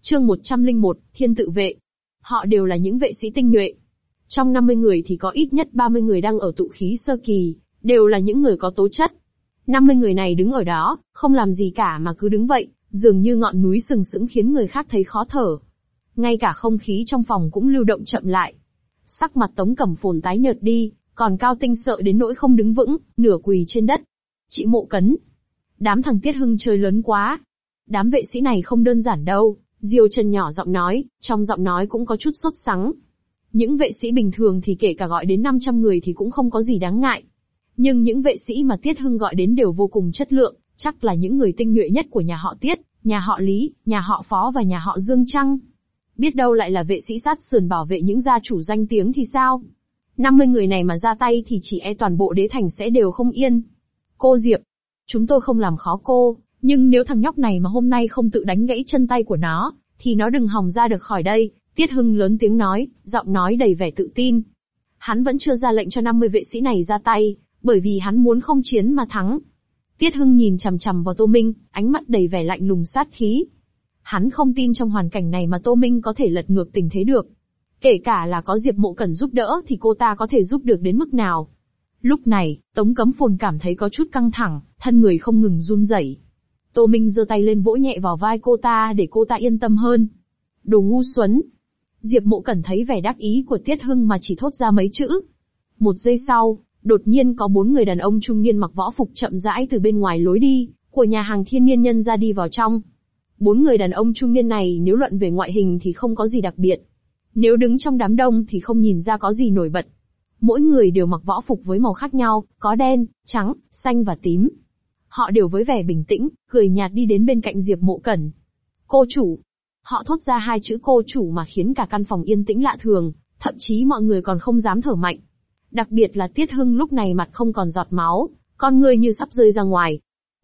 Chương 101, Thiên tự vệ. Họ đều là những vệ sĩ tinh nhuệ. Trong 50 người thì có ít nhất 30 người đang ở tụ khí sơ kỳ, đều là những người có tố chất. 50 người này đứng ở đó, không làm gì cả mà cứ đứng vậy, dường như ngọn núi sừng sững khiến người khác thấy khó thở. Ngay cả không khí trong phòng cũng lưu động chậm lại. Sắc mặt Tống Cẩm Phồn tái nhợt đi, còn Cao Tinh sợ đến nỗi không đứng vững, nửa quỳ trên đất. Chị Mộ Cấn. Đám thằng Tiết Hưng chơi lớn quá. Đám vệ sĩ này không đơn giản đâu, Diêu Trần nhỏ giọng nói, trong giọng nói cũng có chút sốt sắng. Những vệ sĩ bình thường thì kể cả gọi đến 500 người thì cũng không có gì đáng ngại. Nhưng những vệ sĩ mà Tiết Hưng gọi đến đều vô cùng chất lượng, chắc là những người tinh nhuệ nhất của nhà họ Tiết, nhà họ Lý, nhà họ Phó và nhà họ Dương Trăng. Biết đâu lại là vệ sĩ sát sườn bảo vệ những gia chủ danh tiếng thì sao? 50 người này mà ra tay thì chỉ e toàn bộ đế thành sẽ đều không yên. Cô Diệp, chúng tôi không làm khó cô, nhưng nếu thằng nhóc này mà hôm nay không tự đánh gãy chân tay của nó, thì nó đừng hòng ra được khỏi đây. Tiết Hưng lớn tiếng nói, giọng nói đầy vẻ tự tin. Hắn vẫn chưa ra lệnh cho 50 vệ sĩ này ra tay, bởi vì hắn muốn không chiến mà thắng. Tiết Hưng nhìn chằm chằm vào Tô Minh, ánh mắt đầy vẻ lạnh lùng sát khí. Hắn không tin trong hoàn cảnh này mà Tô Minh có thể lật ngược tình thế được. Kể cả là có Diệp Mộ Cẩn giúp đỡ thì cô ta có thể giúp được đến mức nào. Lúc này, Tống Cấm Phồn cảm thấy có chút căng thẳng, thân người không ngừng run rẩy. Tô Minh giơ tay lên vỗ nhẹ vào vai cô ta để cô ta yên tâm hơn. Đồ ngu xuẩn. Diệp Mộ Cẩn thấy vẻ đắc ý của Tiết Hưng mà chỉ thốt ra mấy chữ. Một giây sau, đột nhiên có 4 người đàn ông trung niên mặc võ phục chậm rãi từ bên ngoài lối đi của nhà hàng Thiên Niên Nhân ra đi vào trong. 4 người đàn ông trung niên này nếu luận về ngoại hình thì không có gì đặc biệt. Nếu đứng trong đám đông thì không nhìn ra có gì nổi bật. Mỗi người đều mặc võ phục với màu khác nhau, có đen, trắng, xanh và tím. Họ đều với vẻ bình tĩnh, cười nhạt đi đến bên cạnh Diệp Mộ Cẩn. Cô chủ. Họ thốt ra 2 chữ cô chủ mà khiến cả căn phòng yên tĩnh lạ thường, thậm chí mọi người còn không dám thở mạnh. Đặc biệt là Tiết Hưng lúc này mặt không còn giọt máu, con người như sắp rơi ra ngoài.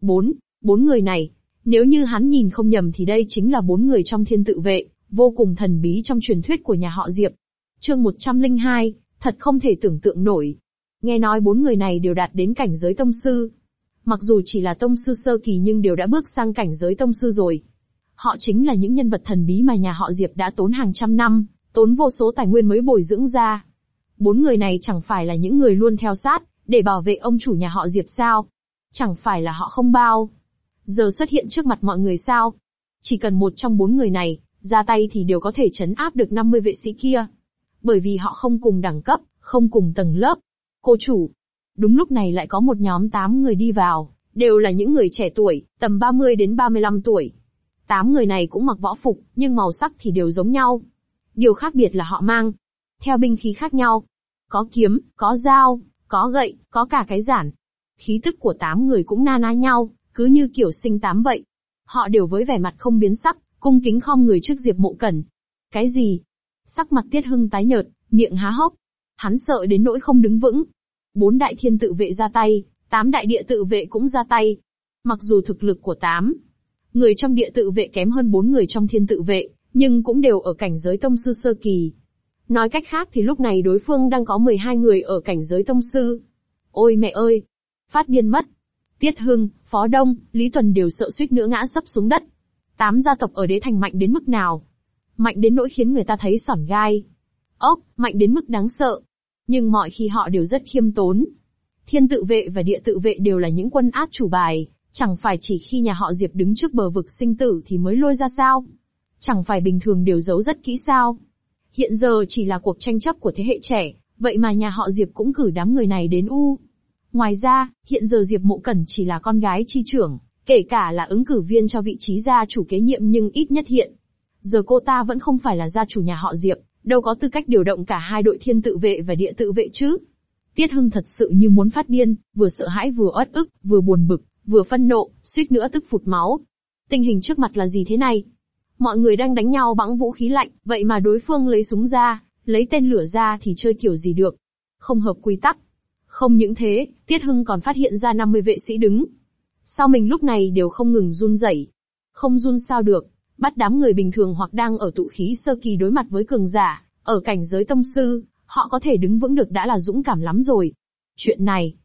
4 người này, nếu như hắn nhìn không nhầm thì đây chính là 4 người trong Thiên tự vệ, vô cùng thần bí trong truyền thuyết của nhà họ Diệp. Chương 102, thật không thể tưởng tượng nổi. Nghe nói 4 người này đều đạt đến cảnh giới tông sư. Mặc dù chỉ là tông sư sơ kỳ nhưng đều đã bước sang cảnh giới tông sư rồi. Họ chính là những nhân vật thần bí mà nhà họ Diệp đã tốn hàng trăm năm, tốn vô số tài nguyên mới bồi dưỡng ra. 4 người này chẳng phải là những người luôn theo sát, để bảo vệ ông chủ nhà họ Diệp sao? Chẳng phải là họ không bao giờ xuất hiện trước mặt mọi người sao? Chỉ cần một trong 4 người này, ra tay thì đều có thể trấn áp được 50 vệ sĩ kia. Bởi vì họ không cùng đẳng cấp, không cùng tầng lớp. Cô chủ. Đúng lúc này lại có một nhóm 8 người đi vào, đều là những người trẻ tuổi, tầm 30 đến 35 tuổi. 8 người này cũng mặc võ phục, nhưng màu sắc thì đều giống nhau. Điều khác biệt là họ mang theo binh khí khác nhau. Có kiếm, có dao, có gậy, có cả cái giản. Khí tức của 8 người cũng na ná nhau, cứ như kiểu sinh 8 vậy. Họ đều với vẻ mặt không biến sắc, cung kính khom người trước Diệp Mộ Cẩn. Cái gì? Sắc mặt Tiết Hưng tái nhợt, miệng há hốc. Hắn sợ đến nỗi không đứng vững. 4 đại thiên tự vệ ra tay, 8 đại địa tự vệ cũng ra tay. Mặc dù thực lực của 8 người trong địa tự vệ kém hơn 4 người trong thiên tự vệ, nhưng cũng đều ở cảnh giới tông sư sơ kỳ. Nói cách khác thì lúc này đối phương đang có 12 người ở cảnh giới tông sư. Ôi mẹ ơi! Phát điên mất! Tiết Hưng, Phó Đông, Lý Tuần đều sợ suýt nữa ngã sấp xuống đất. 8 gia tộc ở đế thành mạnh đến mức nào? Mạnh đến nỗi khiến người ta thấy sởn gai ốc, mạnh đến mức đáng sợ. Nhưng mọi khi họ đều rất khiêm tốn. Thiên tự vệ và địa tự vệ đều là những quân át chủ bài, chẳng phải chỉ khi nhà họ Diệp đứng trước bờ vực sinh tử thì mới lôi ra sao? Chẳng phải bình thường đều giấu rất kỹ sao? Hiện giờ chỉ là cuộc tranh chấp của thế hệ trẻ, vậy mà nhà họ Diệp cũng cử đám người này đến u. Ngoài ra, hiện giờ Diệp Mộ Cẩn chỉ là con gái chi trưởng, kể cả là ứng cử viên cho vị trí gia chủ kế nhiệm nhưng ít nhất hiện giờ cô ta vẫn không phải là gia chủ nhà họ Diệp, đâu có tư cách điều động cả 2 đội thiên tự vệ và địa tự vệ chứ. Tiết Hưng thật sự như muốn phát điên, vừa sợ hãi vừa uất ức, vừa buồn bực, vừa phân nộ, suýt nữa tức phụt máu. Tình hình trước mặt là gì thế này? Mọi người đang đánh nhau bằng vũ khí lạnh, vậy mà đối phương lấy súng ra, lấy tên lửa ra thì chơi kiểu gì được? Không hợp quy tắc. Không những thế, Tiết Hưng còn phát hiện ra 50 vệ sĩ đứng sau mình lúc này đều không ngừng run rẩy. Không run sao được, bắt đám người bình thường hoặc đang ở tụ khí sơ kỳ đối mặt với cường giả, ở cảnh giới tông sư, họ có thể đứng vững được đã là dũng cảm lắm rồi. Chuyện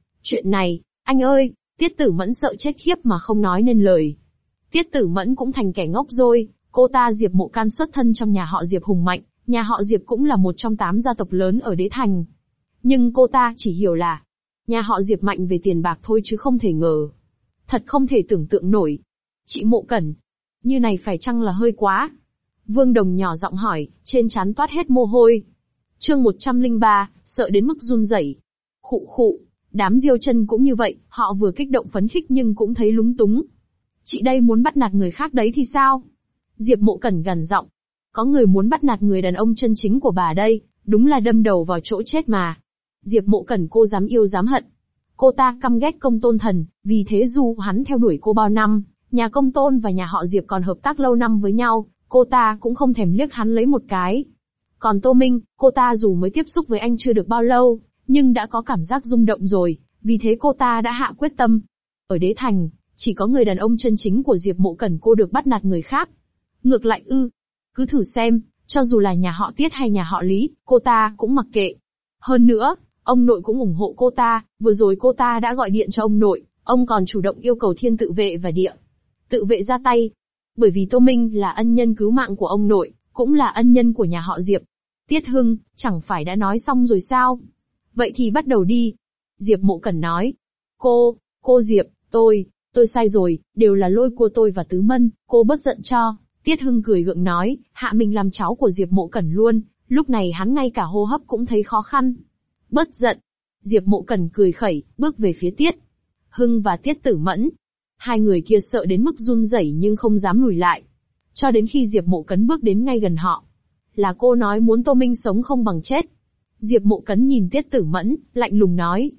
này, anh ơi, Tiết Tử Mẫn sợ chết khiếp mà không nói nên lời. Tiết Tử Mẫn cũng thành kẻ ngốc rồi, Cô ta Diệp Mộ Can xuất thân trong nhà họ Diệp hùng mạnh, nhà họ Diệp cũng là một trong 8 gia tộc lớn ở Đế Thành. Nhưng cô ta chỉ hiểu là nhà họ Diệp mạnh về tiền bạc thôi chứ không thể ngờ. Thật không thể tưởng tượng nổi. Chị Mộ Cẩn, như này phải chăng là hơi quá? Vương Đồng nhỏ giọng hỏi, trên trán toát hết mồ hôi. Chương 103, sợ đến mức run rẩy. Khụ khụ, đám Diêu Chân cũng như vậy, họ vừa kích động phấn khích nhưng cũng thấy lúng túng. Chị đây muốn bắt nạt người khác đấy thì sao? Diệp Mộ Cẩn gằn giọng. Có người muốn bắt nạt người đàn ông chân chính của bà đây, đúng là đâm đầu vào chỗ chết mà. Diệp Mộ Cẩn cô dám yêu dám hận. Cô ta căm ghét Công Tôn Thần, vì thế dù hắn theo đuổi cô bao năm, nhà Công Tôn và nhà họ Diệp còn hợp tác lâu năm với nhau, cô ta cũng không thèm liếc hắn lấy một cái. Còn Tô Minh, cô ta dù mới tiếp xúc với anh chưa được bao lâu, nhưng đã có cảm giác rung động rồi, vì thế cô ta đã hạ quyết tâm. Ở Đế Thành, chỉ có người đàn ông chân chính của Diệp Mộ Cẩn cô được bắt nạt người khác. Ngược lại cứ thử xem, cho dù là nhà họ Tiết hay nhà họ Lý, cô ta cũng mặc kệ. Hơn nữa, ông nội cũng ủng hộ cô ta, vừa rồi cô ta đã gọi điện cho ông nội, ông còn chủ động yêu cầu Thiên tự vệ và Địa tự vệ ra tay. Bởi vì Tô Minh là ân nhân cứu mạng của ông nội, cũng là ân nhân của nhà họ Diệp. Tiết Hưng, chẳng phải đã nói xong rồi sao? Vậy thì bắt đầu đi. Diệp Mộ Cẩn nói. Cô Diệp, tôi sai rồi, đều là lỗi của tôi và Tứ Mân, cô bớt giận cho. Tiết Hưng cười gượng nói, hạ mình làm cháu của Diệp Mộ Cẩn luôn, lúc này hắn ngay cả hô hấp cũng thấy khó khăn. Bớt giận. Diệp Mộ Cẩn cười khẩy, bước về phía Tiết Hưng và Tiết Tử Mẫn. Hai người kia sợ đến mức run rẩy nhưng không dám lùi lại. Cho đến khi Diệp Mộ Cẩn bước đến ngay gần họ. Là cô nói muốn Tô Minh sống không bằng chết. Diệp Mộ Cẩn nhìn Tiết Tử Mẫn, lạnh lùng nói.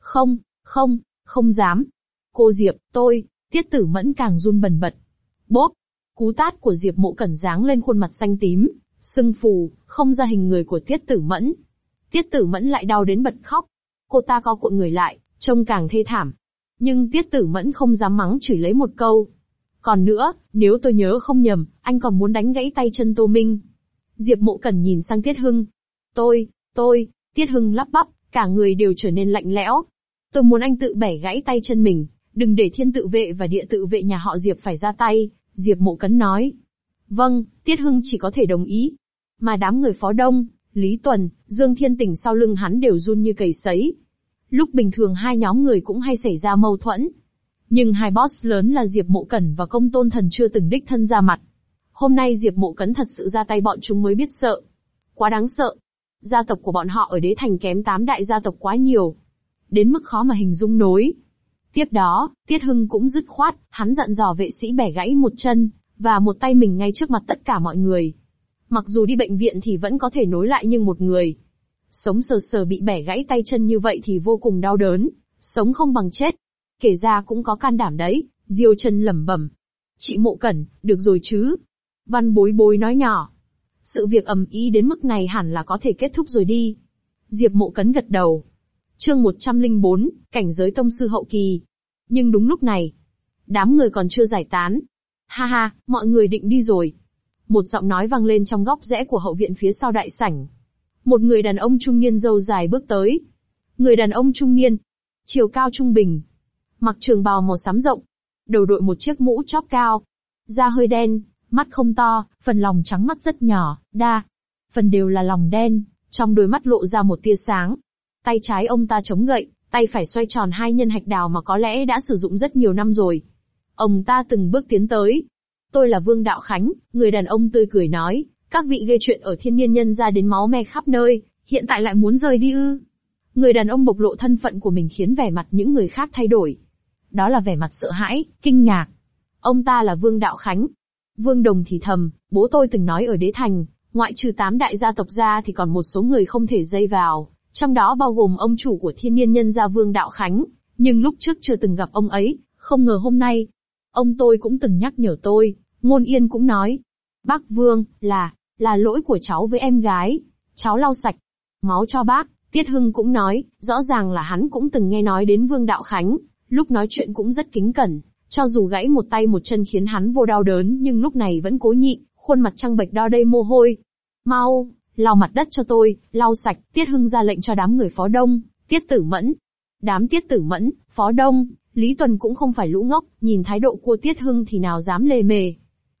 Không dám. Cô Diệp, Tiết Tử Mẫn càng run bần bật. Bốp. Cú tát của Diệp Mộ Cẩn giáng lên khuôn mặt xanh tím, sưng phù, không ra hình người của Tiết Tử Mẫn. Tiết Tử Mẫn lại đau đến bật khóc. Cô ta co cuộn người lại, trông càng thê thảm. Nhưng Tiết Tử Mẫn không dám mắng chửi lấy một câu. Còn nữa, nếu tôi nhớ không nhầm, anh còn muốn đánh gãy tay chân Tô Minh. Diệp Mộ Cẩn nhìn sang Tiết Hưng. Tiết Hưng lắp bắp, cả người đều trở nên lạnh lẽo. Tôi muốn anh tự bẻ gãy tay chân mình, đừng để Thiên tự vệ và Địa tự vệ nhà họ Diệp phải ra tay. Diệp Mộ Cẩn nói. Vâng, Tiết Hưng chỉ có thể đồng ý. Mà đám người Phó Đông, Lý Tuần, Dương Thiên Tình sau lưng hắn đều run như cầy sấy. Lúc bình thường hai nhóm người cũng hay xảy ra mâu thuẫn. Nhưng hai boss lớn là Diệp Mộ Cẩn và Công Tôn Thần chưa từng đích thân ra mặt. Hôm nay Diệp Mộ Cẩn thật sự ra tay bọn chúng mới biết sợ. Quá đáng sợ. Gia tộc của bọn họ ở Đế Thành kém 8 đại gia tộc quá nhiều. Đến mức khó mà hình dung nổi. Tiếp đó, Tiết Hưng cũng dứt khoát, hắn dặn dò vệ sĩ bẻ gãy một chân, và một tay mình ngay trước mặt tất cả mọi người. Mặc dù đi bệnh viện thì vẫn có thể nối lại nhưng một người sống sờ sờ bị bẻ gãy tay chân như vậy thì vô cùng đau đớn, sống không bằng chết. Kể ra cũng có can đảm đấy, Diêu Chân lẩm bẩm. Chị Mộ Cẩn, được rồi chứ? Văn Bối Bối nói nhỏ. Sự việc ầm ĩ đến mức này hẳn là có thể kết thúc rồi đi. Diệp Mộ Cẩn gật đầu. Chương 104, cảnh giới tông sư hậu kỳ. Nhưng đúng lúc này, đám người còn chưa giải tán. Ha ha, mọi người định đi rồi. Một giọng nói vang lên trong góc rẽ của hậu viện phía sau đại sảnh. Một người đàn ông trung niên râu dài bước tới. Người đàn ông trung niên, chiều cao trung bình, mặc trường bào màu xám rộng, đầu đội một chiếc mũ chóp cao, da hơi đen, mắt không to, phần lòng trắng mắt rất nhỏ, đa phần đều là lòng đen, trong đôi mắt lộ ra một tia sáng. Tay trái ông ta chống gậy, tay phải xoay tròn hai nhân hạch đào mà có lẽ đã sử dụng rất nhiều năm rồi. Ông ta từng bước tiến tới. Tôi là Vương Đạo Khánh, người đàn ông tươi cười nói, các vị gây chuyện ở Thiên Niên Nhân ra đến máu me khắp nơi, hiện tại lại muốn rời đi ư? Người đàn ông bộc lộ thân phận của mình khiến vẻ mặt những người khác thay đổi. Đó là vẻ mặt sợ hãi, kinh ngạc. Ông ta là Vương Đạo Khánh. Vương Đồng thì thầm, bố tôi từng nói ở Đế Thành, ngoại trừ 8 đại gia tộc ra thì còn một số người không thể dây vào, trong đó bao gồm ông chủ của Thiên Niên Nhân gia Vương Đạo Khánh, nhưng lúc trước chưa từng gặp ông ấy, không ngờ hôm nay. Ông tôi cũng từng nhắc nhở tôi, Ngôn Yên cũng nói. Bác Vương, là lỗi của cháu với em gái. Cháu lau sạch máu cho bác. Tiết Hưng cũng nói, rõ ràng là hắn cũng từng nghe nói đến Vương Đạo Khánh, lúc nói chuyện cũng rất kính cẩn, cho dù gãy một tay một chân khiến hắn vô đau đớn nhưng lúc này vẫn cố nhịn, khuôn mặt trắng bệch đo đầy mồ hôi. Mau, lau mặt đất cho tôi, lau sạch. Tiết Hưng ra lệnh cho đám người Phó Đông, Tiết Tử Mẫn. Đám Tiết Tử Mẫn, Phó Đông, Lý Tuần cũng không phải lũ ngốc, nhìn thái độ của Tiết Hưng thì nào dám lề mề.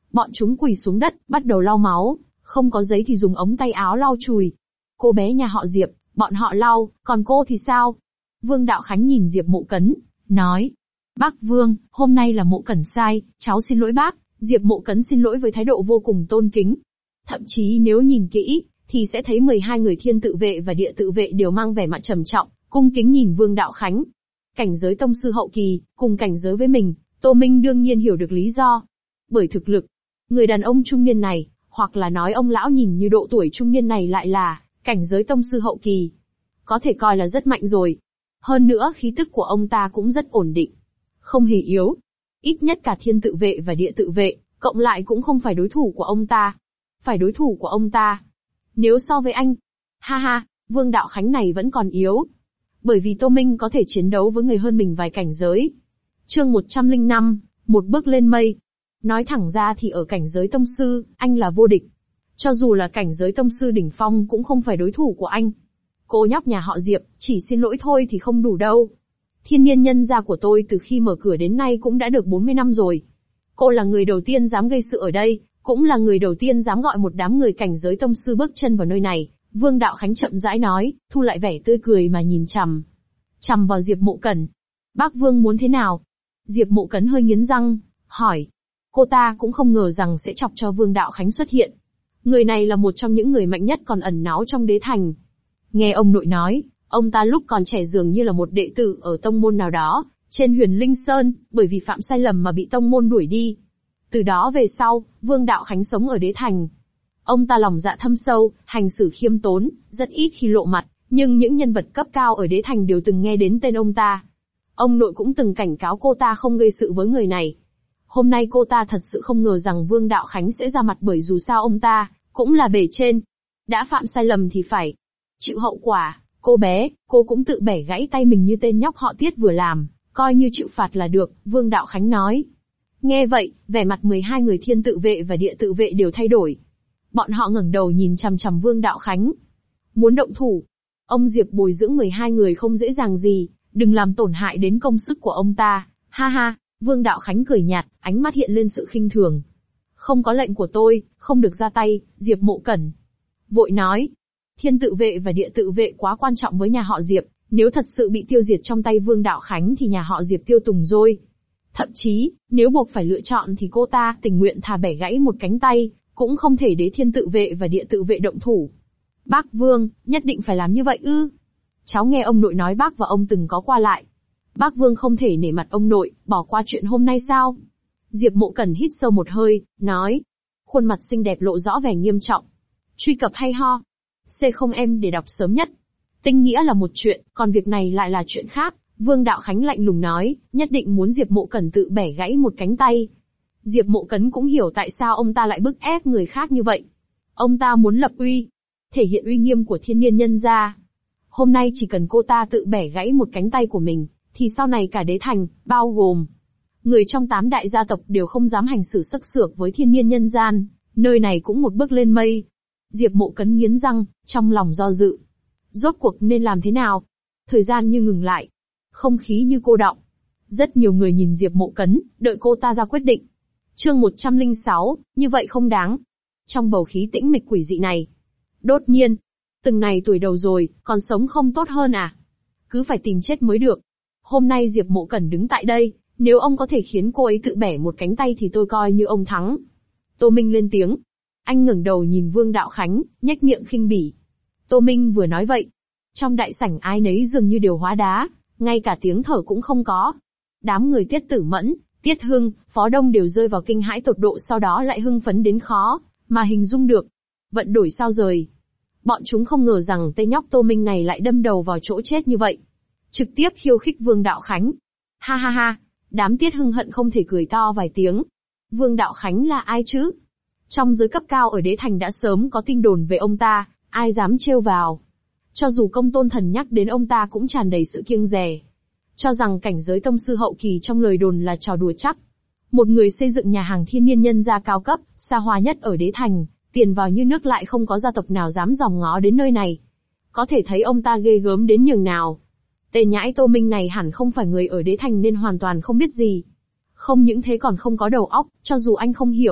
Bọn chúng quỳ xuống đất, bắt đầu lau máu, không có giấy thì dùng ống tay áo lau chùi. Cô bé nhà họ Diệp, bọn họ lau, còn cô thì sao? Vương Đạo Khánh nhìn Diệp Mộ Cấn, nói. Bác Vương, hôm nay là Mộ Cẩn sai, cháu xin lỗi bác. Diệp Mộ Cấn xin lỗi với thái độ vô cùng tôn kính. Thậm chí nếu nhìn kỹ, thì sẽ thấy 12 người thiên tự vệ và địa tự vệ đều mang vẻ mặt trầm trọng, cung kính nhìn Vương Đạo Khánh. Cảnh giới tông sư hậu kỳ, cùng cảnh giới với mình, Tô Minh đương nhiên hiểu được lý do. Bởi thực lực, người đàn ông trung niên này, hoặc là nói ông lão nhìn như độ tuổi trung niên này lại là cảnh giới tông sư hậu kỳ. Có thể coi là rất mạnh rồi. Hơn nữa khí tức của ông ta cũng rất ổn định. Không hề yếu. Ít nhất cả thiên tự vệ và địa tự vệ, cộng lại cũng không phải đối thủ của ông ta. Phải đối thủ của ông ta. Nếu so với anh, ha ha, Vương Đạo Khánh này vẫn còn yếu. Bởi vì Tô Minh có thể chiến đấu với người hơn mình vài cảnh giới. Chương 105, một bước lên mây. Nói thẳng ra thì ở cảnh giới tông sư, anh là vô địch. Cho dù là cảnh giới tông sư đỉnh phong cũng không phải đối thủ của anh. Cô nhóc nhà họ Diệp, chỉ xin lỗi thôi thì không đủ đâu. Thiên niên nhân gia của tôi từ khi mở cửa đến nay cũng đã được 40 năm rồi. Cô là người đầu tiên dám gây sự ở đây, cũng là người đầu tiên dám gọi một đám người cảnh giới tông sư bước chân vào nơi này. Vương Đạo Khánh chậm rãi nói, thu lại vẻ tươi cười mà nhìn chằm vào Diệp Mộ Cẩn. Bác Vương muốn thế nào? Diệp Mộ Cẩn hơi nghiến răng, hỏi. Cô ta cũng không ngờ rằng sẽ chọc cho Vương Đạo Khánh xuất hiện. Người này là một trong những người mạnh nhất còn ẩn náu trong đế thành. Nghe ông nội nói, ông ta lúc còn trẻ dường như là một đệ tử ở tông môn nào đó, trên Huyền Linh Sơn, bởi vì phạm sai lầm mà bị tông môn đuổi đi. Từ đó về sau, Vương Đạo Khánh sống ở đế thành. Ông ta lòng dạ thâm sâu, hành xử khiêm tốn, rất ít khi lộ mặt, nhưng những nhân vật cấp cao ở đế thành đều từng nghe đến tên ông ta. Ông nội cũng từng cảnh cáo cô ta không gây sự với người này. Hôm nay cô ta thật sự không ngờ rằng Vương Đạo Khánh sẽ ra mặt, bởi dù sao ông ta cũng là bề trên. Đã phạm sai lầm thì phải chịu hậu quả. Cô bé, cô cũng tự bẻ gãy tay mình như tên nhóc họ Tiết vừa làm, coi như chịu phạt là được, Vương Đạo Khánh nói. Nghe vậy, vẻ mặt 12 người thiên tự vệ và địa tự vệ đều thay đổi. Bọn họ ngẩng đầu nhìn chằm Vương Đạo Khánh. Muốn động thủ. Ông Diệp bồi dưỡng 12 người không dễ dàng gì, đừng làm tổn hại đến công sức của ông ta. Ha ha, Vương Đạo Khánh cười nhạt, ánh mắt hiện lên sự khinh thường. Không có lệnh của tôi, không được ra tay, Diệp Mộ Cẩn vội nói. Thiên tự vệ và địa tự vệ quá quan trọng với nhà họ Diệp, nếu thật sự bị tiêu diệt trong tay Vương Đạo Khánh thì nhà họ Diệp tiêu tùng rồi. Thậm chí, nếu buộc phải lựa chọn thì cô ta tình nguyện thà bẻ gãy một cánh tay, cũng không thể để thiên tự vệ và địa tự vệ động thủ. Bác Vương, nhất định phải làm như vậy ư? Cháu nghe ông nội nói bác và ông từng có qua lại. Bác Vương không thể nể mặt ông nội, bỏ qua chuyện hôm nay sao? Diệp Mộ Cẩn hít sâu một hơi, nói. Khuôn mặt xinh đẹp lộ rõ vẻ nghiêm trọng. Truy cập hay ho? C0M để đọc sớm nhất. Tinh nghĩa là một chuyện, còn việc này lại là chuyện khác. Vương Đạo Khánh lạnh lùng nói, nhất định muốn Diệp Mộ Cẩn tự bẻ gãy một cánh tay. Diệp Mộ Cẩn cũng hiểu tại sao ông ta lại bức ép người khác như vậy. Ông ta muốn lập uy, thể hiện uy nghiêm của thiên niên nhân gia. Hôm nay chỉ cần cô ta tự bẻ gãy một cánh tay của mình, thì sau này cả đế thành, bao gồm người trong 8 đại gia tộc đều không dám hành xử sắc sược với thiên niên nhân gian, nơi này cũng một bước lên mây. Diệp Mộ Cẩn nghiến răng, trong lòng do dự. Rốt cuộc nên làm thế nào? Thời gian như ngừng lại. Không khí như cô đọng. Rất nhiều người nhìn Diệp Mộ Cẩn, đợi cô ta ra quyết định. Chương 106, như vậy không đáng. Trong bầu khí tĩnh mịch quỷ dị này. Đột nhiên, từng này tuổi đầu rồi, còn sống không tốt hơn à? Cứ phải tìm chết mới được. Hôm nay Diệp Mộ Cẩn đứng tại đây, nếu ông có thể khiến cô ấy tự bẻ một cánh tay thì tôi coi như ông thắng. Tô Minh lên tiếng. Anh ngẩng đầu nhìn Vương Đạo Khánh, nhếch miệng khinh bỉ. Tô Minh vừa nói vậy. Trong đại sảnh ai nấy dường như đều hóa đá, ngay cả tiếng thở cũng không có. Đám người Tiết Tử Mẫn, Tiết Hưng, Phó Đông đều rơi vào kinh hãi tột độ, sau đó lại hưng phấn đến khó mà hình dung được. Vận đổi sao rời. Bọn chúng không ngờ rằng tên nhóc Tô Minh này lại đâm đầu vào chỗ chết như vậy. Trực tiếp khiêu khích Vương Đạo Khánh. Ha ha ha, đám Tiết Hưng hận không thể cười to vài tiếng. Vương Đạo Khánh là ai chứ? Trong giới cấp cao ở đế thành đã sớm có tin đồn về ông ta, ai dám trêu vào. Cho dù Công Tôn Thần nhắc đến ông ta cũng tràn đầy sự kiêng dè. Cho rằng cảnh giới tông sư hậu kỳ trong lời đồn là trò đùa chắc. Một người xây dựng nhà hàng thiên niên nhân gia cao cấp, xa hoa nhất ở đế thành, tiền vào như nước lại không có gia tộc nào dám dòm ngó đến nơi này. Có thể thấy ông ta ghê gớm đến nhường nào. Tên nhãi Tô Minh này hẳn không phải người ở đế thành nên hoàn toàn không biết gì. Không những thế còn không có đầu óc, cho dù anh không hiểu,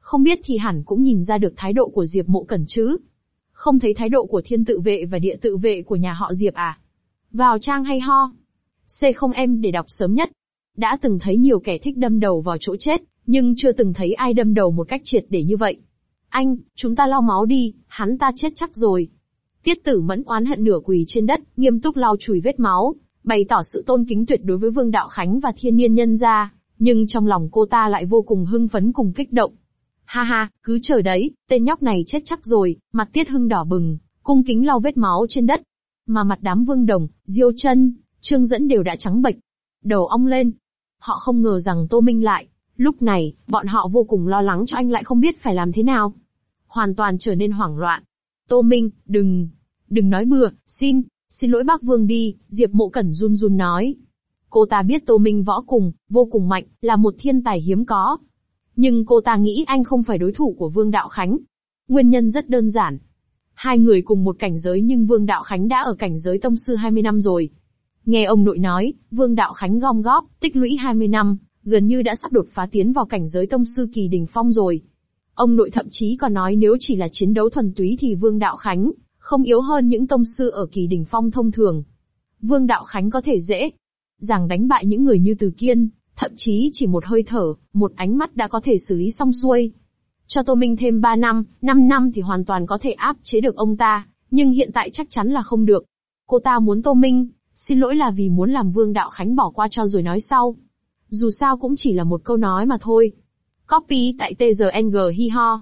Không biết thì hẳn cũng nhìn ra được thái độ của Diệp Mộ Cẩn chứ. Không thấy thái độ của thiên tự vệ và địa tự vệ của nhà họ Diệp à? Vào trang hay ho. C0 em để đọc sớm nhất. Đã từng thấy nhiều kẻ thích đâm đầu vào chỗ chết, nhưng chưa từng thấy ai đâm đầu một cách triệt để như vậy. Anh, chúng ta lau máu đi, hắn ta chết chắc rồi. Tiết Tử Mẫn oán hận nửa quỳ trên đất, nghiêm túc lau chùi vết máu, bày tỏ sự tôn kính tuyệt đối với Vương Đạo Khánh và Thiên Niên nhân gia, nhưng trong lòng cô ta lại vô cùng hưng phấn cùng kích động. Ha ha, cứ chờ đấy, tên nhóc này chết chắc rồi, mặt Tiết Hưng đỏ bừng, cung kính lau vết máu trên đất. Mà mặt đám Vương Đồng, Diêu Chân, Trương Dẫn đều đã trắng bệch, đầu ong lên. Họ không ngờ rằng Tô Minh lại, lúc này, bọn họ vô cùng lo lắng cho anh lại không biết phải làm thế nào. Hoàn toàn trở nên hoảng loạn. Tô Minh, đừng nói bừa, xin lỗi bác Vương đi, Diệp Mộ Cẩn run run nói. Cô ta biết Tô Minh võ cùng, vô cùng mạnh, là một thiên tài hiếm có. Nhưng cô ta nghĩ anh không phải đối thủ của Vương Đạo Khánh. Nguyên nhân rất đơn giản. Hai người cùng một cảnh giới nhưng Vương Đạo Khánh đã ở cảnh giới tông sư 20 năm rồi. Nghe ông nội nói, Vương Đạo Khánh gom góp, tích lũy 20 năm, gần như đã sắp đột phá tiến vào cảnh giới tông sư kỳ đỉnh phong rồi. Ông nội thậm chí còn nói nếu chỉ là chiến đấu thuần túy thì Vương Đạo Khánh không yếu hơn những tông sư ở kỳ đỉnh phong thông thường. Vương Đạo Khánh có thể dễ dàng đánh bại những người như Từ Kiên, thậm chí chỉ một hơi thở, một ánh mắt đã có thể xử lý xong xuôi. Cho Tô Minh thêm 3 năm, 5 năm thì hoàn toàn có thể áp chế được ông ta, nhưng hiện tại chắc chắn là không được. Cô ta muốn Tô Minh xin lỗi là vì muốn làm Vương Đạo Khánh bỏ qua cho rồi nói sau. Dù sao cũng chỉ là một câu nói mà thôi. Copy tại TGNG hi ho.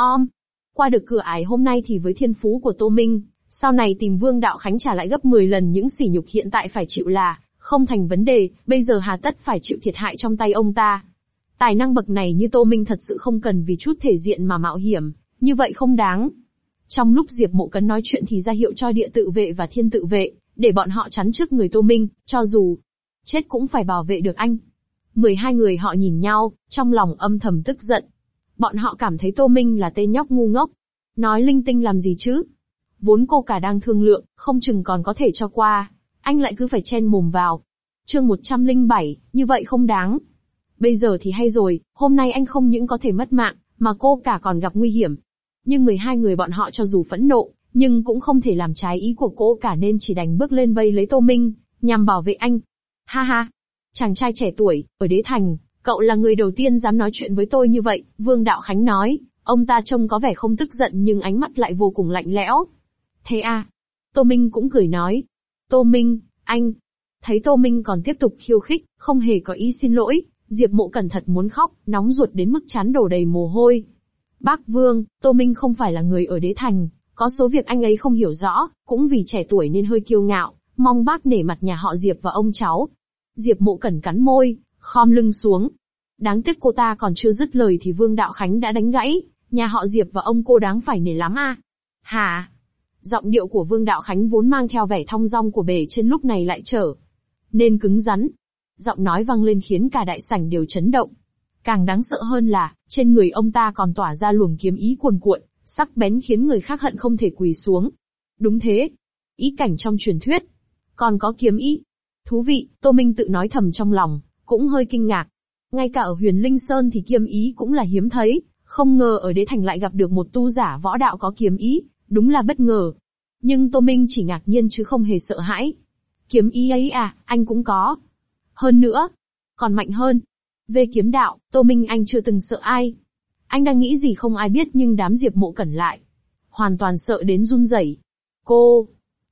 Qua được cửa ải hôm nay thì với thiên phú của Tô Minh, sau này tìm Vương Đạo Khánh trả lại gấp 10 lần những sỉ nhục hiện tại phải chịu là không thành vấn đề, bây giờ hà tất phải chịu thiệt hại trong tay ông ta. Tài năng bậc này như Tô Minh thật sự không cần vì chút thể diện mà mạo hiểm, như vậy không đáng. Trong lúc Diệp Mộ Cấn nói chuyện thì ra hiệu cho địa tự vệ và thiên tự vệ, để bọn họ chắn trước người Tô Minh, cho dù chết cũng phải bảo vệ được anh. 12 người họ nhìn nhau, trong lòng âm thầm tức giận. Bọn họ cảm thấy Tô Minh là tên nhóc ngu ngốc. Nói linh tinh làm gì chứ? Vốn cô cả đang thương lượng, không chừng còn có thể cho qua. Anh lại cứ phải chen mồm vào. Chương 107, như vậy không đáng. Bây giờ thì hay rồi, hôm nay anh không những có thể mất mạng, mà cô cả còn gặp nguy hiểm. Nhưng 12 người bọn họ cho dù phẫn nộ, nhưng cũng không thể làm trái ý của cô cả nên chỉ đành bước lên vây lấy Tô Minh, nhằm bảo vệ anh. Ha ha! Chàng trai trẻ tuổi, ở Đế Thành, cậu là người đầu tiên dám nói chuyện với tôi như vậy, Vương Đạo Khánh nói. Ông ta trông có vẻ không tức giận nhưng ánh mắt lại vô cùng lạnh lẽo. Thế à? Tô Minh cũng cười nói. Tô Minh, anh. Thấy Tô Minh còn tiếp tục khiêu khích, không hề có ý xin lỗi, Diệp Mộ Cẩn thật muốn khóc, nóng ruột đến mức trán đổ đầy mồ hôi. Bác Vương, Tô Minh không phải là người ở Đế Thành, có số việc anh ấy không hiểu rõ, cũng vì trẻ tuổi nên hơi kiêu ngạo, mong bác nể mặt nhà họ Diệp và ông cháu. Diệp Mộ Cẩn cắn môi, khom lưng xuống. Đáng tiếc cô ta còn chưa dứt lời thì Vương Đạo Khánh đã đánh gãy, nhà họ Diệp và ông cô đáng phải nể lắm à. Hả? Giọng điệu của Vương Đạo Khánh vốn mang theo vẻ thong dong của bề trên lúc này lại trở nên cứng rắn. Giọng nói vang lên khiến cả đại sảnh đều chấn động. Càng đáng sợ hơn là, trên người ông ta còn tỏa ra luồng kiếm ý cuồn cuộn, sắc bén khiến người khác hận không thể quỳ xuống. Đúng thế. Ý cảnh trong truyền thuyết. Còn có kiếm ý. Thú vị, Tô Minh tự nói thầm trong lòng, cũng hơi kinh ngạc. Ngay cả ở Huyền Linh Sơn thì kiếm ý cũng là hiếm thấy, không ngờ ở Đế Thành lại gặp được một tu giả võ đạo có kiếm ý, đúng là bất ngờ. Nhưng Tô Minh chỉ ngạc nhiên chứ không hề sợ hãi. Kiếm ý ấy à, anh cũng có. Hơn nữa, còn mạnh hơn. Về kiếm đạo, Tô Minh anh chưa từng sợ ai. Anh đang nghĩ gì không ai biết nhưng đám Diệp Mộ Cẩn lại hoàn toàn sợ đến run rẩy. Cô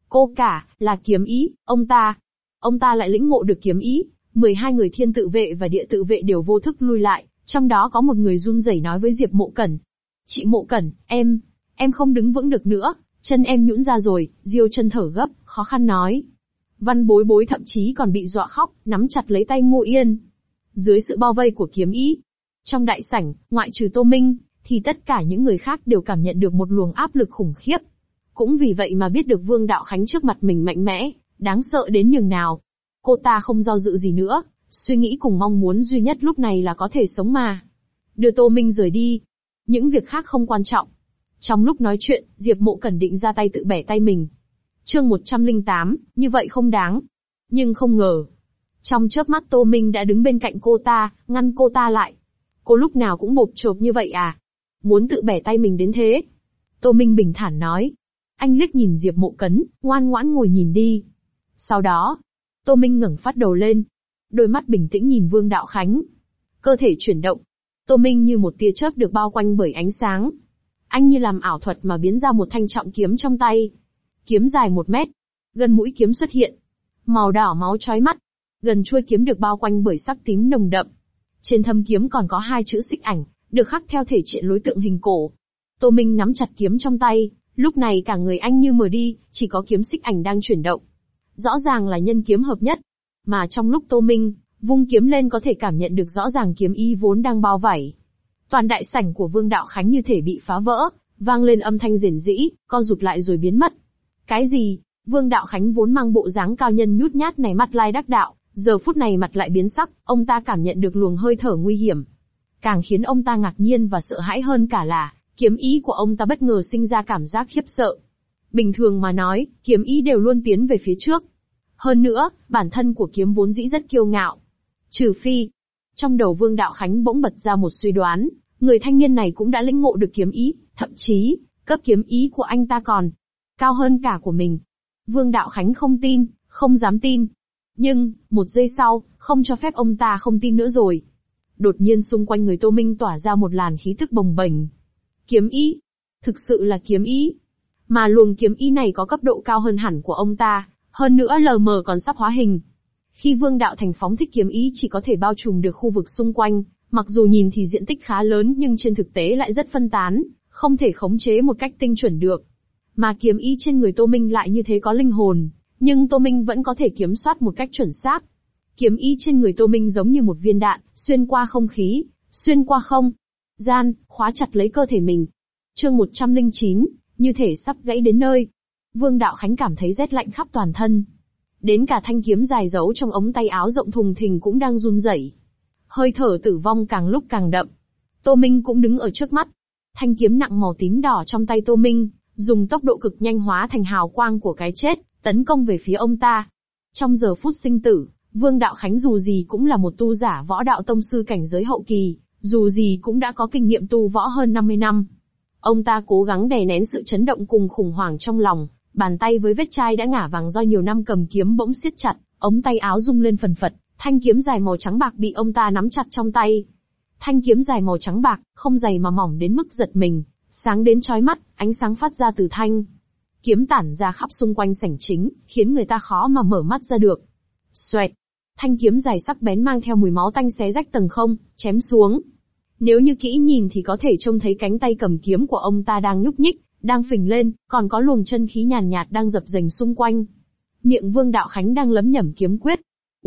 cả, là kiếm ý, ông ta lại lĩnh ngộ được kiếm ý. 12 người thiên tự vệ và địa tự vệ đều vô thức lui lại, trong đó có một người run rẩy nói với Diệp Mộ Cẩn. Chị Mộ Cẩn, em không đứng vững được nữa, chân em nhũn ra rồi, Diêu Chân thở gấp, khó khăn nói. Văn Bối Bối thậm chí còn bị dọa khóc, nắm chặt lấy tay Ngô Yên. Dưới sự bao vây của kiếm ý, trong đại sảnh, ngoại trừ Tô Minh, thì tất cả những người khác đều cảm nhận được một luồng áp lực khủng khiếp. Cũng vì vậy mà biết được Vương Đạo Khánh trước mặt mình mạnh mẽ, đáng sợ đến nhường nào. Cô ta không do dự gì nữa, suy nghĩ cùng mong muốn duy nhất lúc này là có thể sống mà. Đưa Tô Minh rời đi. Những việc khác không quan trọng. Trong lúc nói chuyện, Diệp Mộ Cẩn định ra tay tự bẻ tay mình. Chương 108, như vậy không đáng. Nhưng không ngờ. Trong chớp mắt Tô Minh đã đứng bên cạnh cô ta, ngăn cô ta lại. Cô lúc nào cũng bộp chộp như vậy à? Muốn tự bẻ tay mình đến thế. Tô Minh bình thản nói. Anh liếc nhìn Diệp Mộ Cấn, ngoan ngoãn ngồi nhìn đi. Sau đó, Tô Minh ngẩng phát đầu lên. Đôi mắt bình tĩnh nhìn Vương Đạo Khánh. Cơ thể chuyển động. Tô Minh như một tia chớp được bao quanh bởi ánh sáng. Anh như làm ảo thuật mà biến ra một thanh trọng kiếm trong tay. Kiếm dài 1 mét. Gần mũi kiếm xuất hiện. Màu đỏ máu chói mắt. Gần chuôi kiếm được bao quanh bởi sắc tím nồng đậm. Trên thâm kiếm còn có 2 chữ Xích Ảnh, được khắc theo thể triện lối tượng hình cổ. Tô Minh nắm chặt kiếm trong tay, lúc này cả người anh như mờ đi, chỉ có kiếm Xích Ảnh đang chuyển động. Rõ ràng là nhân kiếm hợp nhất. Mà trong lúc Tô Minh vung kiếm lên có thể cảm nhận được rõ ràng kiếm ý vốn đang bao vảy. Toàn đại sảnh của Vương Đạo Khánh như thể bị phá vỡ, vang lên âm thanh rền rĩ, co rụt lại rồi biến mất. Cái gì? Vương Đạo Khánh vốn mang bộ dáng cao nhân nhút nhát này mặt lai đắc đạo, giờ phút này mặt lại biến sắc, ông ta cảm nhận được luồng hơi thở nguy hiểm. Càng khiến ông ta ngạc nhiên và sợ hãi hơn cả là, kiếm ý của ông ta bất ngờ sinh ra cảm giác khiếp sợ. Bình thường mà nói, kiếm ý đều luôn tiến về phía trước. Hơn nữa, bản thân của kiếm vốn dĩ rất kiêu ngạo. Trừ phi, trong đầu Vương Đạo Khánh bỗng bật ra một suy đoán, người thanh niên này cũng đã lĩnh ngộ được kiếm ý, thậm chí, cấp kiếm ý của anh ta còn cao hơn cả của mình. Vương Đạo Khánh không tin, không dám tin. Nhưng, một giây sau, không cho phép ông ta không tin nữa rồi. Đột nhiên xung quanh người Tô Minh tỏa ra một làn khí tức bồng bềnh. Kiếm ý. Thực sự là kiếm ý. Mà luồng kiếm ý này có cấp độ cao hơn hẳn của ông ta, hơn nữa lờ mờ còn sắp hóa hình. Khi Vương Đạo Thành phóng thích kiếm ý chỉ có thể bao trùm được khu vực xung quanh, mặc dù nhìn thì diện tích khá lớn nhưng trên thực tế lại rất phân tán, không thể khống chế một cách tinh chuẩn được. Mà kiếm ý trên người Tô Minh lại như thế có linh hồn, nhưng Tô Minh vẫn có thể kiểm soát một cách chuẩn xác. Kiếm ý trên người Tô Minh giống như một viên đạn, xuyên qua không khí, xuyên qua không gian, khóa chặt lấy cơ thể mình. Chương 109, như thể sắp gãy đến nơi. Vương Đạo Khánh cảm thấy rét lạnh khắp toàn thân. Đến cả thanh kiếm dài giấu trong ống tay áo rộng thùng thình cũng đang run rẩy. Hơi thở tử vong càng lúc càng đậm. Tô Minh cũng đứng ở trước mắt. Thanh kiếm nặng màu tím đỏ trong tay Tô Minh, dùng tốc độ cực nhanh hóa thành hào quang của cái chết, tấn công về phía ông ta. Trong giờ phút sinh tử, Vương Đạo Khánh dù gì cũng là một tu giả võ đạo tông sư cảnh giới hậu kỳ, dù gì cũng đã có kinh nghiệm tu võ hơn 50 năm. Ông ta cố gắng đè nén sự chấn động cùng khủng hoảng trong lòng, bàn tay với vết chai đã ngả vàng do nhiều năm cầm kiếm bỗng siết chặt, ống tay áo rung lên phần phật, thanh kiếm dài màu trắng bạc bị ông ta nắm chặt trong tay. Thanh kiếm dài màu trắng bạc, không dày mà mỏng đến mức giật mình, sáng đến chói mắt, ánh sáng phát ra từ thanh kiếm tản ra khắp xung quanh sảnh chính, khiến người ta khó mà mở mắt ra được. Xoẹt, thanh kiếm dài sắc bén mang theo mùi máu tanh xé rách tầng không, chém xuống. Nếu như kỹ nhìn thì có thể trông thấy cánh tay cầm kiếm của ông ta đang nhúc nhích, đang phình lên, còn có luồng chân khí nhàn nhạt đang dập dềnh xung quanh. Miệng Vương Đạo Khánh đang lẩm nhẩm kiếm quyết.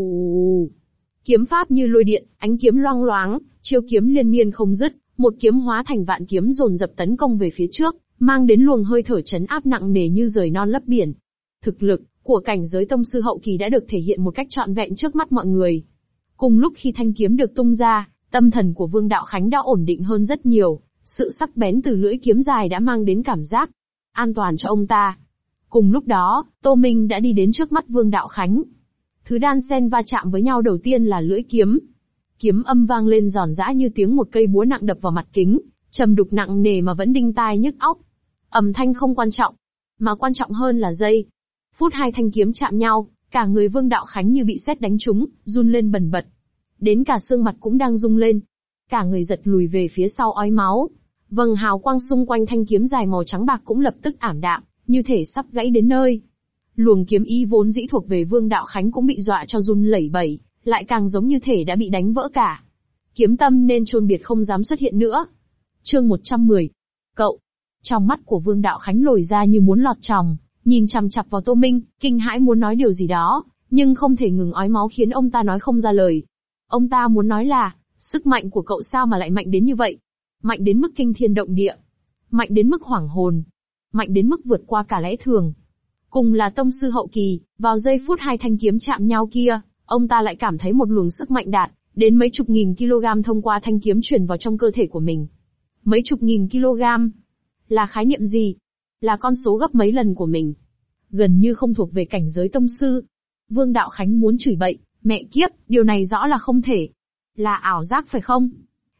Ù, kiếm pháp như lôi điện, ánh kiếm loang loáng, chiêu kiếm liên miên không dứt, một kiếm hóa thành vạn kiếm dồn dập tấn công về phía trước, mang đến luồng hơi thở trấn áp nặng nề như rời non lấp biển. Thực lực của cảnh giới tông sư hậu kỳ đã được thể hiện một cách trọn vẹn trước mắt mọi người. Cùng lúc khi thanh kiếm được tung ra, tâm thần của Vương Đạo Khánh đã ổn định hơn rất nhiều, sự sắc bén từ lưỡi kiếm dài đã mang đến cảm giác an toàn cho ông ta. Cùng lúc đó, Tô Minh đã đi đến trước mắt Vương Đạo Khánh. Thứ đan xen va chạm với nhau đầu tiên là lưỡi kiếm. Kiếm âm vang lên giòn giã như tiếng một cây búa nặng đập vào mặt kính, trầm đục nặng nề mà vẫn đinh tai nhức óc. Âm thanh không quan trọng, mà quan trọng hơn là giây phút hai thanh kiếm chạm nhau, cả người Vương Đạo Khánh như bị sét đánh trúng, run lên bần bật. Đến cả xương mặt cũng đang rung lên. Cả người giật lùi về phía sau ói máu. Vầng hào quang xung quanh thanh kiếm dài màu trắng bạc cũng lập tức ảm đạm, như thể sắp gãy đến nơi. Luồng kiếm ý vốn dĩ thuộc về Vương Đạo Khánh cũng bị dọa cho run lẩy bẩy, lại càng giống như thể đã bị đánh vỡ cả. Kiếm tâm nên chôn biệt không dám xuất hiện nữa. Chương 110. Cậu. Trong mắt của Vương Đạo Khánh lồi ra như muốn lọt tròng, nhìn chằm chằm vào Tô Minh, kinh hãi muốn nói điều gì đó, nhưng không thể ngừng ói máu khiến ông ta nói không ra lời. Ông ta muốn nói là, sức mạnh của cậu sao mà lại mạnh đến như vậy? Mạnh đến mức kinh thiên động địa. Mạnh đến mức hoảng hồn. Mạnh đến mức vượt qua cả lẽ thường. Cùng là tông sư hậu kỳ, vào giây phút hai thanh kiếm chạm nhau kia, ông ta lại cảm thấy một luồng sức mạnh đạt đến mấy chục nghìn kg thông qua thanh kiếm truyền vào trong cơ thể của mình. Mấy chục nghìn kg. Là khái niệm gì? Là con số gấp mấy lần của mình. Gần như không thuộc về cảnh giới tông sư. Vương Đạo Khánh muốn chửi bậy, mẹ kiếp, điều này rõ là không thể. Là ảo giác phải không?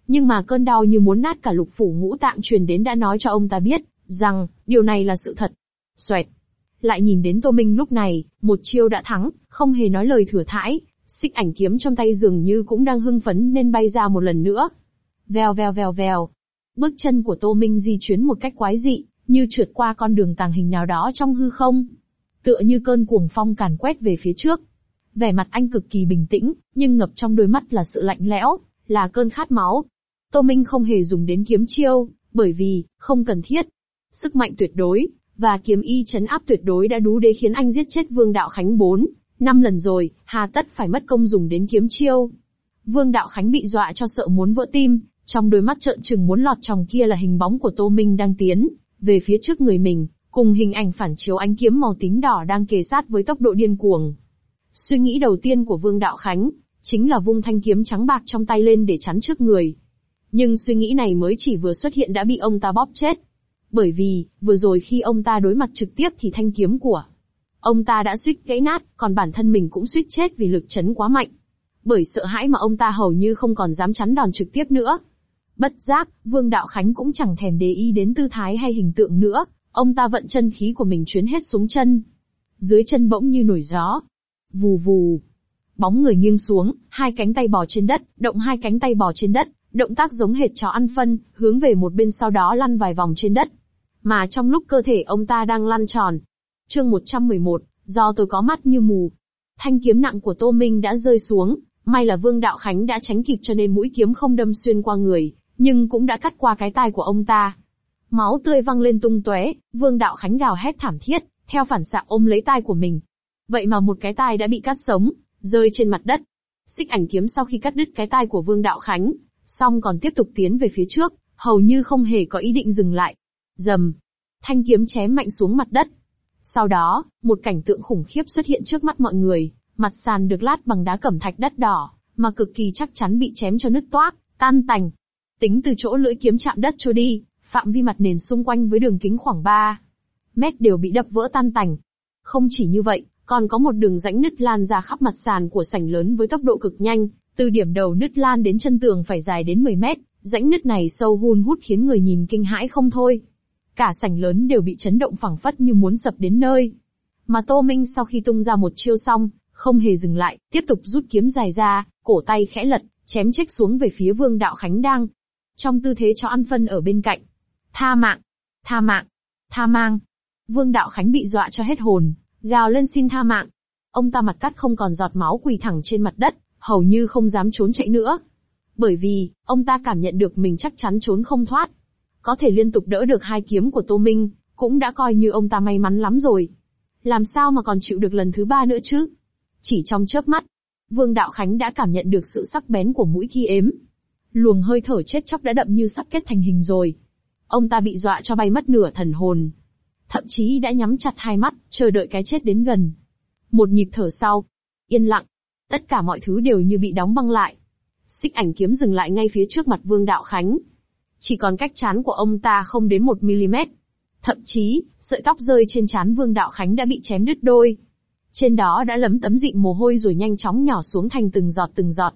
Nhưng mà cơn đau như muốn nát cả lục phủ ngũ tạng truyền đến đã nói cho ông ta biết, rằng, điều này là sự thật. Xoẹt. Lại nhìn đến Tô Minh lúc này, một chiêu đã thắng, không hề nói lời thừa thãi, xích ảnh kiếm trong tay dường như cũng đang hưng phấn nên bay ra một lần nữa. Vèo vèo vèo vèo. Bước chân của Tô Minh di chuyển một cách quái dị, như trượt qua con đường tàng hình nào đó trong hư không. Tựa như cơn cuồng phong càn quét về phía trước. Vẻ mặt anh cực kỳ bình tĩnh, nhưng ngập trong đôi mắt là sự lạnh lẽo, là cơn khát máu. Tô Minh không hề dùng đến kiếm chiêu, bởi vì, không cần thiết. Sức mạnh tuyệt đối, và kiếm y trấn áp tuyệt đối đã đủ để khiến anh giết chết Vương Đạo Khánh 4-5 lần rồi, hà tất phải mất công dùng đến kiếm chiêu. Vương Đạo Khánh bị dọa cho sợ muốn vỡ tim, trong đôi mắt trợn trừng muốn lọt tròng kia là hình bóng của Tô Minh đang tiến về phía trước người mình, cùng hình ảnh phản chiếu ánh kiếm màu tím đỏ đang kề sát với tốc độ điên cuồng. Suy nghĩ đầu tiên của Vương Đạo Khánh chính là vung thanh kiếm trắng bạc trong tay lên để chắn trước người. Nhưng suy nghĩ này mới chỉ vừa xuất hiện đã bị ông ta bóp chết. Bởi vì, vừa rồi khi ông ta đối mặt trực tiếp thì thanh kiếm của ông ta đã suýt gãy nát, còn bản thân mình cũng suýt chết vì lực chấn quá mạnh. Bởi sợ hãi mà ông ta hầu như không còn dám chắn đòn trực tiếp nữa. Bất giác, Vương Đạo Khánh cũng chẳng thèm để ý đến tư thái hay hình tượng nữa, ông ta vận chân khí của mình chuyến hết xuống chân. Dưới chân bỗng như nổi gió. Vù vù. Bóng người nghiêng xuống, hai cánh tay bò trên đất, động hai cánh tay bò trên đất, động tác giống hệt chó ăn phân, hướng về một bên sau đó lăn vài vòng trên đất. Mà trong lúc cơ thể ông ta đang lăn tròn. Chương 111, do tôi có mắt như mù. Thanh kiếm nặng của Tô Minh đã rơi xuống, may là Vương Đạo Khánh đã tránh kịp cho nên mũi kiếm không đâm xuyên qua người, nhưng cũng đã cắt qua cái tai của ông ta. Máu tươi văng lên tung tóe, Vương Đạo Khánh gào hét thảm thiết, theo phản xạ ôm lấy tai của mình. Vậy mà một cái tai đã bị cắt sống, rơi trên mặt đất. Xích ảnh kiếm sau khi cắt đứt cái tai của Vương Đạo Khánh, xong còn tiếp tục tiến về phía trước, hầu như không hề có ý định dừng lại. Rầm, thanh kiếm chém mạnh xuống mặt đất. Sau đó, một cảnh tượng khủng khiếp xuất hiện trước mắt mọi người, mặt sàn được lát bằng đá cẩm thạch đất đỏ, mà cực kỳ chắc chắn bị chém cho nứt toác, tan tành. Tính từ chỗ lưỡi kiếm chạm đất trôi đi, phạm vi mặt nền xung quanh với đường kính khoảng 3 mét đều bị đập vỡ tan tành. Không chỉ như vậy, còn có một đường rãnh nứt lan ra khắp mặt sàn của sảnh lớn với tốc độ cực nhanh, từ điểm đầu nứt lan đến chân tường phải dài đến 10 mét, rãnh nứt này sâu hun hút khiến người nhìn kinh hãi không thôi. Cả sảnh lớn đều bị chấn động phẳng phất như muốn sập đến nơi. Mà Tô Minh sau khi tung ra một chiêu xong, không hề dừng lại, tiếp tục rút kiếm dài ra, cổ tay khẽ lật, chém chếch xuống về phía Vương Đạo Khánh đang trong tư thế chó ăn phân ở bên cạnh. Tha mạng! Tha mạng! Tha mang! Vương Đạo Khánh bị dọa cho hết hồn, gào lên xin tha mạng. Ông ta mặt cắt không còn giọt máu quỳ thẳng trên mặt đất, hầu như không dám trốn chạy nữa. Bởi vì, ông ta cảm nhận được mình chắc chắn trốn không thoát. Có thể liên tục đỡ được hai kiếm của Tô Minh, cũng đã coi như ông ta may mắn lắm rồi. Làm sao mà còn chịu được lần thứ 3 nữa chứ? Chỉ trong chớp mắt, Vương Đạo Khánh đã cảm nhận được sự sắc bén của mũi khi ếm. Luồng hơi thở chết chóc đã đậm như sắp kết thành hình rồi. Ông ta bị dọa cho bay mất nửa thần hồn. Thậm chí đã nhắm chặt hai mắt, chờ đợi cái chết đến gần. Một nhịp thở sau, yên lặng. Tất cả mọi thứ đều như bị đóng băng lại. Xích ảnh kiếm dừng lại ngay phía trước mặt Vương Đạo Khánh. Chỉ còn cách trán của ông ta không đến 1 mm. Thậm chí, sợi tóc rơi trên trán Vương Đạo Khánh đã bị chém đứt đôi. Trên đó đã lấm tấm dịn mồ hôi rồi nhanh chóng nhỏ xuống thành từng giọt từng giọt.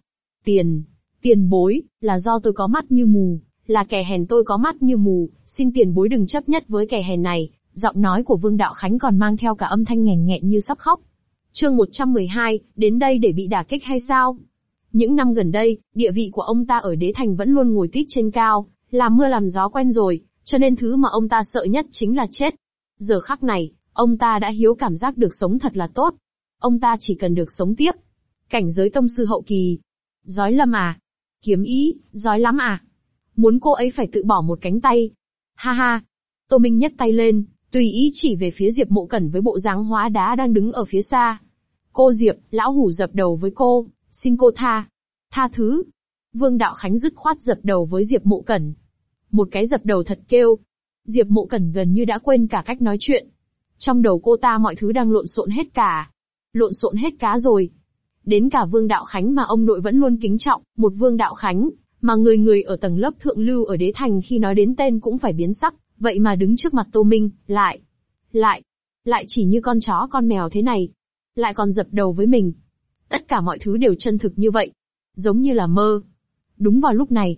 Tiền bối, là do tôi có mắt như mù, là kẻ hèn tôi có mắt như mù, xin tiền bối đừng chấp nhất với kẻ hèn này. Giọng nói của Vương Đạo Khánh còn mang theo cả âm thanh nghẹn nghẹn như sắp khóc. Chương 112, đến đây để bị đả kích hay sao? Những năm gần đây, địa vị của ông ta ở đế thành vẫn luôn ngồi tít trên cao, làm mưa làm gió quen rồi, cho nên thứ mà ông ta sợ nhất chính là chết. Giờ khắc này, ông ta đã hiếu cảm giác được sống thật là tốt. Ông ta chỉ cần được sống tiếp. Cảnh giới tông sư hậu kỳ. Giói Lâm à? Kiếm ý, giói lắm à? Muốn cô ấy phải tự bỏ một cánh tay. Ha ha. Tô Minh nhấc tay lên, tùy ý chỉ về phía Diệp Mộ Cẩn với bộ dáng hóa đá đang đứng ở phía xa. Cô Diệp, lão hủ dập đầu với cô, xin cô tha thứ. Vương Đạo Khánh dứt khoát dập đầu với Diệp Mộ Cẩn. Một cái dập đầu thật kêu. Diệp Mộ Cẩn gần như đã quên cả cách nói chuyện. Trong đầu cô ta mọi thứ đang lộn xộn hết cả. Lộn xộn hết cá rồi. Đến cả Vương Đạo Khánh mà ông nội vẫn luôn kính trọng, một Vương Đạo Khánh, mà người người ở tầng lớp thượng lưu ở đế thành khi nói đến tên cũng phải biến sắc, vậy mà đứng trước mặt Tô Minh, lại chỉ như con chó con mèo thế này. Lại còn dập đầu với mình. Tất cả mọi thứ đều chân thực như vậy. Giống như là mơ. Đúng vào lúc này,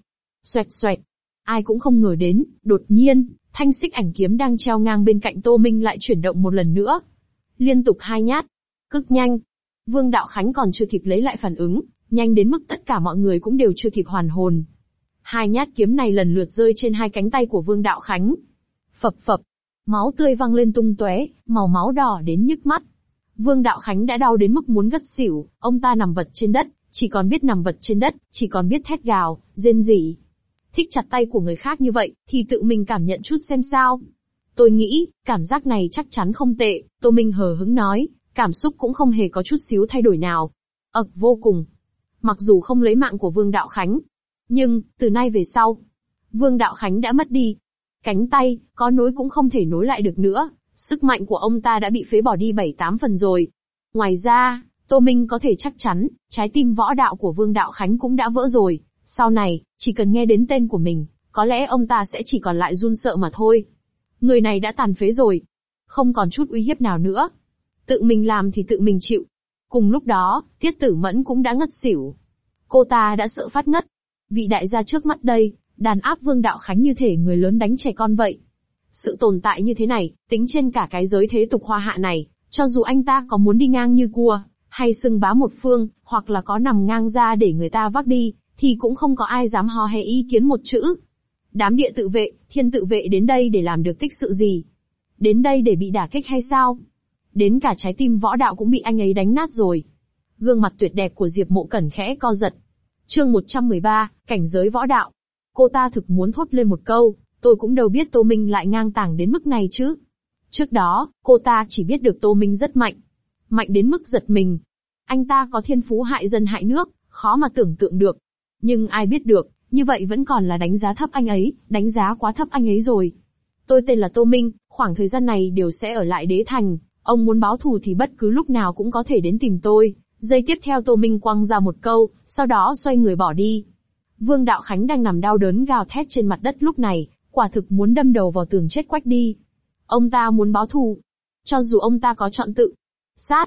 Xoẹt xoẹt. Ai cũng không ngờ đến, đột nhiên, thanh xích ảnh kiếm đang treo ngang bên cạnh Tô Minh lại chuyển động một lần nữa. Liên tục 2 nhát. Cực nhanh. Vương Đạo Khánh còn chưa kịp lấy lại phản ứng, nhanh đến mức tất cả mọi người cũng đều chưa kịp hoàn hồn. 2 nhát kiếm này lần lượt rơi trên 2 cánh tay của Vương Đạo Khánh. Phập phập. Máu tươi văng lên tung tóe, màu máu đỏ đến nhức mắt. Vương Đạo Khánh đã đau đến mức muốn ngất xỉu, ông ta nằm vật trên đất, chỉ còn biết nằm vật trên đất, chỉ còn biết thét gào, rên rỉ. Thích chặt tay của người khác như vậy, thì tự mình cảm nhận chút xem sao. Tôi nghĩ, cảm giác này chắc chắn không tệ, Tô Minh hờ hững nói, cảm xúc cũng không hề có chút xíu thay đổi nào. Vô cùng. Mặc dù không lấy mạng của Vương Đạo Khánh, nhưng, từ nay về sau, Vương Đạo Khánh đã mất đi. Cánh tay, có nối cũng không thể nối lại được nữa, sức mạnh của ông ta đã bị phế bỏ đi 7-8 phần rồi. Ngoài ra, Tô Minh có thể chắc chắn, trái tim võ đạo của Vương Đạo Khánh cũng đã vỡ rồi. Sau này, chỉ cần nghe đến tên của mình, có lẽ ông ta sẽ chỉ còn lại run sợ mà thôi. Người này đã tàn phế rồi. Không còn chút uy hiếp nào nữa. Tự mình làm thì tự mình chịu. Cùng lúc đó, Tiết Tử Mẫn cũng đã ngất xỉu. Cô ta đã sợ phát ngất. Vị đại gia trước mắt đây, đàn áp Vương Đạo Khánh như thể người lớn đánh trẻ con vậy. Sự tồn tại như thế này, tính trên cả cái giới thế tục hoa hạ này, cho dù anh ta có muốn đi ngang như cua, hay xưng bá một phương, hoặc là có nằm ngang ra để người ta vác đi, thì cũng không có ai dám hò hè ý kiến một chữ. Đám địa tự vệ, thiên tự vệ đến đây để làm được tích sự gì? Đến đây để bị đả kích hay sao? Đến cả trái tim võ đạo cũng bị anh ấy đánh nát rồi. Gương mặt tuyệt đẹp của Diệp Mộ Cẩn khẽ co giật. Chương 113, cảnh giới võ đạo. Cô ta thực muốn thốt lên một câu, tôi cũng đâu biết Tô Minh lại ngang tàng đến mức này chứ. Trước đó, cô ta chỉ biết được Tô Minh rất mạnh. Mạnh đến mức giật mình. Anh ta có thiên phú hại dân hại nước, khó mà tưởng tượng được. Nhưng ai biết được, như vậy vẫn còn là đánh giá thấp anh ấy, đánh giá quá thấp anh ấy rồi. Tôi tên là Tô Minh, khoảng thời gian này đều sẽ ở lại Đế Thành, ông muốn báo thù thì bất cứ lúc nào cũng có thể đến tìm tôi. Giây tiếp theo Tô Minh quăng ra một câu, sau đó xoay người bỏ đi. Vương Đạo Khánh đang nằm đau đớn gào thét trên mặt đất lúc này, quả thực muốn đâm đầu vào tường chết quách đi. Ông ta muốn báo thù. Cho dù ông ta có chọn tự sát,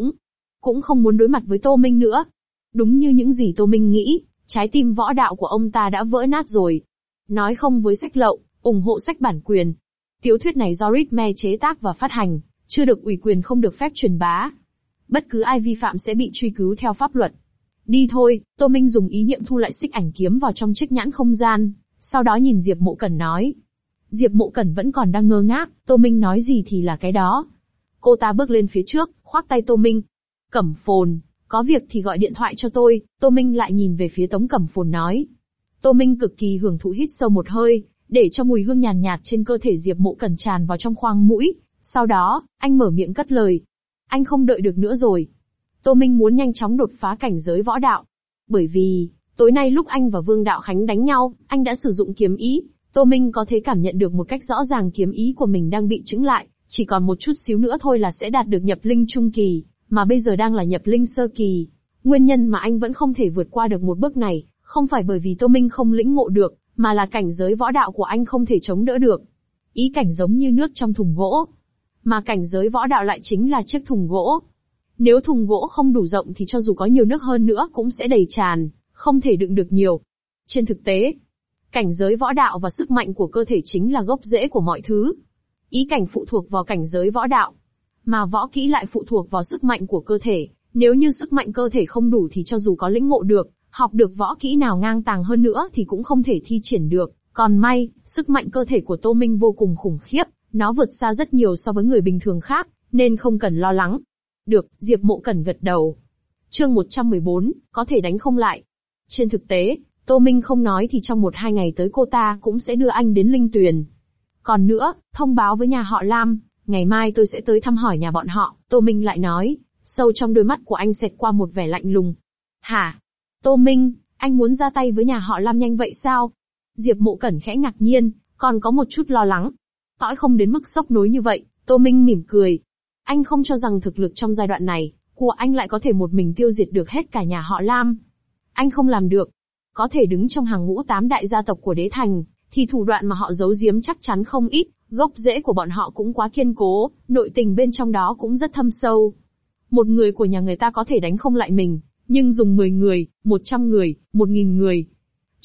cũng không muốn đối mặt với Tô Minh nữa. Đúng như những gì Tô Minh nghĩ, trái tim võ đạo của ông ta đã vỡ nát rồi. Nói không với sách lậu, ủng hộ sách bản quyền. Tiểu thuyết này do Ritme chế tác và phát hành, chưa được ủy quyền không được phép truyền bá. Bất cứ ai vi phạm sẽ bị truy cứu theo pháp luật. Đi thôi, Tô Minh dùng ý niệm thu lại xích ảnh kiếm vào trong chiếc nhãn không gian, sau đó nhìn Diệp Mộ Cẩn nói. Diệp Mộ Cẩn vẫn còn đang ngơ ngác, Tô Minh nói gì thì là cái đó. Cô ta bước lên phía trước, khoác tay Tô Minh. Cẩm Phồn, có việc thì gọi điện thoại cho tôi. Tô Minh lại nhìn về phía Tống Cẩm Phồn nói. Tô Minh cực kỳ hưởng thụ hít sâu một hơi, để cho mùi hương nhàn nhạt trên cơ thể Diệp Mộ Cẩn tràn vào trong khoang mũi. Sau đó, anh mở miệng cất lời. Anh không đợi được nữa rồi. Tô Minh muốn nhanh chóng đột phá cảnh giới võ đạo. Bởi vì, tối nay lúc anh và Vương Đạo Khánh đánh nhau, anh đã sử dụng kiếm ý. Tô Minh có thể cảm nhận được một cách rõ ràng kiếm ý của mình đang bị chững lại, chỉ còn một chút xíu nữa thôi là sẽ đạt được nhập linh trung kỳ, mà bây giờ đang là nhập linh sơ kỳ. Nguyên nhân mà anh vẫn không thể vượt qua được một bước này, không phải bởi vì Tô Minh không lĩnh ngộ được, mà là cảnh giới võ đạo của anh không thể chống đỡ được. Ý cảnh giống như nước trong thùng gỗ, mà cảnh giới võ đạo lại chính là chiếc thùng gỗ. Nếu thùng gỗ không đủ rộng thì cho dù có nhiều nước hơn nữa cũng sẽ đầy tràn, không thể đựng được nhiều. Trên thực tế, cảnh giới võ đạo và sức mạnh của cơ thể chính là gốc rễ của mọi thứ. Ý cảnh phụ thuộc vào cảnh giới võ đạo, mà võ kỹ lại phụ thuộc vào sức mạnh của cơ thể. Nếu như sức mạnh cơ thể không đủ thì cho dù có lĩnh ngộ được, học được võ kỹ nào ngang tàng hơn nữa thì cũng không thể thi triển được. Còn may, sức mạnh cơ thể của Tô Minh vô cùng khủng khiếp, nó vượt xa rất nhiều so với người bình thường khác, nên không cần lo lắng. Được, Diệp Mộ Cẩn gật đầu. Chương 114, có thể đánh không lại. Trên thực tế, Tô Minh không nói thì trong 1-2 ngày tới cô ta cũng sẽ đưa anh đến Linh Tuyền. Còn nữa, thông báo với nhà họ Lam, ngày mai tôi sẽ tới thăm hỏi nhà bọn họ, Tô Minh lại nói, sâu trong đôi mắt của anh xẹt qua một vẻ lạnh lùng. Hả? Tô Minh, anh muốn ra tay với nhà họ Lam nhanh vậy sao? Diệp Mộ Cẩn khẽ ngạc nhiên, còn có một chút lo lắng. Tỏi không đến mức sốc nối như vậy, Tô Minh mỉm cười. Anh không cho rằng thực lực trong giai đoạn này, của anh lại có thể một mình tiêu diệt được hết cả nhà họ Lam. Anh không làm được. Có thể đứng trong hàng ngũ 8 đại gia tộc của Đế Thành, thì thủ đoạn mà họ giấu giếm chắc chắn không ít, gốc rễ của bọn họ cũng quá kiên cố, nội tình bên trong đó cũng rất thâm sâu. Một người của nhà người ta có thể đánh không lại mình, nhưng dùng 10 người, 100 người, 1000 người.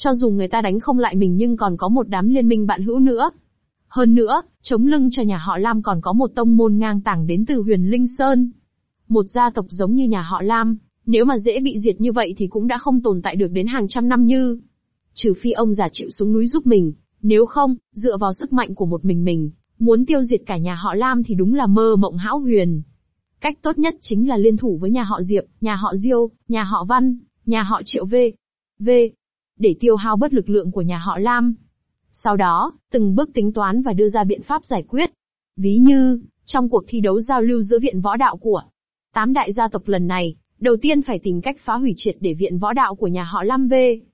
Cho dù người ta đánh không lại mình nhưng còn có một đám liên minh bạn hữu nữa. Hơn nữa, chống lưng cho nhà họ Lam còn có một tông môn ngang tàng đến từ Huyền Linh Sơn. Một gia tộc giống như nhà họ Lam, nếu mà dễ bị diệt như vậy thì cũng đã không tồn tại được đến hàng trăm năm như. Trừ phi ông già chịu xuống núi giúp mình, nếu không, dựa vào sức mạnh của một mình, muốn tiêu diệt cả nhà họ Lam thì đúng là mơ mộng hão huyền. Cách tốt nhất chính là liên thủ với nhà họ Diệp, nhà họ Diêu, nhà họ Văn, nhà họ Triệu V, để tiêu hao bớt lực lượng của nhà họ Lam. Sau đó, từng bước tính toán và đưa ra biện pháp giải quyết. Ví như, trong cuộc thi đấu giao lưu giữa viện võ đạo của 8 đại gia tộc lần này, đầu tiên phải tìm cách phá hủy triệt để viện võ đạo của nhà họ Lam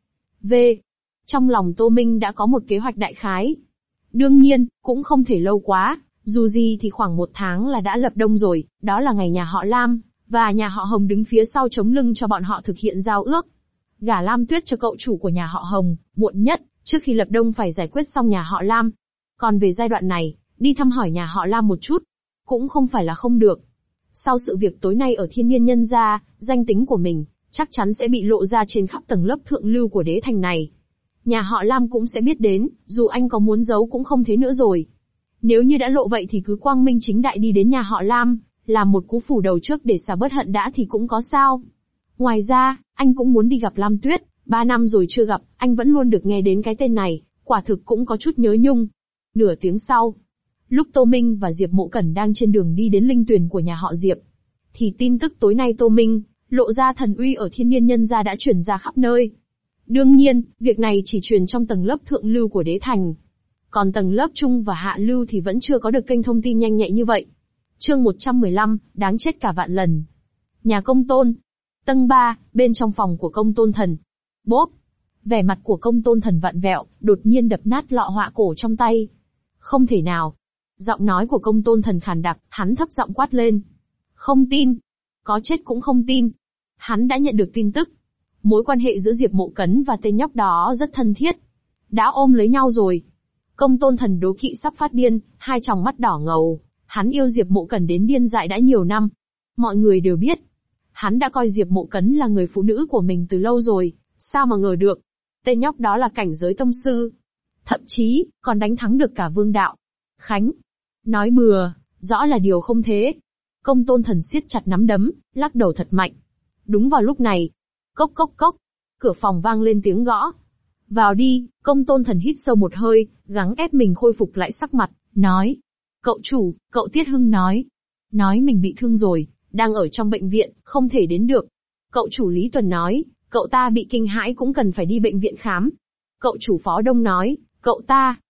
V. Trong lòng Tô Minh đã có một kế hoạch đại khái. Đương nhiên, cũng không thể lâu quá, dù gì thì khoảng 1 tháng là đã lập đông rồi, đó là ngày nhà họ Lam và nhà họ Hồng đứng phía sau chống lưng cho bọn họ thực hiện giao ước. Gả Lam Tuyết cho cậu chủ của nhà họ Hồng, muộn nhất, trước khi lập đông phải giải quyết xong nhà họ Lam. Còn về giai đoạn này, đi thăm hỏi nhà họ Lam một chút, cũng không phải là không được. Sau sự việc tối nay ở Thiên Niên Nhân Gia, danh tính của mình, chắc chắn sẽ bị lộ ra trên khắp tầng lớp thượng lưu của đế thành này. Nhà họ Lam cũng sẽ biết đến, dù anh có muốn giấu cũng không thế nữa rồi. Nếu như đã lộ vậy thì cứ quang minh chính đại đi đến nhà họ Lam, làm một cú phủ đầu trước để xả bớt hận đã thì cũng có sao. Ngoài ra, anh cũng muốn đi gặp Lam Tuyết, 3 năm rồi chưa gặp, anh vẫn luôn được nghe đến cái tên này, quả thực cũng có chút nhớ nhung. Nửa tiếng sau, lúc Tô Minh và Diệp Mộ Cẩn đang trên đường đi đến linh tuyền của nhà họ Diệp, thì tin tức tối nay Tô Minh lộ ra thần uy ở Thiên Niên Nhân Gia đã truyền ra khắp nơi. Đương nhiên, việc này chỉ truyền trong tầng lớp thượng lưu của đế thành. Còn tầng lớp trung và hạ lưu thì vẫn chưa có được kênh thông tin nhanh nhạy như vậy. Chương 115, đáng chết cả vạn lần. Nhà Công Tôn. Tầng 3, bên trong phòng của Công Tôn Thần. Bốp. Vẻ mặt của Công Tôn Thần vặn vẹo, đột nhiên đập nát lọ họa cổ trong tay. Không thể nào. Giọng nói của Công Tôn Thần khàn đặc, hắn thấp giọng quát lên. Không tin. Có chết cũng không tin. Hắn đã nhận được tin tức. Mối quan hệ giữa Diệp Mộ Cấn và tên nhóc đó rất thân thiết. Đã ôm lấy nhau rồi. Công Tôn Thần đố kỵ sắp phát điên, hai tròng mắt đỏ ngầu. Hắn yêu Diệp Mộ Cẩn đến điên dại đã nhiều năm. Mọi người đều biết. Hắn đã coi Diệp Mộ Cấn là người phụ nữ của mình từ lâu rồi, sao mà ngờ được. Tên nhóc đó là cảnh giới tông sư. Thậm chí, còn đánh thắng được cả Vương Đạo. Khánh. Nói bừa, rõ là điều không thế. Công Tôn Thần siết chặt nắm đấm, lắc đầu thật mạnh. Đúng vào lúc này. Cốc cốc cốc. Cửa phòng vang lên tiếng gõ. Vào đi, Công Tôn Thần hít sâu một hơi, gắng ép mình khôi phục lại sắc mặt, nói. Cậu chủ, cậu Tiết Hưng nói mình bị thương rồi, đang ở trong bệnh viện, không thể đến được. Cậu chủ Lý Tuần nói, cậu ta bị kinh hãi cũng cần phải đi bệnh viện khám. Cậu chủ Phó Đông nói, cậu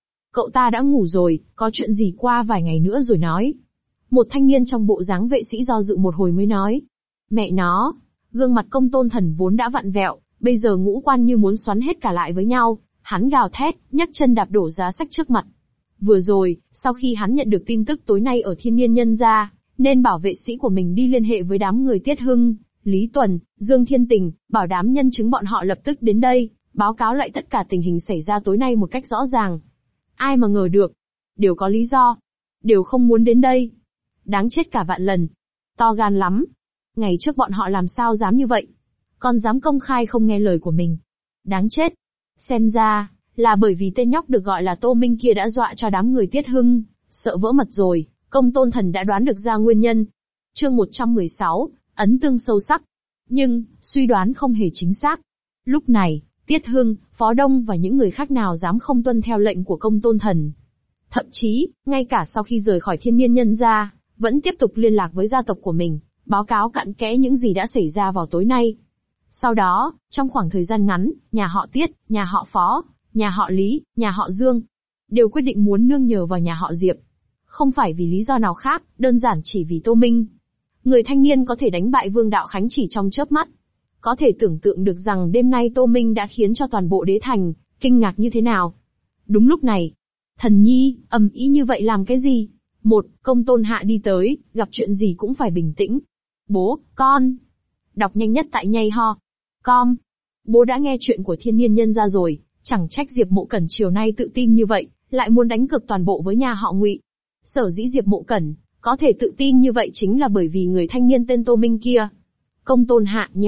ta đã ngủ rồi, có chuyện gì qua vài ngày nữa rồi nói. Một thanh niên trong bộ dáng vệ sĩ do dự một hồi mới nói. Mẹ nó, gương mặt Công Tôn Thần vốn đã vặn vẹo, bây giờ ngũ quan như muốn xoắn hết cả lại với nhau, hắn gào thét, nhấc chân đạp đổ giá sách trước mặt. Vừa rồi, sau khi hắn nhận được tin tức tối nay ở Thiên Niên Nhân Gia, nên bảo vệ sĩ của mình đi liên hệ với đám người Tiết Hưng, Lý Tuần, Dương Thiên Tình, bảo đám nhân chứng bọn họ lập tức đến đây, báo cáo lại tất cả tình hình xảy ra tối nay một cách rõ ràng. Ai mà ngờ được, đều có lý do, đều không muốn đến đây. Đáng chết cả vạn lần, to gan lắm. Ngày trước bọn họ làm sao dám như vậy, còn dám công khai không nghe lời của mình. Đáng chết. Xem ra, là bởi vì tên nhóc được gọi là Tô Minh kia đã dọa cho đám người Tiết Hưng, sợ vỡ mật rồi, Công Tôn Thần đã đoán được ra nguyên nhân. Chương 116, ấn tương sâu sắc. Nhưng, suy đoán không hề chính xác. Lúc này, Tiết Hưng, Phó Đông và những người khác nào dám không tuân theo lệnh của Công Tôn Thần. Thậm chí, ngay cả sau khi rời khỏi Thiên Niên Nhân Gia, vẫn tiếp tục liên lạc với gia tộc của mình, báo cáo cặn kẽ những gì đã xảy ra vào tối nay. Sau đó, trong khoảng thời gian ngắn, nhà họ Tiết, nhà họ Phó, nhà họ Lý, nhà họ Dương, đều quyết định muốn nương nhờ vào nhà họ Diệp. Không phải vì lý do nào khác, đơn giản chỉ vì Tô Minh. Người thanh niên có thể đánh bại Vương Đạo Khánh chỉ trong chớp mắt. Có thể tưởng tượng được rằng đêm nay Tô Minh đã khiến cho toàn bộ đế thành kinh ngạc như thế nào. Đúng lúc này, Thần Nhi, ầm ĩ như vậy làm cái gì? Công Tôn Hạ đi tới, gặp chuyện gì cũng phải bình tĩnh. Bố, con. Đọc nhanh nhất tại nhây ho. Com. Bố đã nghe chuyện của Thiên Niên Nhân Gia rồi, chẳng trách Diệp Mộ Cẩn chiều nay tự tin như vậy, lại muốn đánh cược toàn bộ với nhà họ Ngụy. Sở dĩ Diệp Mộ Cẩn có thể tự tin như vậy chính là bởi vì người thanh niên tên Tô Minh kia. Công Tôn Hạ nheo mắt,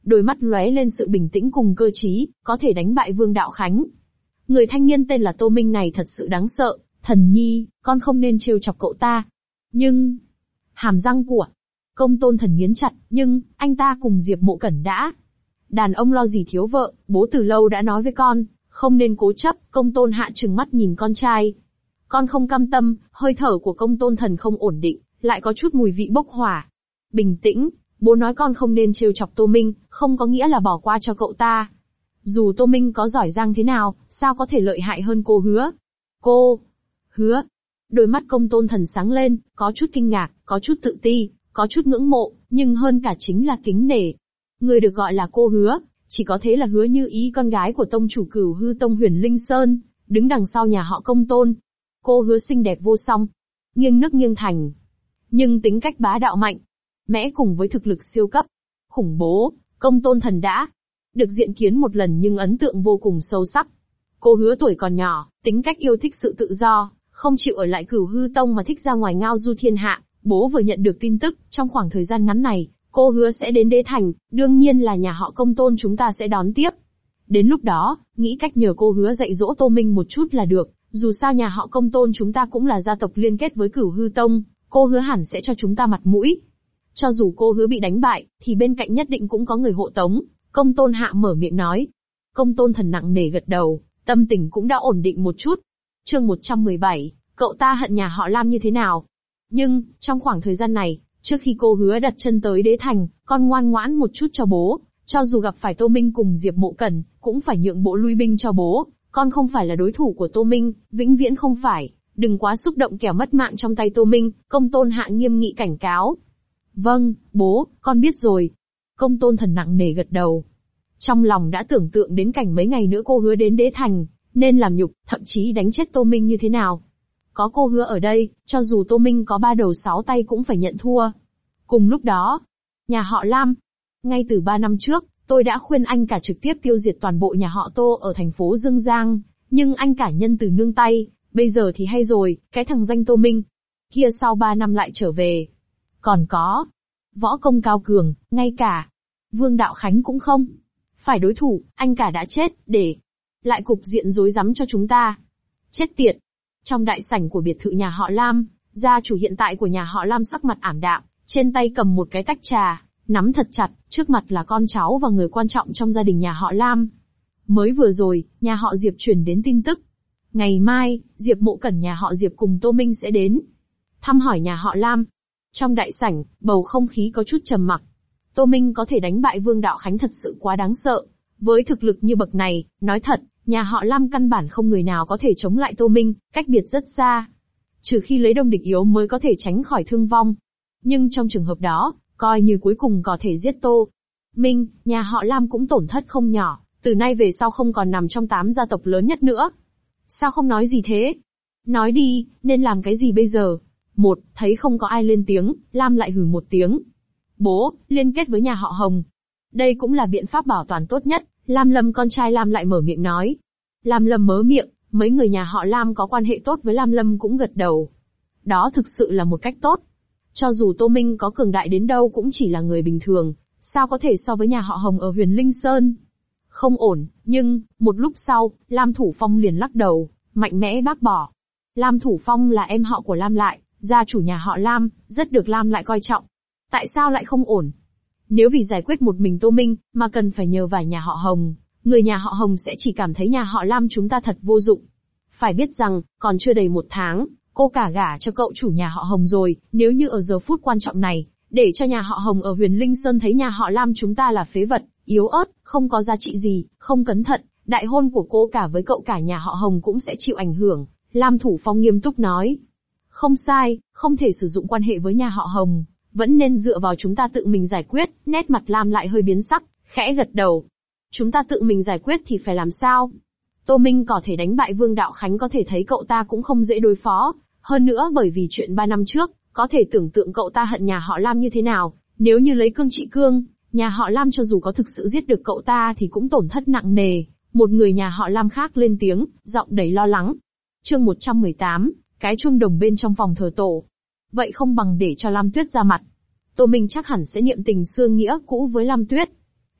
Đôi mắt lóe lên sự bình tĩnh cùng cơ trí, có thể đánh bại Vương Đạo Khánh. Người thanh niên tên là Tô Minh này thật sự đáng sợ, Thần Nhi, con không nên trêu chọc cậu ta. Nhưng, hàm răng của Công Tôn Thần nghiến chặt, nhưng, anh ta cùng Diệp Mộ Cẩn đã. Đàn ông lo gì thiếu vợ, bố từ lâu đã nói với con, không nên cố chấp. Công Tôn Hạ trừng mắt nhìn con trai. Con không cam tâm, hơi thở của Công Tôn Thần không ổn định, lại có chút mùi vị bốc hỏa. Bình tĩnh, bố nói con không nên trêu chọc Tô Minh, không có nghĩa là bỏ qua cho cậu ta. Dù Tô Minh có giỏi giang thế nào, sao có thể lợi hại hơn cô Hứa? Cô Hứa? Đôi mắt Công Tôn Thần sáng lên, có chút kinh ngạc, có chút tự ti, có chút ngưỡng mộ, nhưng hơn cả chính là kính nể. Người được gọi là cô Hứa, chỉ có thế là Hứa Như Ý, con gái của tông chủ Cửu Hư Tông Huyền Linh Sơn, đứng đằng sau nhà họ Công Tôn. Cô Hứa xinh đẹp vô song, nghiêng nước nghiêng thành, nhưng tính cách bá đạo mạnh mẽ cùng với thực lực siêu cấp khủng bố, Công Tôn Thần đã được diện kiến một lần nhưng ấn tượng vô cùng sâu sắc. Cô Hứa tuổi còn nhỏ, tính cách yêu thích sự tự do, không chịu ở lại Cửu Hư Tông mà thích ra ngoài ngao du thiên hạ. Bố vừa nhận được tin tức, trong khoảng thời gian ngắn này, cô Hứa sẽ đến Đế Thành, đương nhiên là nhà họ Công Tôn chúng ta sẽ đón tiếp. Đến lúc đó, nghĩ cách nhờ cô Hứa dạy dỗ Tô Minh một chút là được, dù sao nhà họ Công Tôn chúng ta cũng là gia tộc liên kết với Cửu Hư Tông, cô Hứa hẳn sẽ cho chúng ta mặt mũi. Cho dù cô Hứa bị đánh bại, thì bên cạnh nhất định cũng có người hộ tống. Công Tôn Hạ mở miệng nói. Công Tôn Thần nặng nề gật đầu, tâm tình cũng đã ổn định một chút. Chương 117, cậu ta hận nhà họ Lam như thế nào? Nhưng, trong khoảng thời gian này, trước khi cô Hứa đặt chân tới Đế Thành, con ngoan ngoãn một chút cho bố. Cho dù gặp phải Tô Minh cùng Diệp Mộ Cẩn, cũng phải nhượng bộ lui binh cho bố. Con không phải là đối thủ của Tô Minh, vĩnh viễn không phải. Đừng quá xúc động kẻo mất mạng trong tay Tô Minh. Công Tôn Hạ nghiêm nghị cảnh cáo. Vâng, bố, con biết rồi. Công Tôn Thần nặng nề gật đầu. Trong lòng đã tưởng tượng đến cảnh mấy ngày nữa cô Hứa đến Đế Thành, nên làm nhục, thậm chí đánh chết Tô Minh như thế nào. Có cô Hứa ở đây, cho dù Tô Minh có 3 đầu 6 tay cũng phải nhận thua. Cùng lúc đó, nhà họ Lam. Ngay từ 3 năm trước, tôi đã khuyên anh cả trực tiếp tiêu diệt toàn bộ nhà họ Tô ở thành phố Dương Giang, nhưng anh cả nhân từ nương tay, bây giờ thì hay rồi, cái thằng danh Tô Minh kia sau 3 năm lại trở về. Còn có võ công cao cường, ngay cả Vương Đạo Khánh cũng không phải đối thủ, anh cả đã chết, để lại cục diện rối rắm cho chúng ta. Chết tiệt. Trong đại sảnh của biệt thự nhà họ Lam, gia chủ hiện tại của nhà họ Lam sắc mặt ảm đạm, trên tay cầm một cái tách trà, nắm thật chặt, trước mặt là con cháu và người quan trọng trong gia đình nhà họ Lam. Mới vừa rồi, nhà họ Diệp truyền đến tin tức. Ngày mai, Diệp Mộ Cẩn nhà họ Diệp cùng Tô Minh sẽ đến thăm hỏi nhà họ Lam. Trong đại sảnh, bầu không khí có chút trầm mặc. Tô Minh có thể đánh bại Vương Đạo Khánh thật sự quá đáng sợ. Với thực lực như bậc này, nói thật, nhà họ Lam căn bản không người nào có thể chống lại Tô Minh, cách biệt rất xa. Trừ khi lấy đông địch yếu mới có thể tránh khỏi thương vong. Nhưng trong trường hợp đó, coi như cuối cùng có thể giết Tô Minh, nhà họ Lam cũng tổn thất không nhỏ, từ nay về sau không còn nằm trong 8 gia tộc lớn nhất nữa. Sao không nói gì thế? Nói đi, nên làm cái gì bây giờ? Thấy không có ai lên tiếng, Lam lại hừ một tiếng. Bố, liên kết với nhà họ Hồng. Đây cũng là biện pháp bảo toàn tốt nhất. Lam Lâm con trai Lam lại mở miệng nói. Lam Lâm mớ miệng, mấy người nhà họ Lam có quan hệ tốt với Lam Lâm cũng gật đầu. Đó thực sự là một cách tốt. Cho dù Tô Minh có cường đại đến đâu cũng chỉ là người bình thường, sao có thể so với nhà họ Hồng ở Huyền Linh Sơn. Không ổn, nhưng, một lúc sau, Lam Thủ Phong liền lắc đầu, mạnh mẽ bác bỏ. Lam Thủ Phong là em họ của Lam Lại, gia chủ nhà họ Lam, rất được Lam Lại coi trọng. Tại sao lại không ổn? Nếu vì giải quyết một mình Tô Minh, mà cần phải nhờ vả nhà họ Hồng, người nhà họ Hồng sẽ chỉ cảm thấy nhà họ Lam chúng ta thật vô dụng. Phải biết rằng, còn chưa đầy 1 tháng, cô cả gả cho cậu chủ nhà họ Hồng rồi, nếu như ở giờ phút quan trọng này, để cho nhà họ Hồng ở Huyền Linh Sơn thấy nhà họ Lam chúng ta là phế vật, yếu ớt, không có giá trị gì, không cẩn thận, đại hôn của cô cả với cậu cả nhà họ Hồng cũng sẽ chịu ảnh hưởng. Lam Thủ Phong nghiêm túc nói. Không sai, không thể sử dụng quan hệ với nhà họ Hồng, vẫn nên dựa vào chúng ta tự mình giải quyết. Nét mặt Lam lại hơi biến sắc, khẽ gật đầu. Chúng ta tự mình giải quyết thì phải làm sao? Tô Minh có thể đánh bại Vương Đạo Khánh, có thể thấy cậu ta cũng không dễ đối phó. Hơn nữa bởi vì chuyện 3 năm trước, có thể tưởng tượng cậu ta hận nhà họ Lam như thế nào. Nếu như lấy cương trị cương, nhà họ Lam cho dù có thực sự giết được cậu ta thì cũng tổn thất nặng nề. Một người nhà họ Lam khác lên tiếng, giọng đầy lo lắng. Chương 118, cái chuông đồng bên trong phòng thờ tổ. Vậy không bằng để cho Lam Tuyết ra mặt. Tô Minh chắc hẳn sẽ niệm tình xưa nghĩa cũ với Lam Tuyết.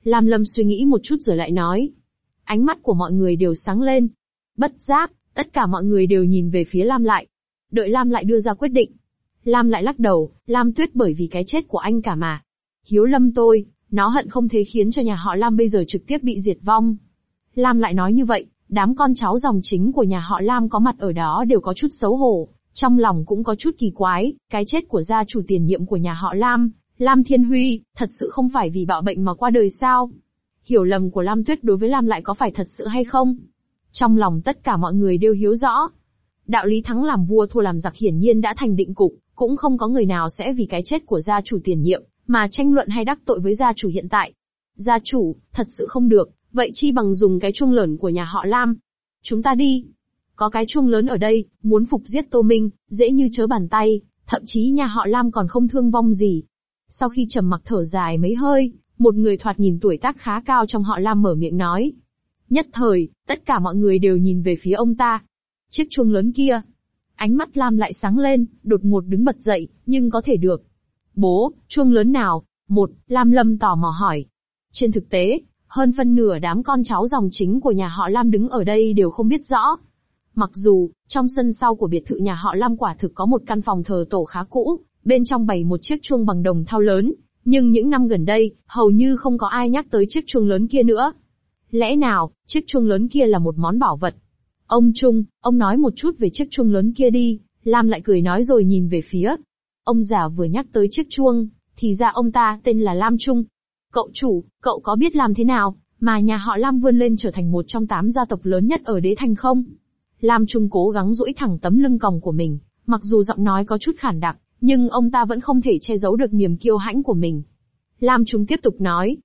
Lam Lâm suy nghĩ một chút rồi lại nói. Ánh mắt của mọi người đều sáng lên. Bất giác, tất cả mọi người đều nhìn về phía Lam Lại. Đợi Lam Lại đưa ra quyết định. Lam Lại lắc đầu, Lam Tuyết bởi vì cái chết của anh cả mà. Hiếu Lâm tôi, nó hận không thể khiến cho nhà họ Lam bây giờ trực tiếp bị diệt vong. Lam Lại nói như vậy, đám con cháu dòng chính của nhà họ Lam có mặt ở đó đều có chút xấu hổ, trong lòng cũng có chút kỳ quái, cái chết của gia chủ tiền nhiệm của nhà họ Lam, Lam Thiên Huy, thật sự không phải vì bạo bệnh mà qua đời sao? Hiểu lầm của Lam Tuyết đối với Lam Lại có phải thật sự hay không? Trong lòng tất cả mọi người đều hiếu rõ. Đạo lý thắng làm vua thua làm giặc hiển nhiên đã thành định cục, cũng không có người nào sẽ vì cái chết của gia chủ tiền nhiệm, mà tranh luận hay đắc tội với gia chủ hiện tại. Gia chủ, thật sự không được, vậy chi bằng dùng cái chuông lớn của nhà họ Lam. Chúng ta đi. Có cái chuông lớn ở đây, muốn phục giết Tô Minh, dễ như trở bàn tay, thậm chí nhà họ Lam còn không thương vong gì. Sau khi trầm mặc thở dài mấy hơi, một người thoạt nhìn tuổi tác khá cao trong họ Lam mở miệng nói. Nhất thời, tất cả mọi người đều nhìn về phía ông ta. Chiếc chuông lớn kia. Ánh mắt Lam lại sáng lên, đột ngột đứng bật dậy, nhưng có thể được. Bố, chuông lớn nào? Lam Lâm tò mò hỏi. Trên thực tế, hơn phân nửa đám con cháu dòng chính của nhà họ Lam đứng ở đây đều không biết rõ. Mặc dù, trong sân sau của biệt thự nhà họ Lam quả thực có một căn phòng thờ tổ khá cũ, bên trong bày một chiếc chuông bằng đồng thau lớn, nhưng những năm gần đây, hầu như không có ai nhắc tới chiếc chuông lớn kia nữa. Lẽ nào, chiếc chuông lớn kia là một món bảo vật? Ông Trung, ông nói một chút về chiếc chuông lớn kia đi, Lam lại cười nói rồi nhìn về phía. Ông già vừa nhắc tới chiếc chuông, thì ra ông ta tên là Lam Trung. Cậu chủ, cậu có biết làm thế nào, mà nhà họ Lam vươn lên trở thành một trong 8 gia tộc lớn nhất ở Đế Thành không? Lam Trung cố gắng duỗi thẳng tấm lưng còng của mình, mặc dù giọng nói có chút khản đặc, nhưng ông ta vẫn không thể che giấu được niềm kiêu hãnh của mình. Lam Trung tiếp tục nói.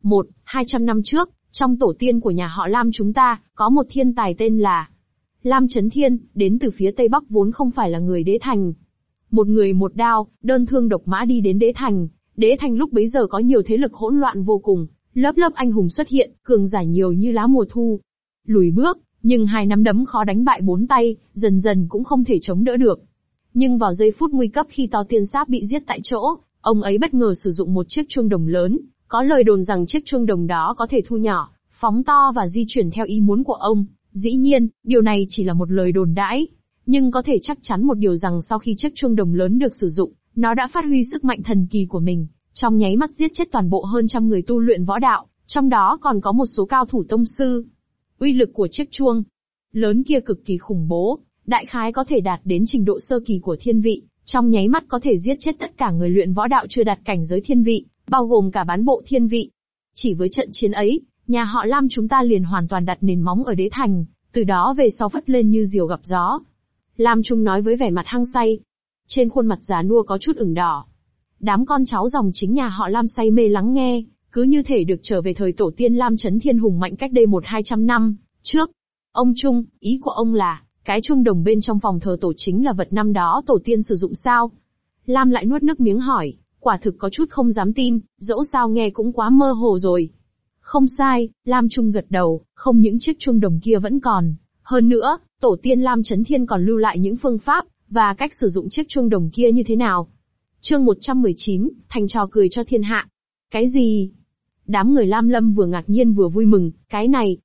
200 năm trước, trong tổ tiên của nhà họ Lam chúng ta, có một thiên tài tên là Lam Chấn Thiên, đến từ phía Tây Bắc vốn không phải là người Đế Thành. Một người một đao, đơn thương độc mã đi đến Đế Thành. Đế Thành lúc bấy giờ có nhiều thế lực hỗn loạn vô cùng, lớp lớp anh hùng xuất hiện, cường giả nhiều như lá mùa thu. Lùi bước, nhưng 2 nắm đấm khó đánh bại 4 tay, dần dần cũng không thể chống đỡ được. Nhưng vào giây phút nguy cấp khi To Tiên Sáp bị giết tại chỗ, ông ấy bất ngờ sử dụng một chiếc chuông đồng lớn, có lời đồn rằng chiếc chuông đồng đó có thể thu nhỏ, phóng to và di chuyển theo ý muốn của ông. Dĩ nhiên, điều này chỉ là một lời đồn đãi, nhưng có thể chắc chắn một điều rằng sau khi chiếc chuông đồng lớn được sử dụng, nó đã phát huy sức mạnh thần kỳ của mình, trong nháy mắt giết chết toàn bộ hơn trăm người tu luyện võ đạo, trong đó còn có một số cao thủ tông sư. Uy lực của chiếc chuông lớn kia cực kỳ khủng bố, đại khái có thể đạt đến trình độ sơ kỳ của thiên vị, trong nháy mắt có thể giết chết tất cả người luyện võ đạo chưa đạt cảnh giới thiên vị, bao gồm cả bán bộ thiên vị. Chỉ với trận chiến ấy, nhà họ Lam chúng ta liền hoàn toàn đặt nền móng ở Đế Thành, từ đó về sau phất lên như diều gặp gió. Lam Trung nói với vẻ mặt hăng say. Trên khuôn mặt già nua có chút ửng đỏ. Đám con cháu dòng chính nhà họ Lam say mê lắng nghe, cứ như thể được trở về thời tổ tiên Lam Chấn Thiên hùng mạnh cách đây 100-200 năm trước. Ông Trung, ý của ông là, cái chuông đồng bên trong phòng thờ tổ chính là vật năm đó tổ tiên sử dụng sao? Lam lại nuốt nước miếng hỏi, quả thực có chút không dám tin, dẫu sao nghe cũng quá mơ hồ rồi. Không sai, Lam Trung gật đầu, không những chiếc chuông đồng kia vẫn còn. Hơn nữa, tổ tiên Lam Chấn Thiên còn lưu lại những phương pháp, và cách sử dụng chiếc chuông đồng kia như thế nào. Chương 119, thành trò cười cho thiên hạ. Cái gì? Đám người Lam Lâm vừa ngạc nhiên vừa vui mừng, cái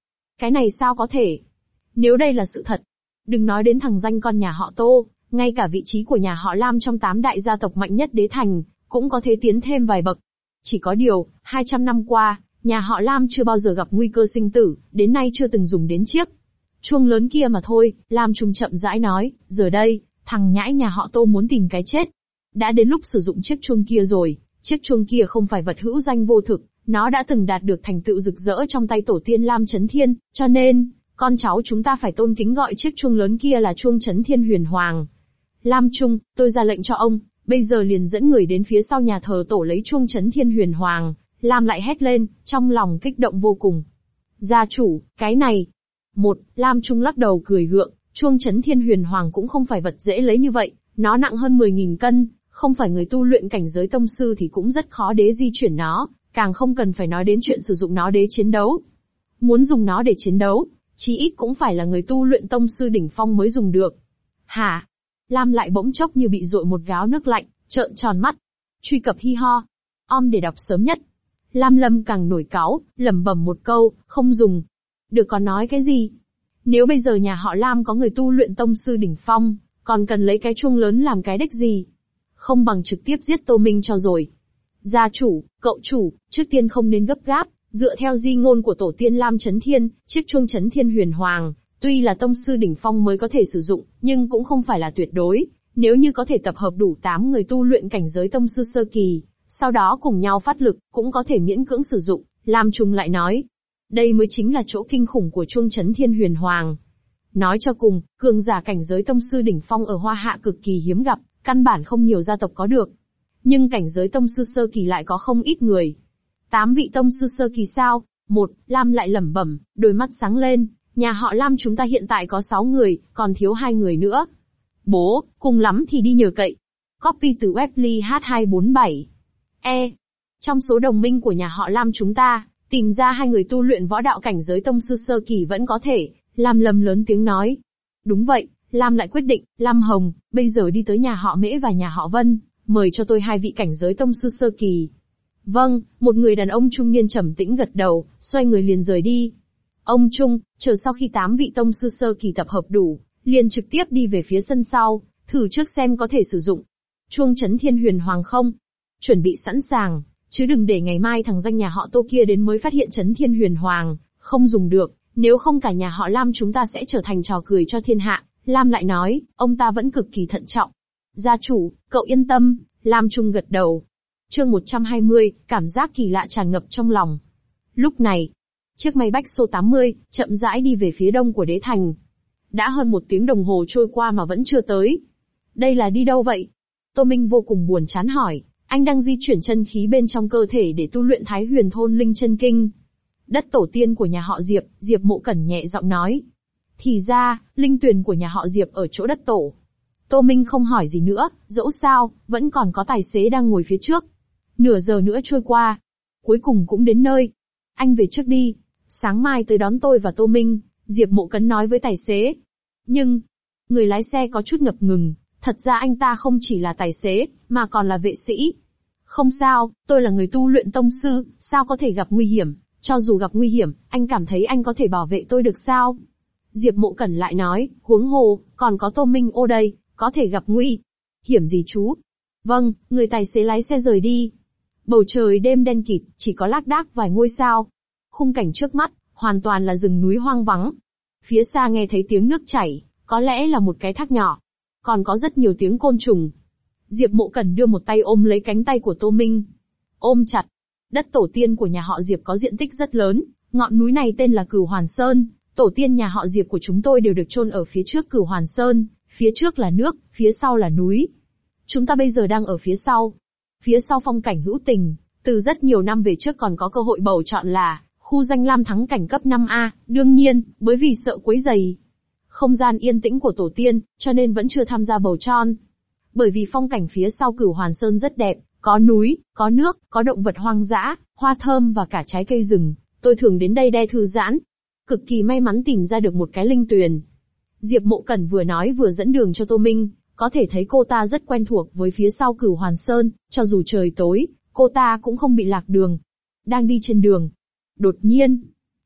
này sao có thể? Nếu đây là sự thật, đừng nói đến thằng danh con nhà họ Tô, ngay cả vị trí của nhà họ Lam trong 8 đại gia tộc mạnh nhất Đế Thành, cũng có thể tiến thêm vài bậc. Chỉ có điều, 200 năm qua, nhà họ Lam chưa bao giờ gặp nguy cơ sinh tử, đến nay chưa từng dùng đến chiếc chuông lớn kia mà thôi. Lam Trung chậm rãi nói, giờ đây, thằng nhãi nhà họ Tô muốn tìm cái chết. Đã đến lúc sử dụng chiếc chuông kia rồi, chiếc chuông kia không phải vật hữu danh vô thực, nó đã từng đạt được thành tựu rực rỡ trong tay tổ tiên Lam Chấn Thiên, cho nên, con cháu chúng ta phải tôn kính gọi chiếc chuông lớn kia là chuông Chấn Thiên Huyền Hoàng. Lam Trung, tôi ra lệnh cho ông, bây giờ liền dẫn người đến phía sau nhà thờ tổ lấy chuông Chấn Thiên Huyền Hoàng. Lam lại hét lên, trong lòng kích động vô cùng. Gia chủ, cái này. Lam Trung lắc đầu cười gượng, chuông Chấn Thiên Huyền Hoàng cũng không phải vật dễ lấy như vậy, nó nặng hơn 10.000 cân, không phải người tu luyện cảnh giới tông sư thì cũng rất khó để di chuyển nó, càng không cần phải nói đến chuyện sử dụng nó để chiến đấu. Muốn dùng nó để chiến đấu, chí ít cũng phải là người tu luyện tông sư đỉnh phong mới dùng được. Hả? Lam lại bỗng chốc như bị dội một gáo nước lạnh, trợn tròn mắt. Truy cập Hi Ho để đọc sớm nhất. Lam Lâm càng nổi cáu, lẩm bẩm một câu, không dùng. Được còn nói cái gì? Nếu bây giờ nhà họ Lam có người tu luyện tông sư đỉnh phong, còn cần lấy cái chuông lớn làm cái đích gì? Không bằng trực tiếp giết Tô Minh cho rồi. Gia chủ, cậu chủ, trước tiên không nên gấp gáp, dựa theo di ngôn của tổ tiên Lam Chấn Thiên, chiếc chuông Chấn Thiên Huyền Hoàng, tuy là tông sư đỉnh phong mới có thể sử dụng, nhưng cũng không phải là tuyệt đối. Nếu như có thể tập hợp đủ 8 người tu luyện cảnh giới tông sư sơ kỳ, sau đó cùng nhau phát lực, cũng có thể miễn cưỡng sử dụng. Lam Trung lại nói, đây mới chính là chỗ kinh khủng của chuông Chấn Thiên Huyền Hoàng. Nói cho cùng, cường giả cảnh giới tông sư đỉnh phong ở Hoa Hạ cực kỳ hiếm gặp, căn bản không nhiều gia tộc có được. Nhưng cảnh giới tông sư sơ kỳ lại có không ít người. 8 vị tông sư sơ kỳ sao? Lam lại lẩm bẩm, đôi mắt sáng lên, nhà họ Lam chúng ta hiện tại có 6 người, còn thiếu 2 người nữa. Bố, cùng lắm thì đi nhờ cậy. Copy từ Weebly H247. Trong số đồng minh của nhà họ Lam chúng ta, tìm ra 2 người tu luyện võ đạo cảnh giới tông sư sơ kỳ vẫn có thể. Lam Lâm lớn tiếng nói. Đúng vậy, Lam lại quyết định, Lam Hồng, bây giờ đi tới nhà họ Mễ và nhà họ Vân, mời cho tôi 2 vị cảnh giới tông sư sơ kỳ. Vâng, một người đàn ông trung niên trầm tĩnh gật đầu, xoay người liền rời đi. Ông Trung, chờ sau khi 8 vị tông sư sơ kỳ tập hợp đủ, liền trực tiếp đi về phía sân sau, thử trước xem có thể sử dụng chuông Chấn Thiên Huyền Hoàng không. Chuẩn bị sẵn sàng, chứ đừng để ngày mai thằng danh nhà họ Tô kia đến mới phát hiện Chấn Thiên Huyền Hoàng không dùng được, nếu không cả nhà họ Lam chúng ta sẽ trở thành trò cười cho thiên hạ. Lam lại nói, ông ta vẫn cực kỳ thận trọng. Gia chủ, cậu yên tâm, Lam Trung gật đầu. Chương 120, cảm giác kỳ lạ tràn ngập trong lòng. Lúc này, chiếc máy bách số 80, chậm rãi đi về phía đông của đế thành. Đã hơn 1 tiếng đồng hồ trôi qua mà vẫn chưa tới. Đây là đi đâu vậy? Tô Minh vô cùng buồn chán hỏi, anh đang di chuyển chân khí bên trong cơ thể để tu luyện Thái Huyền Thôn Linh Chân Kinh. Đất tổ tiên của nhà họ Diệp, Diệp Mộ Cẩn nhẹ giọng nói. Thì ra, linh tuyền của nhà họ Diệp ở chỗ đất tổ. Tô Minh không hỏi gì nữa, dẫu sao, vẫn còn có tài xế đang ngồi phía trước. Nửa giờ nữa trôi qua. Cuối cùng cũng đến nơi. Anh về trước đi. Sáng mai tới đón tôi và Tô Minh, Diệp Mộ Cẩn nói với tài xế. Nhưng, người lái xe có chút ngập ngừng, thật ra anh ta không chỉ là tài xế, mà còn là vệ sĩ. Không sao, tôi là người tu luyện tông sư, sao có thể gặp nguy hiểm, cho dù gặp nguy hiểm, anh cảm thấy anh có thể bảo vệ tôi được sao? Diệp Mộ Cẩn lại nói, huống hồ, còn có Tô Minh ô đây, có thể gặp nguy hiểm gì chú? Vâng, người tài xế lái xe rời đi. Bầu trời đêm đen kịt, chỉ có lác đác vài ngôi sao. Khung cảnh trước mắt, hoàn toàn là rừng núi hoang vắng. Phía xa nghe thấy tiếng nước chảy, có lẽ là một cái thác nhỏ. Còn có rất nhiều tiếng côn trùng. Diệp Mộ Cẩn đưa một tay ôm lấy cánh tay của Tô Minh. Ôm chặt. Đất tổ tiên của nhà họ Diệp có diện tích rất lớn, ngọn núi này tên là Cửu Hoàn Sơn. Tổ tiên nhà họ Diệp của chúng tôi đều được chôn ở phía trước Cửu Hoàn Sơn, phía trước là nước, phía sau là núi. Chúng ta bây giờ đang ở phía sau. Phía sau phong cảnh hữu tình, từ rất nhiều năm về trước còn có cơ hội bầu chọn là khu danh lam thắng cảnh cấp 5A, đương nhiên, bởi vì sợ quấy rầy không gian yên tĩnh của tổ tiên, cho nên vẫn chưa tham gia bầu chọn. Bởi vì phong cảnh phía sau Cửu Hoàn Sơn rất đẹp, có núi, có nước, có động vật hoang dã, hoa thơm và cả trái cây rừng. Tôi thường đến đây để thư giãn. Cực kỳ may mắn tìm ra được một cái linh tuyền. Diệp Mộ Cẩn vừa nói vừa dẫn đường cho Tô Minh, có thể thấy cô ta rất quen thuộc với phía sau Cửu Hoàn Sơn, cho dù trời tối, cô ta cũng không bị lạc đường. Đang đi trên đường. Đột nhiên.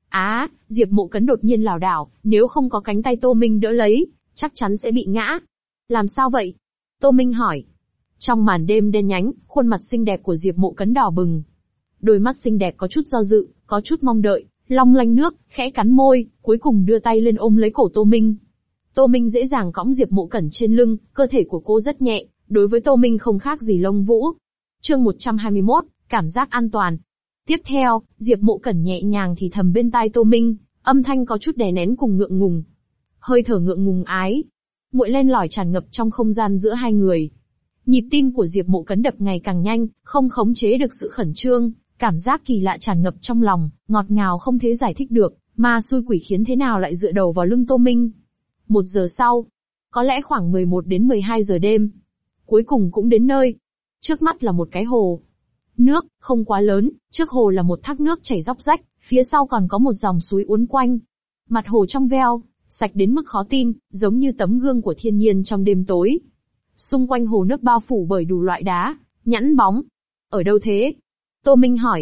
Diệp Mộ Cẩn đột nhiên lảo đảo, nếu không có cánh tay Tô Minh đỡ lấy, chắc chắn sẽ bị ngã. Làm sao vậy? Tô Minh hỏi. Trong màn đêm đen nhánh, khuôn mặt xinh đẹp của Diệp Mộ Cẩn đỏ bừng. Đôi mắt xinh đẹp có chút do dự, có chút mong đợi, long lanh nước, khẽ cắn môi, cuối cùng đưa tay lên ôm lấy cổ Tô Minh. Tô Minh dễ dàng cõng Diệp Mộ Cẩn trên lưng, cơ thể của cô rất nhẹ, đối với Tô Minh không khác gì lông vũ. Chương 121, cảm giác an toàn. Tiếp theo, Diệp Mộ Cẩn nhẹ nhàng thì thầm bên tai Tô Minh, âm thanh có chút đè nén cùng ngượng ngùng. Hơi thở ngượng ngùng ái muội len lỏi tràn ngập trong không gian giữa hai người. Nhịp tim của Diệp Mộ Cẩn đập ngày càng nhanh, không khống chế được sự khẩn trương, cảm giác kỳ lạ tràn ngập trong lòng, ngọt ngào không thể giải thích được, mà xui quỷ khiến thế nào lại dựa đầu vào lưng Tô Minh. 1 giờ sau, có lẽ khoảng 11 đến 12 giờ đêm, cuối cùng cũng đến nơi. Trước mắt là một cái hồ. Nước, không quá lớn, trước hồ là một thác nước chảy róc rách, phía sau còn có một dòng suối uốn quanh. Mặt hồ trong veo, sạch đến mức khó tin, giống như tấm gương của thiên nhiên trong đêm tối. Xung quanh hồ nước bao phủ bởi đủ loại đá, nhẵn bóng. Ở đâu thế? Tô Minh hỏi.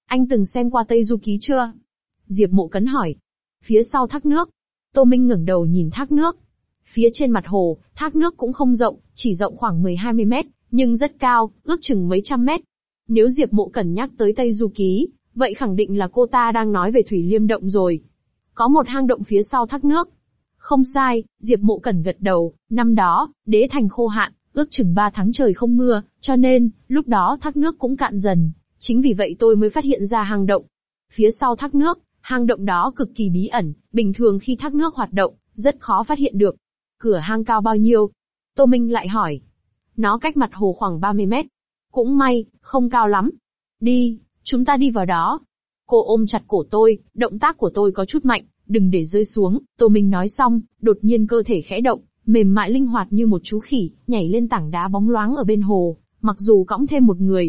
Anh từng xem qua Tây Du Ký chưa? Diệp Mộ Cấn hỏi. Phía sau thác nước. Tô Minh ngẩng đầu nhìn thác nước. Phía trên mặt hồ, thác nước cũng không rộng, chỉ rộng khoảng 10-20 mét, nhưng rất cao, ước chừng mấy trăm mét. Nếu Diệp Mộ Cẩn nhắc tới Tây Du Ký, vậy khẳng định là cô ta đang nói về Thủy Liêm Động rồi. Có một hang động phía sau thác nước. Không sai, Diệp Mộ Cẩn gật đầu, năm đó, đế thành khô hạn, ước chừng 3 tháng trời không mưa, cho nên, lúc đó thác nước cũng cạn dần. Chính vì vậy tôi mới phát hiện ra hang động. Phía sau thác nước, hang động đó cực kỳ bí ẩn, bình thường khi thác nước hoạt động, rất khó phát hiện được. Cửa hang cao bao nhiêu? Tô Minh lại hỏi. Nó cách mặt hồ khoảng 30 mét. Cũng may, không cao lắm. Đi, chúng ta đi vào đó. Cô ôm chặt cổ tôi, động tác của tôi có chút mạnh, đừng để rơi xuống. Tô Minh nói xong, đột nhiên cơ thể khẽ động, mềm mại linh hoạt như một chú khỉ, nhảy lên tảng đá bóng loáng ở bên hồ, mặc dù cõng thêm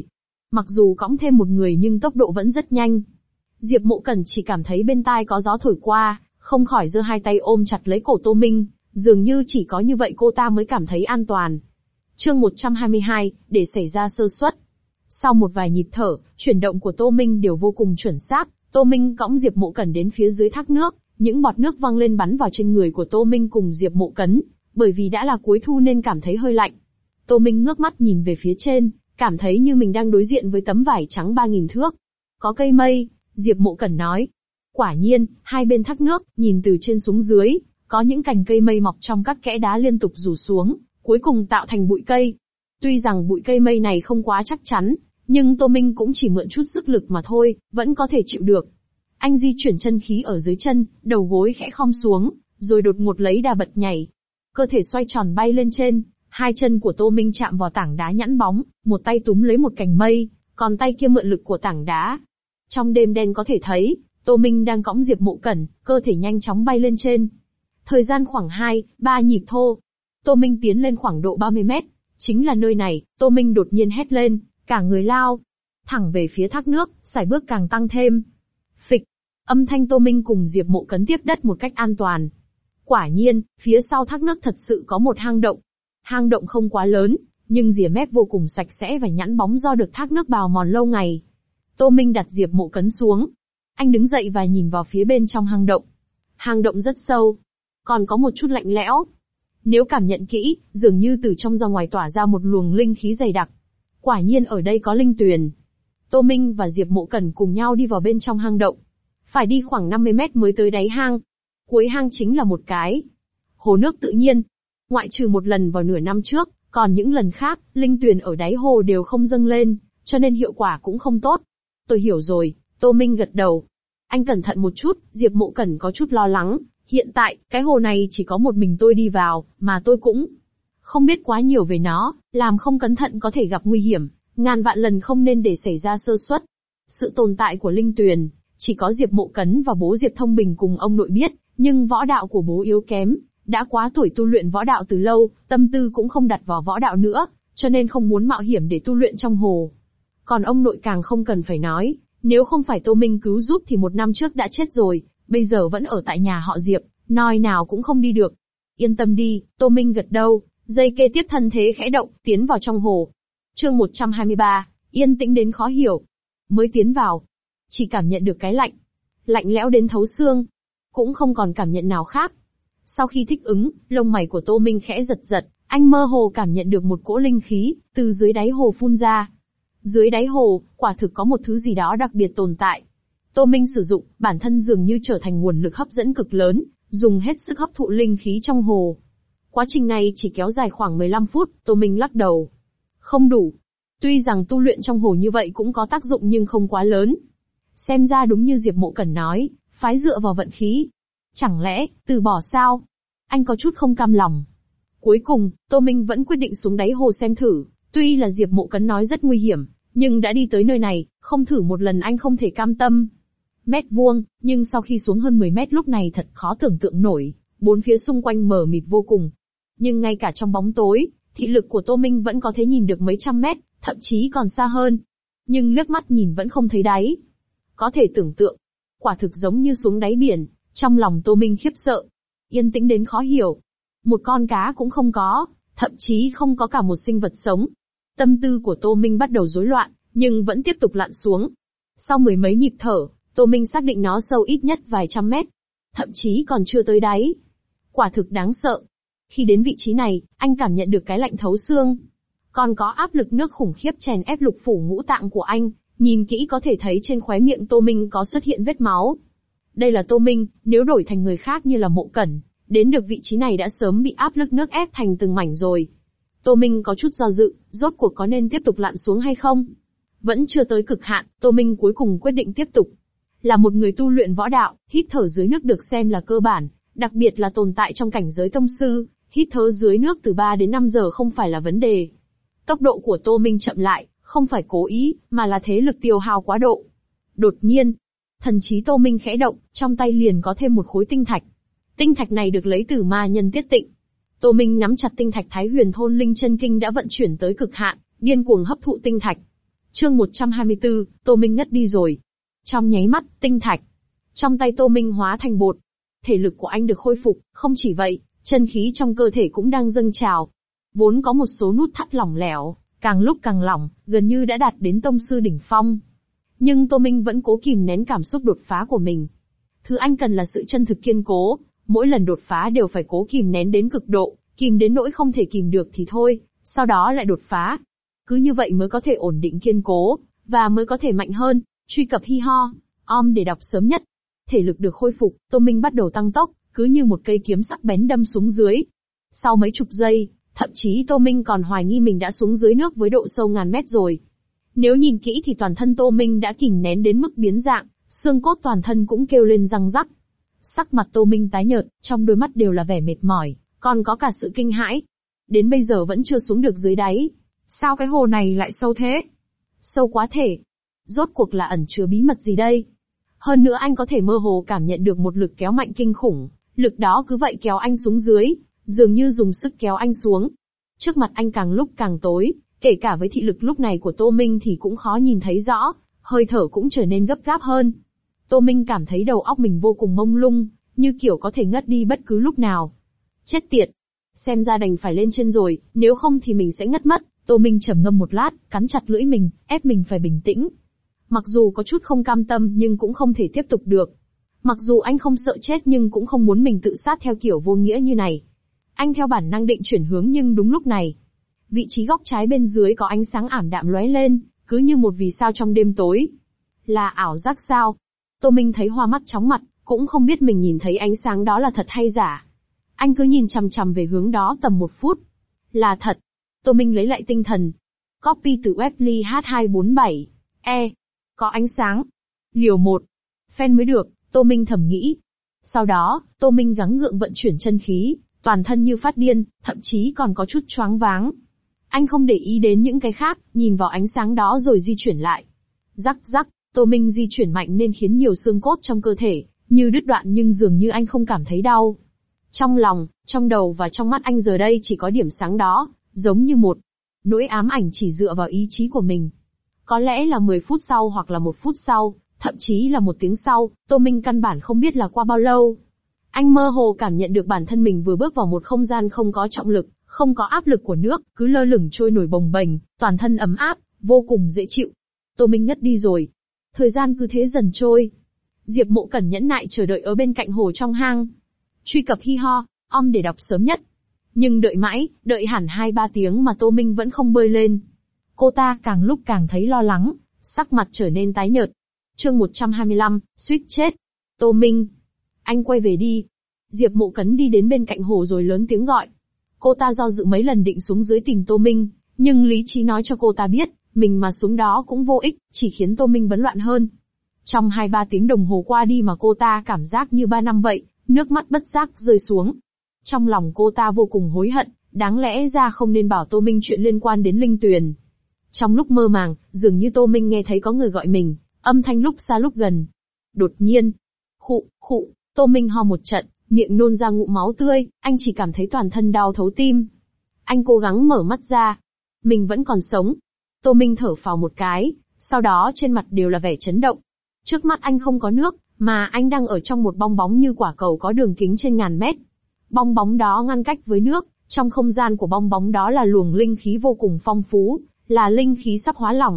một người nhưng tốc độ vẫn rất nhanh. Diệp Mộ Cẩn chỉ cảm thấy bên tai có gió thổi qua, không khỏi giơ hai tay ôm chặt lấy cổ Tô Minh, dường như chỉ có như vậy cô ta mới cảm thấy an toàn. Chương 122, để xảy ra sơ suất. Sau một vài nhịp thở, chuyển động của Tô Minh đều vô cùng chuẩn xác, Tô Minh cõng Diệp Mộ Cẩn đến phía dưới thác nước, những bọt nước văng lên bắn vào trên người của Tô Minh cùng Diệp Mộ Cẩn, bởi vì đã là cuối thu nên cảm thấy hơi lạnh. Tô Minh ngước mắt nhìn về phía trên, cảm thấy như mình đang đối diện với tấm vải trắng 3000 thước. Có cây mây, Diệp Mộ Cẩn nói. Quả nhiên, hai bên thác nước, nhìn từ trên xuống dưới, có những cành cây mây mọc trong các kẽ đá liên tục rủ xuống, cuối cùng tạo thành bụi cây. Tuy rằng bụi cây mây này không quá chắc chắn, nhưng Tô Minh cũng chỉ mượn chút sức lực mà thôi, vẫn có thể chịu được. Anh di chuyển chân khí ở dưới chân, đầu gối khẽ khom xuống, rồi đột ngột lấy đà bật nhảy. Cơ thể xoay tròn bay lên trên, hai chân của Tô Minh chạm vào tảng đá nhẵn bóng, một tay túm lấy một cành mây, còn tay kia mượn lực của tảng đá. Trong đêm đen có thể thấy, Tô Minh đang cõng Diệp Mộ Cẩn, cơ thể nhanh chóng bay lên trên. Thời gian khoảng 2-3 nhịp thô. Tô Minh tiến lên khoảng độ 30 mét. Chính là nơi này, Tô Minh đột nhiên hét lên, cả người lao thẳng về phía thác nước, sải bước càng tăng thêm. Phịch, âm thanh Tô Minh cùng Diệp Mộ Cẩn tiếp đất một cách an toàn. Quả nhiên, phía sau thác nước thật sự có một hang động. Hang động không quá lớn, nhưng rìa mép vô cùng sạch sẽ và nhẵn bóng do được thác nước bào mòn lâu ngày. Tô Minh đặt Diệp Mộ Cẩn xuống. Anh đứng dậy và nhìn vào phía bên trong hang động. Hang động rất sâu, còn có một chút lạnh lẽo. Nếu cảm nhận kỹ, dường như từ trong ra ngoài tỏa ra một luồng linh khí dày đặc. Quả nhiên ở đây có linh tuyền. Tô Minh và Diệp Mộ Cẩn cùng nhau đi vào bên trong hang động. Phải đi khoảng 50 mét mới tới đáy hang. Cuối hang chính là một cái hồ nước tự nhiên. Ngoại trừ một lần vào nửa năm trước, còn những lần khác, linh tuyền ở đáy hồ đều không dâng lên, cho nên hiệu quả cũng không tốt. Tôi hiểu rồi, Tô Minh gật đầu. Anh cẩn thận một chút, Diệp Mộ Cẩn có chút lo lắng. Hiện tại, cái hồ này chỉ có một mình tôi đi vào, mà tôi cũng không biết quá nhiều về nó, làm không cẩn thận có thể gặp nguy hiểm, ngàn vạn lần không nên để xảy ra sơ suất. Sự tồn tại của linh tuyền, chỉ có Diệp Mộ Cẩn và bố Diệp Thông Bình cùng ông nội biết, nhưng võ đạo của bố yếu kém, đã quá tuổi tu luyện võ đạo từ lâu, tâm tư cũng không đặt vào võ đạo nữa, cho nên không muốn mạo hiểm để tu luyện trong hồ. Còn ông nội càng không cần phải nói, nếu không phải Tô Minh cứu giúp thì 1 năm trước đã chết rồi, bây giờ vẫn ở tại nhà họ Diệp, nói nào cũng không đi được. Yên tâm đi, Tô Minh gật đầu, giây kế tiếp thân thế khẽ động, tiến vào trong hồ. Chương 123, yên tĩnh đến khó hiểu. Mới tiến vào, chỉ cảm nhận được cái lạnh lẽo đến thấu xương, cũng không còn cảm nhận nào khác. Sau khi thích ứng, lông mày của Tô Minh khẽ giật giật, anh mơ hồ cảm nhận được một cỗ linh khí từ dưới đáy hồ phun ra. Dưới đáy hồ, quả thực có một thứ gì đó đặc biệt tồn tại. Tô Minh sử dụng, bản thân dường như trở thành nguồn lực hấp dẫn cực lớn, dùng hết sức hấp thụ linh khí trong hồ. Quá trình này chỉ kéo dài khoảng 15 phút, Tô Minh lắc đầu. Không đủ. Tuy rằng tu luyện trong hồ như vậy cũng có tác dụng nhưng không quá lớn. Xem ra đúng như Diệp Mộ Cẩn nói, phái dựa vào vận khí. Chẳng lẽ, từ bỏ sao? Anh có chút không cam lòng. Cuối cùng, Tô Minh vẫn quyết định xuống đáy hồ xem thử. Tuy là Diệp Mộ Cẩn nói rất nguy hiểm, nhưng đã đi tới nơi này, không thử một lần anh không thể cam tâm. Mét vuông, nhưng sau khi xuống hơn 10 mét lúc này thật khó tưởng tượng nổi, bốn phía xung quanh mờ mịt vô cùng. Nhưng ngay cả trong bóng tối, thị lực của Tô Minh vẫn có thể nhìn được mấy trăm mét, thậm chí còn xa hơn. Nhưng liếc mắt nhìn vẫn không thấy đáy. Có thể tưởng tượng, quả thực giống như xuống đáy biển, trong lòng Tô Minh khiếp sợ. Yên tĩnh đến khó hiểu. Một con cá cũng không có, thậm chí không có cả một sinh vật sống. Tâm tư của Tô Minh bắt đầu rối loạn, nhưng vẫn tiếp tục lặn xuống. Sau mười mấy nhịp thở, Tô Minh xác định nó sâu ít nhất vài trăm mét. Thậm chí còn chưa tới đáy. Quả thực đáng sợ. Khi đến vị trí này, anh cảm nhận được cái lạnh thấu xương. Còn có áp lực nước khủng khiếp chèn ép lục phủ ngũ tạng của anh, nhìn kỹ có thể thấy trên khóe miệng Tô Minh có xuất hiện vết máu. Đây là Tô Minh, nếu đổi thành người khác như là Mộ Cẩn, đến được vị trí này đã sớm bị áp lực nước ép thành từng mảnh rồi. Tô Minh có chút do dự, rốt cuộc có nên tiếp tục lặn xuống hay không? Vẫn chưa tới cực hạn, Tô Minh cuối cùng quyết định tiếp tục. Là một người tu luyện võ đạo, hít thở dưới nước được xem là cơ bản, đặc biệt là tồn tại trong cảnh giới tông sư, hít thở dưới nước từ 3 đến 5 giờ không phải là vấn đề. Tốc độ của Tô Minh chậm lại, không phải cố ý, mà là thế lực tiêu hao quá độ. Đột nhiên, thần trí Tô Minh khẽ động, trong tay liền có thêm một khối tinh thạch. Tinh thạch này được lấy từ ma nhân Tiết Tịnh. Tô Minh nắm chặt tinh thạch Thái Huyền Thôn Linh Chân Kinh đã vận chuyển tới cực hạn, điên cuồng hấp thụ tinh thạch. Chương 124, Tô Minh ngất đi rồi. Trong nháy mắt, tinh thạch trong tay Tô Minh hóa thành bột. Thể lực của anh được khôi phục, không chỉ vậy, chân khí trong cơ thể cũng đang dâng trào. Vốn có một số nút thắt lỏng lẻo, càng lúc càng lỏng, gần như đã đạt đến tông sư đỉnh phong. Nhưng Tô Minh vẫn cố kìm nén cảm xúc đột phá của mình. Thứ anh cần là sự chân thực kiên cố, mỗi lần đột phá đều phải cố kìm nén đến cực độ, kìm đến nỗi không thể kìm được thì thôi, sau đó lại đột phá. Cứ như vậy mới có thể ổn định kiên cố, và mới có thể mạnh hơn. Truy cập Hi Ho, Om để đọc sớm nhất. Thể lực được khôi phục, Tô Minh bắt đầu tăng tốc, cứ như một cây kiếm sắc bén đâm xuống dưới. Sau mấy chục giây, thậm chí Tô Minh còn hoài nghi mình đã xuống dưới nước với độ sâu ngàn mét rồi. Nếu nhìn kỹ thì toàn thân Tô Minh đã kìm nén đến mức biến dạng, xương cốt toàn thân cũng kêu lên răng rắc. Sắc mặt Tô Minh tái nhợt, trong đôi mắt đều là vẻ mệt mỏi, còn có cả sự kinh hãi. Đến bây giờ vẫn chưa xuống được dưới đáy. Sao cái hồ này lại sâu thế? Sâu quá thể. Rốt cuộc là ẩn chứa bí mật gì đây? Hơn nữa anh có thể mơ hồ cảm nhận được một lực kéo mạnh kinh khủng, lực đó cứ vậy kéo anh xuống dưới, dường như dùng sức kéo anh xuống. Trước mặt anh càng lúc càng tối, kể cả với thị lực lúc này của Tô Minh thì cũng khó nhìn thấy rõ, hơi thở cũng trở nên gấp gáp hơn. Tô Minh cảm thấy đầu óc mình vô cùng mông lung, như kiểu có thể ngất đi bất cứ lúc nào. Chết tiệt! Xem ra đành phải lên trên rồi, nếu không thì mình sẽ ngất mất. Tô Minh trầm ngâm một lát, cắn chặt lưỡi mình, ép mình phải bình tĩnh. Mặc dù có chút không cam tâm nhưng cũng không thể tiếp tục được. Mặc dù anh không sợ chết nhưng cũng không muốn mình tự sát theo kiểu vô nghĩa như này. Anh theo bản năng định chuyển hướng nhưng đúng lúc này, vị trí góc trái bên dưới có ánh sáng ảm đạm lóe lên, cứ như một vì sao trong đêm tối. Là ảo giác sao? Tô Minh thấy hoa mắt chóng mặt, cũng không biết mình nhìn thấy ánh sáng đó là thật hay giả. Anh cứ nhìn chằm chằm về hướng đó tầm 1 phút. Là thật. Tô Minh lấy lại tinh thần. Copy từ Weebly H247. Có ánh sáng. Liều 1. Fan mới được, Tô Minh thầm nghĩ. Sau đó, Tô Minh gắng gượng vận chuyển chân khí, toàn thân như phát điên, thậm chí còn có chút choáng váng. Anh không để ý đến những cái khác, nhìn vào ánh sáng đó rồi di chuyển lại. Rắc rắc, Tô Minh di chuyển mạnh nên khiến nhiều xương cốt trong cơ thể như đứt đoạn nhưng dường như anh không cảm thấy đau. Trong lòng, trong đầu và trong mắt anh giờ đây chỉ có điểm sáng đó, giống như một nỗi ám ảnh chỉ dựa vào ý chí của mình. Có lẽ là 10 phút sau hoặc là 1 phút sau, thậm chí là 1 tiếng sau, Tô Minh căn bản không biết là qua bao lâu. Anh mơ hồ cảm nhận được bản thân mình vừa bước vào một không gian không có trọng lực, không có áp lực của nước, cứ lơ lửng trôi nổi bồng bềnh, toàn thân ấm áp, vô cùng dễ chịu. Tô Minh ngất đi rồi. Thời gian cứ thế dần trôi. Diệp Mộ Cẩn nhẫn nại chờ đợi ở bên cạnh hồ trong hang. Truy cập Hi Ho, Om để đọc sớm nhất. Nhưng đợi mãi, đợi hẳn 2-3 tiếng mà Tô Minh vẫn không bơi lên. Cô ta càng lúc càng thấy lo lắng, sắc mặt trở nên tái nhợt. Chương 125, suýt chết. Tô Minh, anh quay về đi. Diệp Mộ Cẩn đi đến bên cạnh hồ rồi lớn tiếng gọi. Cô ta do dự mấy lần định xuống dưới tìm Tô Minh, nhưng lý trí nói cho cô ta biết, mình mà xuống đó cũng vô ích, chỉ khiến Tô Minh bấn loạn hơn. Trong 2-3 tiếng đồng hồ qua đi mà cô ta cảm giác như 3 năm vậy, nước mắt bất giác rơi xuống. Trong lòng cô ta vô cùng hối hận, đáng lẽ ra không nên bảo Tô Minh chuyện liên quan đến linh tuyền. Trong lúc mơ màng, dường như Tô Minh nghe thấy có người gọi mình, âm thanh lúc xa lúc gần. Đột nhiên, khụ, Tô Minh ho một trận, miệng nôn ra ngụm máu tươi, anh chỉ cảm thấy toàn thân đau thấu tim. Anh cố gắng mở mắt ra. Mình vẫn còn sống. Tô Minh thở phào một cái, sau đó trên mặt đều là vẻ chấn động. Trước mắt anh không có nước, mà anh đang ở trong một bong bóng như quả cầu có đường kính trên ngàn mét. Bong bóng đó ngăn cách với nước, trong không gian của bong bóng đó là luồng linh khí vô cùng phong phú, là linh khí sắp hóa lỏng.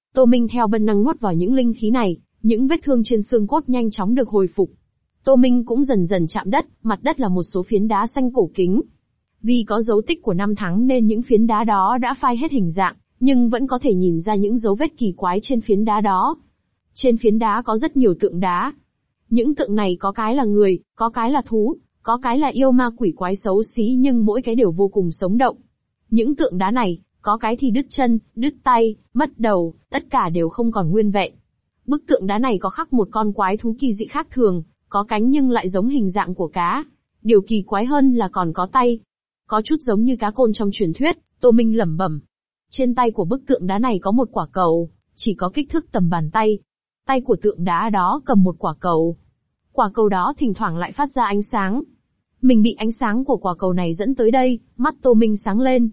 Tô Minh theo bản năng nuốt vào những linh khí này, những vết thương trên xương cốt nhanh chóng được hồi phục. Tô Minh cũng dần dần chạm đất, mặt đất là một số phiến đá xanh cổ kính. Vì có dấu tích của năm tháng nên những phiến đá đó đã phai hết hình dạng, nhưng vẫn có thể nhìn ra những dấu vết kỳ quái trên phiến đá đó. Trên phiến đá có rất nhiều tượng đá. Những tượng này có cái là người, có cái là thú, có cái là yêu ma quỷ quái xấu xí nhưng mỗi cái đều vô cùng sống động. Những tượng đá này, có cái thì đứt chân, đứt tay, mất đầu, tất cả đều không còn nguyên vẹn. Bức tượng đá này có khắc một con quái thú kỳ dị khác thường, có cánh nhưng lại giống hình dạng của cá. Điều kỳ quái hơn là còn có tay. Có chút giống như cá côn trong truyền thuyết, Tô Minh lẩm bẩm. Trên tay của bức tượng đá này có một quả cầu, chỉ có kích thước tầm bàn tay. Tay của tượng đá đó cầm một quả cầu. Quả cầu đó thỉnh thoảng lại phát ra ánh sáng. Mình bị ánh sáng của quả cầu này dẫn tới đây, mắt Tô Minh sáng lên.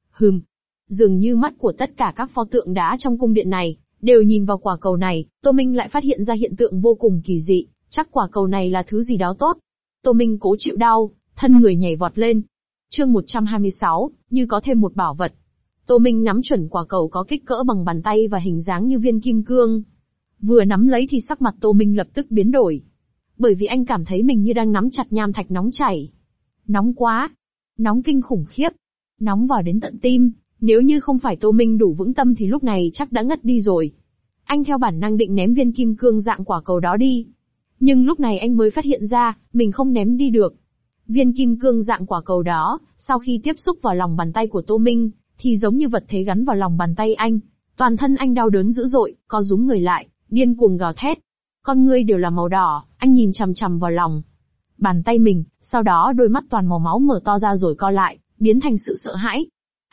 Dường như mắt của tất cả các pho tượng đá trong cung điện này, đều nhìn vào quả cầu này, Tô Minh lại phát hiện ra hiện tượng vô cùng kỳ dị, chắc quả cầu này là thứ gì đó tốt. Tô Minh cố chịu đau, thân người nhảy vọt lên. Chương 126, như có thêm một bảo vật. Tô Minh nắm chuẩn quả cầu có kích cỡ bằng bàn tay và hình dáng như viên kim cương. Vừa nắm lấy thì sắc mặt Tô Minh lập tức biến đổi. Bởi vì anh cảm thấy mình như đang nắm chặt nham thạch nóng chảy. Nóng quá. Nóng kinh khủng khiếp. Nóng vào đến tận tim. Nếu như không phải Tô Minh đủ vững tâm thì lúc này chắc đã ngất đi rồi. Anh theo bản năng định ném viên kim cương dạng quả cầu đó đi. Nhưng lúc này anh mới phát hiện ra, mình không ném đi được. Viên kim cương dạng quả cầu đó, sau khi tiếp xúc vào lòng bàn tay của Tô Minh, thì giống như vật thế gắn vào lòng bàn tay anh. Toàn thân anh đau đớn dữ dội, co rúm người lại, điên cuồng gào thét. Con ngươi đều là màu đỏ, anh nhìn chằm chằm vào lòng bàn tay mình, sau đó đôi mắt toàn màu máu mở to ra rồi co lại, biến thành sự sợ hãi.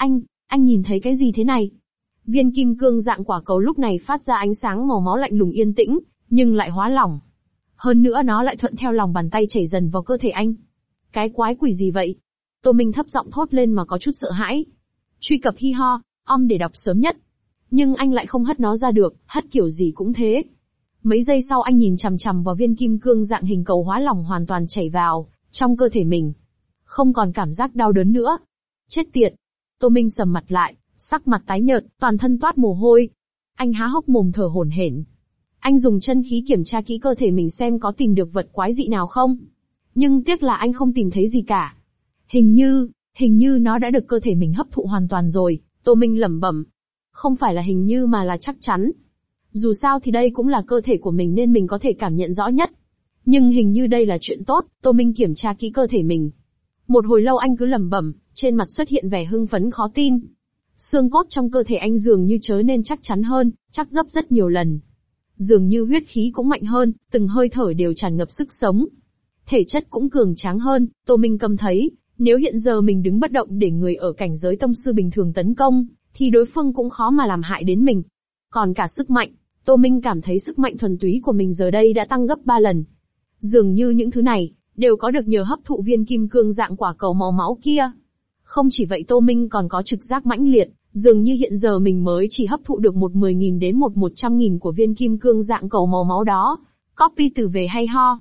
Anh nhìn thấy cái gì thế này? Viên kim cương dạng quả cầu lúc này phát ra ánh sáng màu máu lạnh lùng yên tĩnh, nhưng lại hóa lỏng. Hơn nữa nó lại thuận theo lòng bàn tay chảy dần vào cơ thể anh. Cái quái quỷ gì vậy? Tô Minh thấp giọng thốt lên mà có chút sợ hãi. Truy cập hi ho, để đọc sớm nhất. Nhưng anh lại không hất nó ra được, hất kiểu gì cũng thế. Mấy giây sau anh nhìn chằm chằm vào viên kim cương dạng hình cầu hóa lỏng hoàn toàn chảy vào trong cơ thể mình. Không còn cảm giác đau đớn nữa. Chết tiệt. Tô Minh sầm mặt lại, sắc mặt tái nhợt, toàn thân toát mồ hôi. Anh há hốc mồm thở hổn hển. Anh dùng chân khí kiểm tra kỹ cơ thể mình xem có tìm được vật quái dị nào không. Nhưng tiếc là anh không tìm thấy gì cả. Hình như nó đã được cơ thể mình hấp thụ hoàn toàn rồi, Tô Minh lẩm bẩm. Không phải là hình như mà là chắc chắn. Dù sao thì đây cũng là cơ thể của mình nên mình có thể cảm nhận rõ nhất. Nhưng hình như đây là chuyện tốt, Tô Minh kiểm tra kỹ cơ thể mình. Một hồi lâu anh cứ lẩm bẩm, trên mặt xuất hiện vẻ hưng phấn khó tin. Xương cốt trong cơ thể anh dường như trở nên chắc chắn hơn, chắc gấp rất nhiều lần. Dường như huyết khí cũng mạnh hơn, từng hơi thở đều tràn ngập sức sống. Thể chất cũng cường tráng hơn, Tô Minh cảm thấy, nếu hiện giờ mình đứng bất động để người ở cảnh giới tông sư bình thường tấn công, thì đối phương cũng khó mà làm hại đến mình. Còn cả sức mạnh, Tô Minh cảm thấy sức mạnh thuần túy của mình giờ đây đã tăng gấp 3 lần. Dường như những thứ này, đều có được nhờ hấp thụ viên kim cương dạng quả cầu màu máu kia. Không chỉ vậy Tô Minh còn có trực giác mãnh liệt, dường như hiện giờ mình mới chỉ hấp thụ được một 10.000 đến một 100.000 của viên kim cương dạng cầu màu máu đó. Copy từ về hay ho.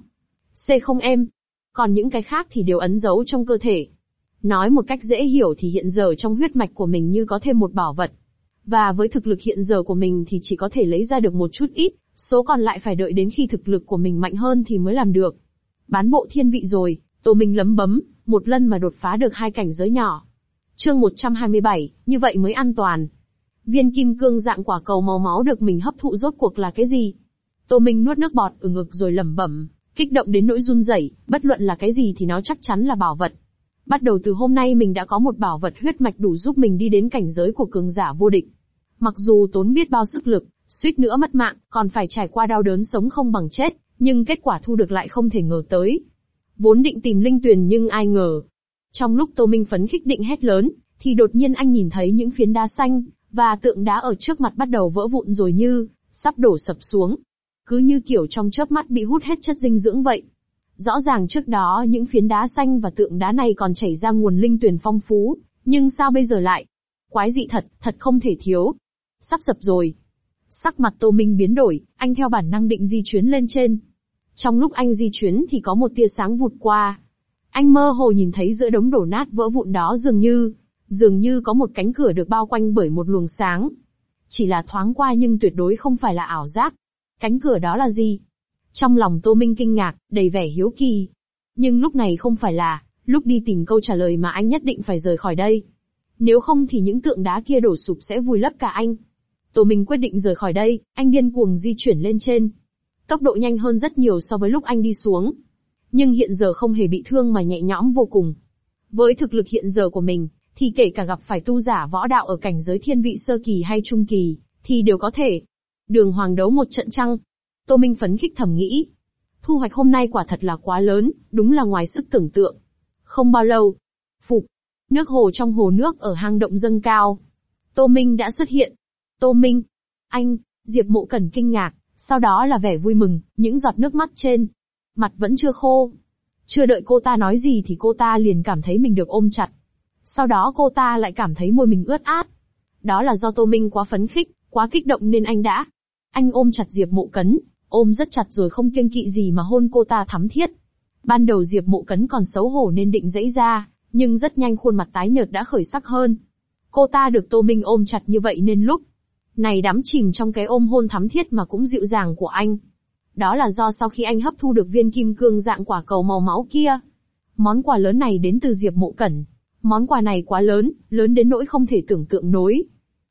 C0M. Còn những cái khác thì đều ấn dấu trong cơ thể. Nói một cách dễ hiểu thì hiện giờ trong huyết mạch của mình như có thêm một bảo vật. Và với thực lực hiện giờ của mình thì chỉ có thể lấy ra được một chút ít, số còn lại phải đợi đến khi thực lực của mình mạnh hơn thì mới làm được. Bán bộ thiên vị rồi, Tô Minh lấm bấm, một lần mà đột phá được 2 cảnh giới nhỏ. Chương 127, như vậy mới an toàn. Viên kim cương dạng quả cầu màu máu được mình hấp thụ rốt cuộc là cái gì? Tô Minh nuốt nước bọt ở ngực rồi lẩm bẩm, kích động đến nỗi run rẩy, bất luận là cái gì thì nó chắc chắn là bảo vật. Bắt đầu từ hôm nay mình đã có một bảo vật huyết mạch đủ giúp mình đi đến cảnh giới của cường giả vô địch. Mặc dù tốn biết bao sức lực, suýt nữa mất mạng, còn phải trải qua đau đớn sống không bằng chết, nhưng kết quả thu được lại không thể ngờ tới. Vốn định tìm linh tuyền nhưng ai ngờ. Trong lúc Tô Minh phấn khích định hét lớn, thì đột nhiên anh nhìn thấy những phiến đá xanh, và tượng đá ở trước mặt bắt đầu vỡ vụn rồi như, sắp đổ sập xuống. Cứ như kiểu trong chớp mắt bị hút hết chất dinh dưỡng vậy. Rõ ràng trước đó những phiến đá xanh và tượng đá này còn chảy ra nguồn linh tuyền phong phú, nhưng sao bây giờ lại? Quái dị thật, thật không thể thiếu. Sắp sập rồi. Sắc mặt Tô Minh biến đổi, anh theo bản năng định di chuyển lên trên. Trong lúc anh di chuyển thì có một tia sáng vụt qua. Anh mơ hồ nhìn thấy giữa đống đổ nát vỡ vụn đó dường như có một cánh cửa được bao quanh bởi một luồng sáng. Chỉ là thoáng qua nhưng tuyệt đối không phải là ảo giác. Cánh cửa đó là gì? Trong lòng Tô Minh kinh ngạc, đầy vẻ hiếu kỳ. Nhưng lúc này không phải là lúc đi tìm câu trả lời mà anh nhất định phải rời khỏi đây. Nếu không thì những tượng đá kia đổ sụp sẽ vùi lấp cả anh. Tô Minh quyết định rời khỏi đây, anh điên cuồng di chuyển lên trên. Tốc độ nhanh hơn rất nhiều so với lúc anh đi xuống. Nhưng hiện giờ không hề bị thương mà nhẹ nhõm vô cùng. Với thực lực hiện giờ của mình, thì kể cả gặp phải tu giả võ đạo ở cảnh giới thiên vị sơ kỳ hay trung kỳ, thì đều có thể. Đường hoàng đấu một trận chăng? Tô Minh phấn khích thầm nghĩ. Thu hoạch hôm nay quả thật là quá lớn, đúng là ngoài sức tưởng tượng. Không bao lâu, phụp, nước hồ trong hồ nước ở hang động dâng cao. Tô Minh đã xuất hiện. Tô Minh, anh, Diệp Mộ Cẩn kinh ngạc, sau đó là vẻ vui mừng, những giọt nước mắt trên mặt vẫn chưa khô. Chưa đợi cô ta nói gì thì cô ta liền cảm thấy mình được ôm chặt. Sau đó cô ta lại cảm thấy môi mình ướt át. Đó là do Tô Minh quá phấn khích, quá kích động nên anh ôm chặt Diệp Mộ Cẩn, ôm rất chặt rồi không kiêng kỵ gì mà hôn cô ta thắm thiết. Ban đầu Diệp Mộ Cẩn còn xấu hổ nên định giãy ra, nhưng rất nhanh khuôn mặt tái nhợt đã khởi sắc hơn. Cô ta được Tô Minh ôm chặt như vậy nên lúc này đắm chìm trong cái ôm hôn thắm thiết mà cũng dịu dàng của anh. Đó là do sau khi anh hấp thu được viên kim cương dạng quả cầu màu máu kia. Món quà lớn này đến từ Diệp Mộ Cẩn. Món quà này quá lớn, lớn đến nỗi không thể tưởng tượng nổi.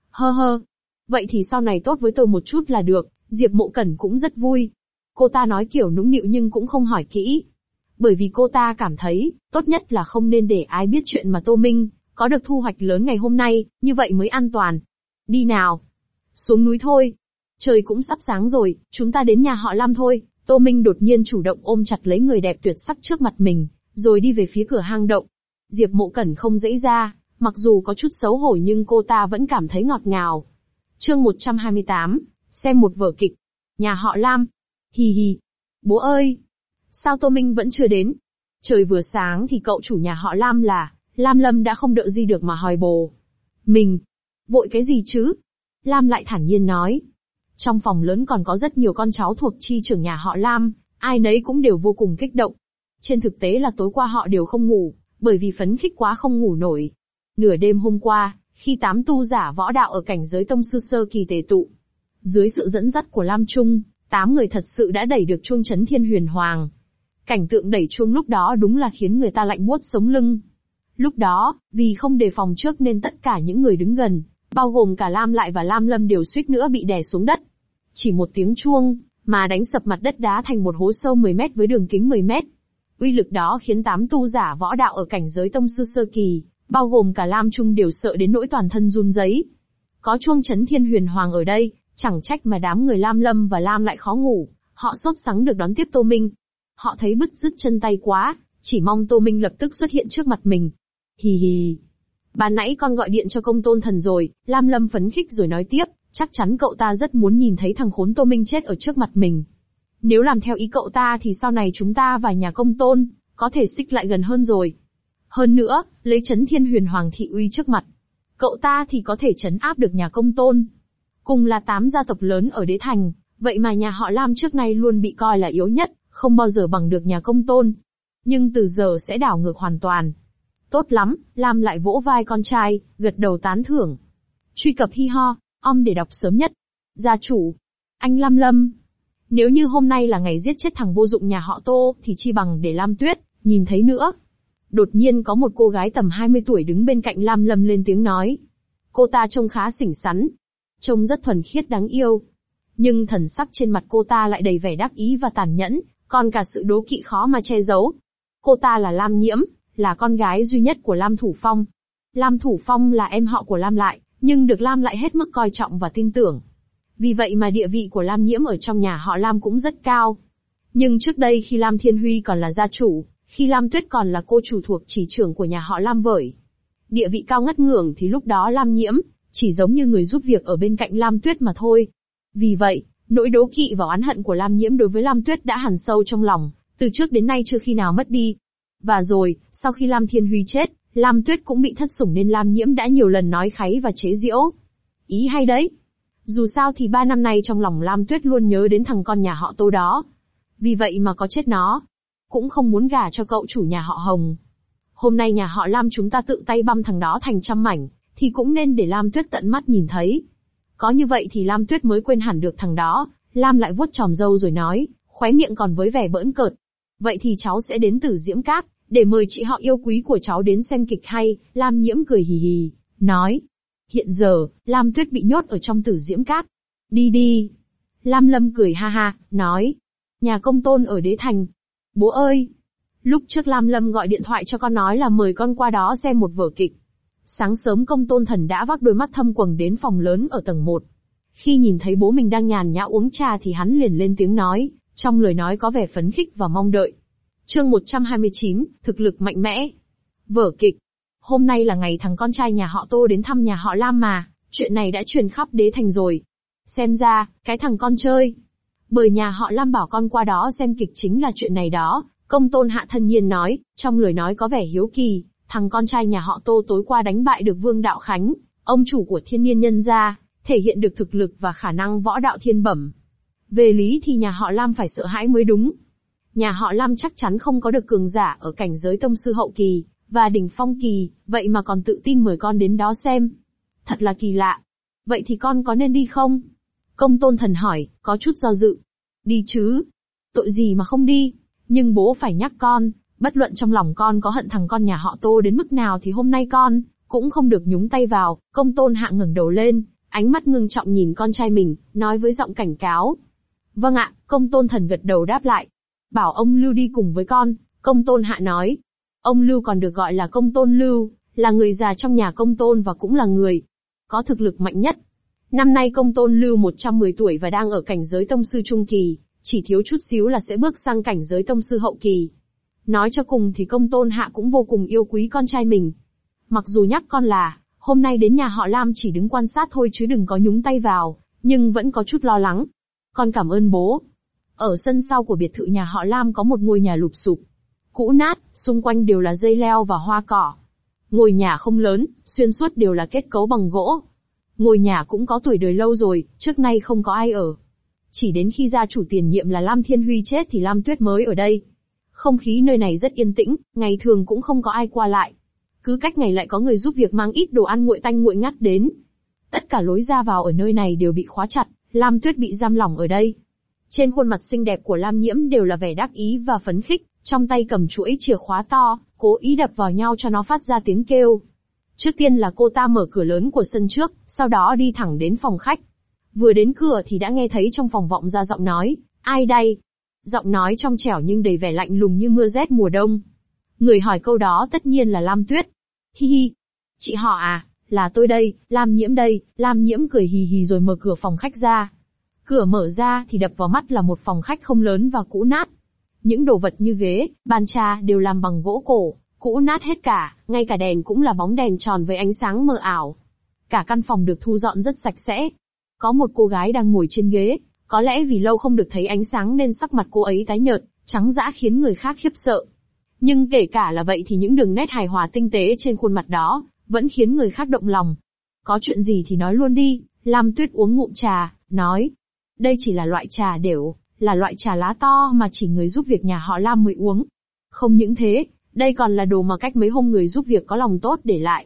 Hơ. Vậy thì sau này tốt với tôi một chút là được, Diệp Mộ Cẩn cũng rất vui. Cô ta nói kiểu nũng nịu nhưng cũng không hỏi kỹ. Bởi vì cô ta cảm thấy, tốt nhất là không nên để ai biết chuyện mà Tô Minh có được thu hoạch lớn ngày hôm nay, như vậy mới an toàn. Đi nào. Xuống núi thôi. Trời cũng sắp sáng rồi, chúng ta đến nhà họ Lam thôi. Tô Minh đột nhiên chủ động ôm chặt lấy người đẹp tuyệt sắc trước mặt mình, rồi đi về phía cửa hang động. Diệp Mộ Cẩn không giãy ra, mặc dù có chút xấu hổ nhưng cô ta vẫn cảm thấy ngọt ngào. Chương 128, xem một vở kịch. Nhà họ Lam. Hì hì. Bố ơi! Sao Tô Minh vẫn chưa đến? Trời vừa sáng thì cậu chủ nhà họ Lam là Lam Lâm đã không đợi gì được mà hỏi bồ. Mình. Vội cái gì chứ? Lam lại thản nhiên nói. Trong phòng lớn còn có rất nhiều con cháu thuộc chi trưởng nhà họ Lam, ai nấy cũng đều vô cùng kích động. Trên thực tế là tối qua họ đều không ngủ, bởi vì phấn khích quá không ngủ nổi. Nửa đêm hôm qua, khi 8 tu giả võ đạo ở cảnh giới tông sư sơ kỳ tề tụ, dưới sự dẫn dắt của Lam Trung, 8 người thật sự đã đẩy được chuông Chấn Thiên Huyền Hoàng. Cảnh tượng đẩy chuông lúc đó đúng là khiến người ta lạnh buốt sống lưng. Lúc đó, vì không đề phòng trước nên tất cả những người đứng gần, bao gồm cả Lam Lại và Lam Lâm đều suýt nữa bị đè xuống đất. Chỉ một tiếng chuông, mà đánh sập mặt đất đá thành một hố sâu 10 mét với đường kính 10 mét. Uy lực đó khiến 8 tu giả võ đạo ở cảnh giới tông sư sơ kỳ, bao gồm cả Lam Trung đều sợ đến nỗi toàn thân run rẩy. Có chuông Chấn Thiên Huyền Hoàng ở đây, chẳng trách mà đám người Lam Lâm và Lam Lại khó ngủ, họ sốt sắng được đón tiếp Tô Minh. Họ thấy bứt rứt chân tay quá, chỉ mong Tô Minh lập tức xuất hiện trước mặt mình. Hì hì. Ban nãy con gọi điện cho Công Tôn Thần rồi, Lam Lâm phấn khích rồi nói tiếp, chắc chắn cậu ta rất muốn nhìn thấy thằng khốn Tô Minh chết ở trước mặt mình. Nếu làm theo ý cậu ta thì sau này chúng ta và nhà Công Tôn có thể xích lại gần hơn rồi. Hơn nữa, lấy Chấn Thiên Huyền Hoàng thị uy trước mặt, cậu ta thì có thể trấn áp được nhà Công Tôn. Cùng là 8 gia tộc lớn ở Đế Thành, vậy mà nhà họ Lam trước nay luôn bị coi là yếu nhất, không bao giờ bằng được nhà Công Tôn. Nhưng từ giờ sẽ đảo ngược hoàn toàn. Tốt lắm, Lam lại vỗ vai con trai, gật đầu tán thưởng. Truy cập hi ho, để đọc sớm nhất. Gia chủ, anh Lam Lâm. Nếu như hôm nay là ngày giết chết thằng vô dụng nhà họ Tô, thì chi bằng để Lam Tuyết nhìn thấy nữa. Đột nhiên có một cô gái tầm 20 tuổi đứng bên cạnh Lam Lâm lên tiếng nói. Cô ta trông khá xinh xắn, trông rất thuần khiết đáng yêu. Nhưng thần sắc trên mặt cô ta lại đầy vẻ đắc ý và tàn nhẫn, còn cả sự đố kỵ khó mà che giấu. Cô ta là Lam Nhiễm, là con gái duy nhất của Lam Thủ Phong. Lam Thủ Phong là em họ của Lam Lại, nhưng được Lam Lại hết mức coi trọng và tin tưởng. Vì vậy mà địa vị của Lam Nhiễm ở trong nhà họ Lam cũng rất cao. Nhưng trước đây khi Lam Thiên Huy còn là gia chủ, khi Lam Tuyết còn là cô chủ thuộc chỉ trưởng của nhà họ Lam Vởi, địa vị cao ngất ngưởng thì lúc đó Lam Nhiễm chỉ giống như người giúp việc ở bên cạnh Lam Tuyết mà thôi. Vì vậy, nỗi đố kỵ và oán hận của Lam Nhiễm đối với Lam Tuyết đã hằn sâu trong lòng, từ trước đến nay chưa khi nào mất đi. Và rồi, sau khi Lam Thiên Huy chết, Lam Tuyết cũng bị thất sủng nên Lam Nhiễm đã nhiều lần nói kháy và chế giễu. Ý hay đấy. Dù sao thì 3 năm nay trong lòng Lam Tuyết luôn nhớ đến thằng con nhà họ Tô đó. Vì vậy mà có chết nó, cũng không muốn gả cho cậu chủ nhà họ Hồng. Hôm nay nhà họ Lam chúng ta tự tay băm thằng đó thành trăm mảnh, thì cũng nên để Lam Tuyết tận mắt nhìn thấy. Có như vậy thì Lam Tuyết mới quên hẳn được thằng đó. Lam lại vuốt chòm râu rồi nói, khóe miệng còn với vẻ bỡn cợt. Vậy thì cháu sẽ đến Tử Diễm Cát, để mời chị họ yêu quý của cháu đến xem kịch hay. Lam Nhiễm cười hì hì, nói. Hiện giờ, Lam Tuyết bị nhốt ở trong Tử Diễm Cát. Đi đi. Lam Lâm cười ha ha, nói. Nhà công tôn ở Đế Thành. Bố ơi! Lúc trước Lam Lâm gọi điện thoại cho con nói là mời con qua đó xem một vở kịch. Sáng sớm công tôn thần đã vác đôi mắt thâm quầng đến phòng lớn ở tầng 1. Khi nhìn thấy bố mình đang nhàn nhã uống trà thì hắn liền lên tiếng nói, trong lời nói có vẻ phấn khích và mong đợi. Chương 129, thực lực mạnh mẽ. Vở kịch. Hôm nay là ngày thằng con trai nhà họ Tô đến thăm nhà họ Lam mà, chuyện này đã truyền khắp Đế Thành rồi. Xem ra, cái thằng con chơi. Bởi nhà họ Lam bảo con qua đó xem kịch chính là chuyện này đó, công tôn hạ thân nhiên nói, trong lời nói có vẻ hiếu kỳ, thằng con trai nhà họ Tô tối qua đánh bại được Vương Đạo Khánh, ông chủ của Thiên Niên Nhân gia, thể hiện được thực lực và khả năng võ đạo thiên bẩm. Về lý thì nhà họ Lam phải sợ hãi mới đúng. Nhà họ Lam chắc chắn không có được cường giả ở cảnh giới tông sư hậu kỳ, và đỉnh phong kỳ, vậy mà còn tự tin mời con đến đó xem. Thật là kỳ lạ. Vậy thì con có nên đi không? Công tôn thần hỏi, có chút do dự. Đi chứ. Tội gì mà không đi. Nhưng bố phải nhắc con, bất luận trong lòng con có hận thằng con nhà họ Tô đến mức nào thì hôm nay con cũng không được nhúng tay vào. Công tôn hạ ngẩng đầu lên, ánh mắt ngưng trọng nhìn con trai mình, nói với giọng cảnh cáo. Vâng ạ, công tôn thần gật đầu đáp lại. Bảo ông Lưu đi cùng với con, công tôn hạ nói. Ông Lưu còn được gọi là công tôn Lưu, là người già trong nhà công tôn và cũng là người có thực lực mạnh nhất. Năm nay công tôn Lưu 110 tuổi và đang ở cảnh giới tông sư trung kỳ, chỉ thiếu chút xíu là sẽ bước sang cảnh giới tông sư hậu kỳ. Nói cho cùng thì công tôn hạ cũng vô cùng yêu quý con trai mình. Mặc dù nhắc con là, hôm nay đến nhà họ Lam chỉ đứng quan sát thôi chứ đừng có nhúng tay vào, nhưng vẫn có chút lo lắng. Con cảm ơn bố. Ở sân sau của biệt thự nhà họ Lam có một ngôi nhà lụp xụp, cũ nát, xung quanh đều là dây leo và hoa cỏ. Ngôi nhà không lớn, xuyên suốt đều là kết cấu bằng gỗ. Ngôi nhà cũng có tuổi đời lâu rồi, trước nay không có ai ở. Chỉ đến khi gia chủ tiền nhiệm là Lam Thiên Huy chết thì Lam Tuyết mới ở đây. Không khí nơi này rất yên tĩnh, ngày thường cũng không có ai qua lại. Cứ cách ngày lại có người giúp việc mang ít đồ ăn nguội tanh nguội ngắt đến. Tất cả lối ra vào ở nơi này đều bị khóa chặt, Lam Tuyết bị giam lỏng ở đây. Trên khuôn mặt xinh đẹp của Lam Nhiễm đều là vẻ đắc ý và phấn khích, trong tay cầm chuỗi chìa khóa to, cố ý đập vào nhau cho nó phát ra tiếng kêu. Trước tiên là cô ta mở cửa lớn của sân trước, sau đó đi thẳng đến phòng khách. Vừa đến cửa thì đã nghe thấy trong phòng vọng ra giọng nói, ai đây? Giọng nói trong trẻo nhưng đầy vẻ lạnh lùng như mưa rét mùa đông. Người hỏi câu đó tất nhiên là Lam Tuyết. Hi hi. Chị họ à, là tôi đây, Lam Nhiễm đây. Lam Nhiễm cười hì hì rồi mở cửa phòng khách ra. Cửa mở ra thì đập vào mắt là một phòng khách không lớn và cũ nát. Những đồ vật như ghế, bàn trà đều làm bằng gỗ cổ, cũ nát hết cả, ngay cả đèn cũng là bóng đèn tròn với ánh sáng mờ ảo. Cả căn phòng được thu dọn rất sạch sẽ. Có một cô gái đang ngồi trên ghế, có lẽ vì lâu không được thấy ánh sáng nên sắc mặt cô ấy tái nhợt, trắng dã khiến người khác khiếp sợ. Nhưng kể cả là vậy thì những đường nét hài hòa tinh tế trên khuôn mặt đó, vẫn khiến người khác động lòng. Có chuyện gì thì nói luôn đi, Lam Tuyết uống ngụm trà, nói. Đây chỉ là loại trà đểu, là loại trà lá to mà chỉ người giúp việc nhà họ Lam mới uống. Không những thế, đây còn là đồ mà cách mấy hôm người giúp việc có lòng tốt để lại.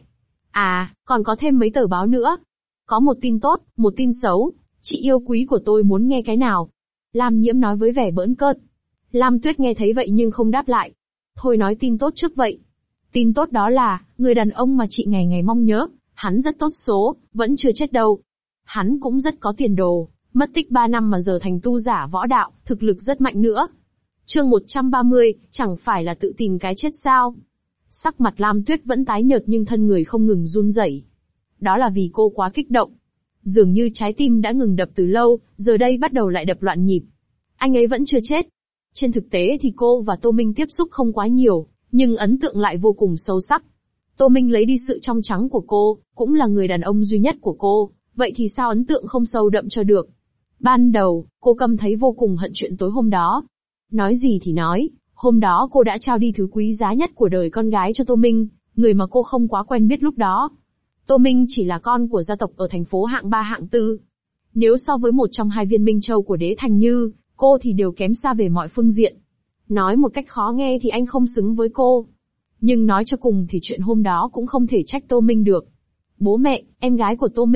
À, còn có thêm mấy tờ báo nữa. Có một tin tốt, một tin xấu, chị yêu quý của tôi muốn nghe cái nào? Lam Nhiễm nói với vẻ bỡn cợt. Lam Tuyết nghe thấy vậy nhưng không đáp lại. Thôi nói tin tốt trước vậy. Tin tốt đó là, người đàn ông mà chị ngày ngày mong nhớ, hắn rất tốt số, vẫn chưa chết đâu. Hắn cũng rất có tiền đồ, mất tích 3 năm mà giờ thành tu giả võ đạo, thực lực rất mạnh nữa. Chương 130, chẳng phải là tự tìm cái chết sao? Sắc mặt Lam Tuyết vẫn tái nhợt nhưng thân người không ngừng run rẩy. Đó là vì cô quá kích động. Dường như trái tim đã ngừng đập từ lâu, giờ đây bắt đầu lại đập loạn nhịp. Anh ấy vẫn chưa chết. Trên thực tế thì cô và Tô Minh tiếp xúc không quá nhiều, nhưng ấn tượng lại vô cùng sâu sắc. Tô Minh lấy đi sự trong trắng của cô, cũng là người đàn ông duy nhất của cô, vậy thì sao ấn tượng không sâu đậm cho được. Ban đầu, cô cảm thấy vô cùng hận chuyện tối hôm đó. Nói gì thì nói, hôm đó cô đã trao đi thứ quý giá nhất của đời con gái cho Tô Minh, người mà cô không quá quen biết lúc đó. Tô Minh chỉ là con của gia tộc ở thành phố hạng 3 hạng 4. Nếu so với một trong hai viên minh châu của Đế Thành như cô thì đều kém xa về mọi phương diện. Nói một cách khó nghe thì anh không xứng với cô. Nhưng nói cho cùng thì chuyện hôm đó cũng không thể trách Tô Minh được. Bố mẹ, em gái của Tô Minh,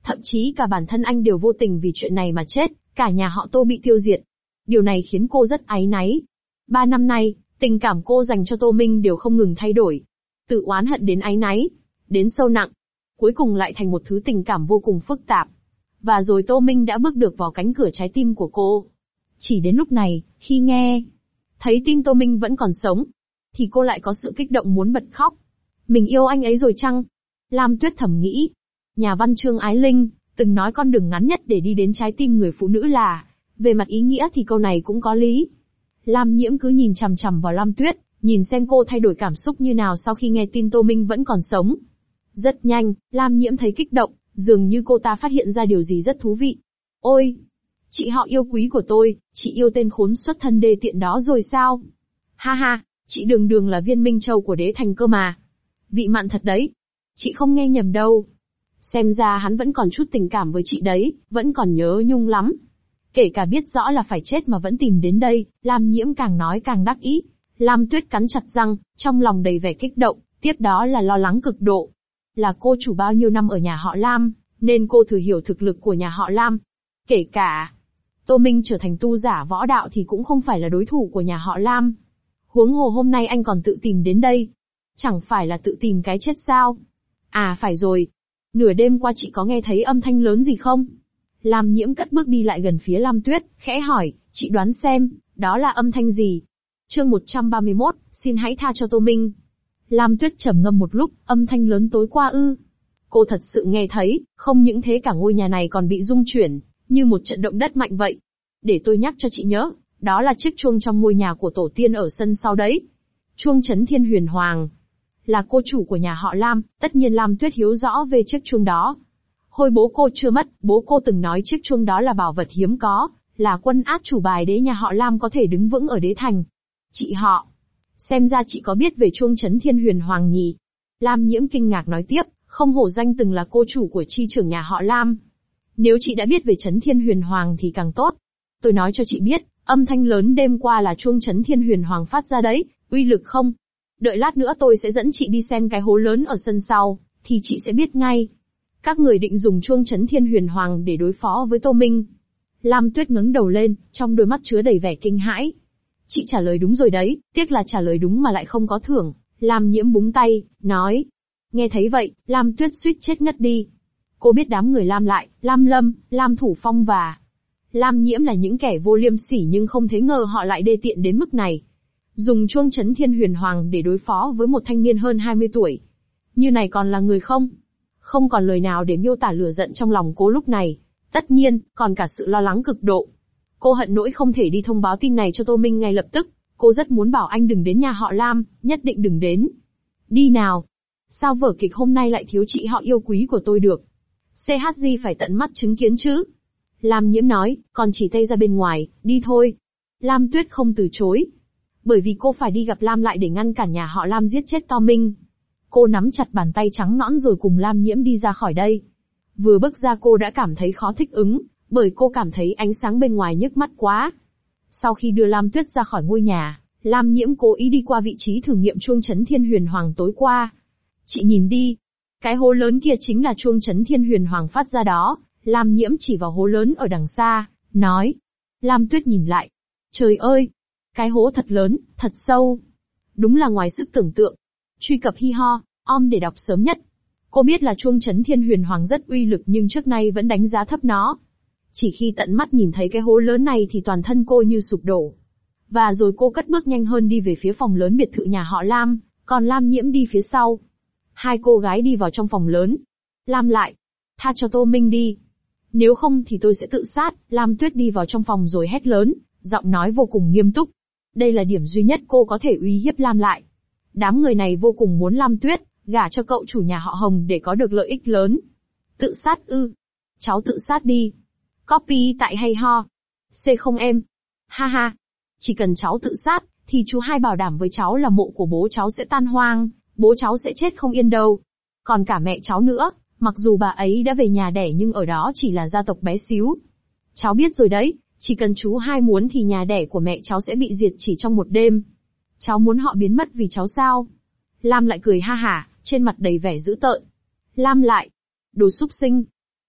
Thậm chí cả bản thân anh đều vô tình vì chuyện này mà chết, cả nhà họ Tô bị tiêu diệt. Điều này khiến cô rất áy náy. 3 năm nay, tình cảm cô dành cho Tô Minh đều không ngừng thay đổi. Từ oán hận đến áy náy, đến sâu nặng. Cuối cùng lại thành một thứ tình cảm vô cùng phức tạp. Và rồi Tô Minh đã bước được vào cánh cửa trái tim của cô. Chỉ đến lúc này, khi nghe thấy tin Tô Minh vẫn còn sống, thì cô lại có sự kích động muốn bật khóc. Mình yêu anh ấy rồi chăng? Lam Tuyết thầm nghĩ. Nhà văn Trương Ái Linh từng nói con đường ngắn nhất để đi đến trái tim người phụ nữ là, về mặt ý nghĩa thì câu này cũng có lý. Lam Nhiễm cứ nhìn chằm chằm vào Lam Tuyết, nhìn xem cô thay đổi cảm xúc như nào sau khi nghe tin Tô Minh vẫn còn sống. Rất nhanh, Lam Nhiễm thấy kích động, dường như cô ta phát hiện ra điều gì rất thú vị. Ôi! Chị họ yêu quý của tôi, chị yêu tên khốn xuất thân đê tiện đó rồi sao? Ha ha, chị đường đường là viên minh châu của đế thành cơ mà. Vị mạn thật đấy. Chị không nghe nhầm đâu. Xem ra hắn vẫn còn chút tình cảm với chị đấy, vẫn còn nhớ nhung lắm. Kể cả biết rõ là phải chết mà vẫn tìm đến đây, Lam Nhiễm càng nói càng đắc ý. Lam Tuyết cắn chặt răng, trong lòng đầy vẻ kích động, tiếp đó là lo lắng cực độ. Là cô chủ bao nhiêu năm ở nhà họ Lam, nên cô thừa hiểu thực lực của nhà họ Lam. Kể cả Tô Minh trở thành tu giả võ đạo thì cũng không phải là đối thủ của nhà họ Lam. Huống hồ hôm nay anh còn tự tìm đến đây. Chẳng phải là tự tìm cái chết sao? À phải rồi. Nửa đêm qua chị có nghe thấy âm thanh lớn gì không? Lam Nhiễm cất bước đi lại gần phía Lam Tuyết, khẽ hỏi, chị đoán xem, đó là âm thanh gì? Chương 131, xin hãy tha cho Tô Minh. Lam Tuyết trầm ngâm một lúc, âm thanh lớn tối qua ư? Cô thật sự nghe thấy, không những thế cả ngôi nhà này còn bị rung chuyển, như một trận động đất mạnh vậy. Để tôi nhắc cho chị nhớ, đó là chiếc chuông trong ngôi nhà của tổ tiên ở sân sau đấy. Chuông Chấn Thiên Huyền Hoàng. Là cô chủ của nhà họ Lam, tất nhiên Lam Tuyết hiếu rõ về chiếc chuông đó. Hồi bố cô chưa mất, bố cô từng nói chiếc chuông đó là bảo vật hiếm có, là quân át chủ bài để nhà họ Lam có thể đứng vững ở đế thành. Chị họ, xem ra chị có biết về chuông Chấn Thiên Huyền Hoàng nhỉ? Lam Nhiễm kinh ngạc nói tiếp, không hổ danh từng là cô chủ của chi trưởng nhà họ Lam. Nếu chị đã biết về Chấn Thiên Huyền Hoàng thì càng tốt. Tôi nói cho chị biết, âm thanh lớn đêm qua là chuông Chấn Thiên Huyền Hoàng phát ra đấy, uy lực không? Đợi lát nữa tôi sẽ dẫn chị đi xem cái hố lớn ở sân sau, thì chị sẽ biết ngay. Các người định dùng chuông Chấn Thiên Huyền Hoàng để đối phó với Tô Minh. Lam Tuyết ngẩng đầu lên, trong đôi mắt chứa đầy vẻ kinh hãi. Chị trả lời đúng rồi đấy, tiếc là trả lời đúng mà lại không có thưởng. Lam Nhiễm búng tay, nói. Nghe thấy vậy, Lam Tuyết suýt chết ngất đi. Cô biết đám người Lam Lại, Lam Lâm, Lam Thủ Phong và Lam Nhiễm là những kẻ vô liêm sỉ, nhưng không thể ngờ họ lại đê tiện đến mức này. Dùng chuông Chấn Thiên Huyền Hoàng để đối phó với một thanh niên hơn 20 tuổi. Như này còn là người không? Không còn lời nào để miêu tả lửa giận trong lòng cô lúc này. Tất nhiên, còn cả sự lo lắng cực độ. Cô hận nỗi không thể đi thông báo tin này cho Tô Minh ngay lập tức. Cô rất muốn bảo anh đừng đến nhà họ Lam, nhất định đừng đến. Đi nào. Sao vở kịch hôm nay lại thiếu chị họ yêu quý của tôi được? CHG phải tận mắt chứng kiến chứ. Lam Nhiễm nói, còn chỉ tay ra bên ngoài, đi thôi. Lam Tuyết không từ chối. Bởi vì cô phải đi gặp Lam Lại để ngăn cản nhà họ Lam giết chết Tô Minh. Cô nắm chặt bàn tay trắng nõn rồi cùng Lam Nhiễm đi ra khỏi đây. Vừa bước ra cô đã cảm thấy khó thích ứng, bởi cô cảm thấy ánh sáng bên ngoài nhức mắt quá. Sau khi đưa Lam Tuyết ra khỏi ngôi nhà, Lam Nhiễm cố ý đi qua vị trí thử nghiệm chuông Chấn Thiên Huyền Hoàng tối qua. Chị nhìn đi. Cái hố lớn kia chính là chuông Chấn Thiên Huyền Hoàng phát ra đó. Lam Nhiễm chỉ vào hố lớn ở đằng xa, nói. Lam Tuyết nhìn lại. Trời ơi! Cái hố thật lớn, thật sâu. Đúng là ngoài sức tưởng tượng. Truy cập hi ho, om để đọc sớm nhất. Cô biết là chuông Chấn Thiên Huyền Hoàng rất uy lực nhưng trước nay vẫn đánh giá thấp nó. Chỉ khi tận mắt nhìn thấy cái hố lớn này thì toàn thân cô như sụp đổ. Và rồi cô cất bước nhanh hơn đi về phía phòng lớn biệt thự nhà họ Lam, còn Lam Nhiễm đi phía sau. Hai cô gái đi vào trong phòng lớn. Lam Lại, tha cho Tô Minh đi. Nếu không thì tôi sẽ tự sát. Lam Tuyết đi vào trong phòng rồi hét lớn, giọng nói vô cùng nghiêm túc. Đây là điểm duy nhất cô có thể uy hiếp Lam Lại. Đám người này vô cùng muốn Lam Tuyết gả cho cậu chủ nhà họ Hồng để có được lợi ích lớn. Tự sát ư? Cháu tự sát đi. Copy tại hay ho. C không em. Ha ha. Chỉ cần cháu tự sát, thì chú hai bảo đảm với cháu là mộ của bố cháu sẽ tan hoang, bố cháu sẽ chết không yên đâu. Còn cả mẹ cháu nữa, mặc dù bà ấy đã về nhà đẻ nhưng ở đó chỉ là gia tộc bé xíu. Cháu biết rồi đấy, chỉ cần chú hai muốn thì nhà đẻ của mẹ cháu sẽ bị diệt chỉ trong một đêm. Cháu muốn họ biến mất vì cháu sao? Lam Lại cười ha hả, trên mặt đầy vẻ dữ tợn. Lam Lại, đồ súc sinh.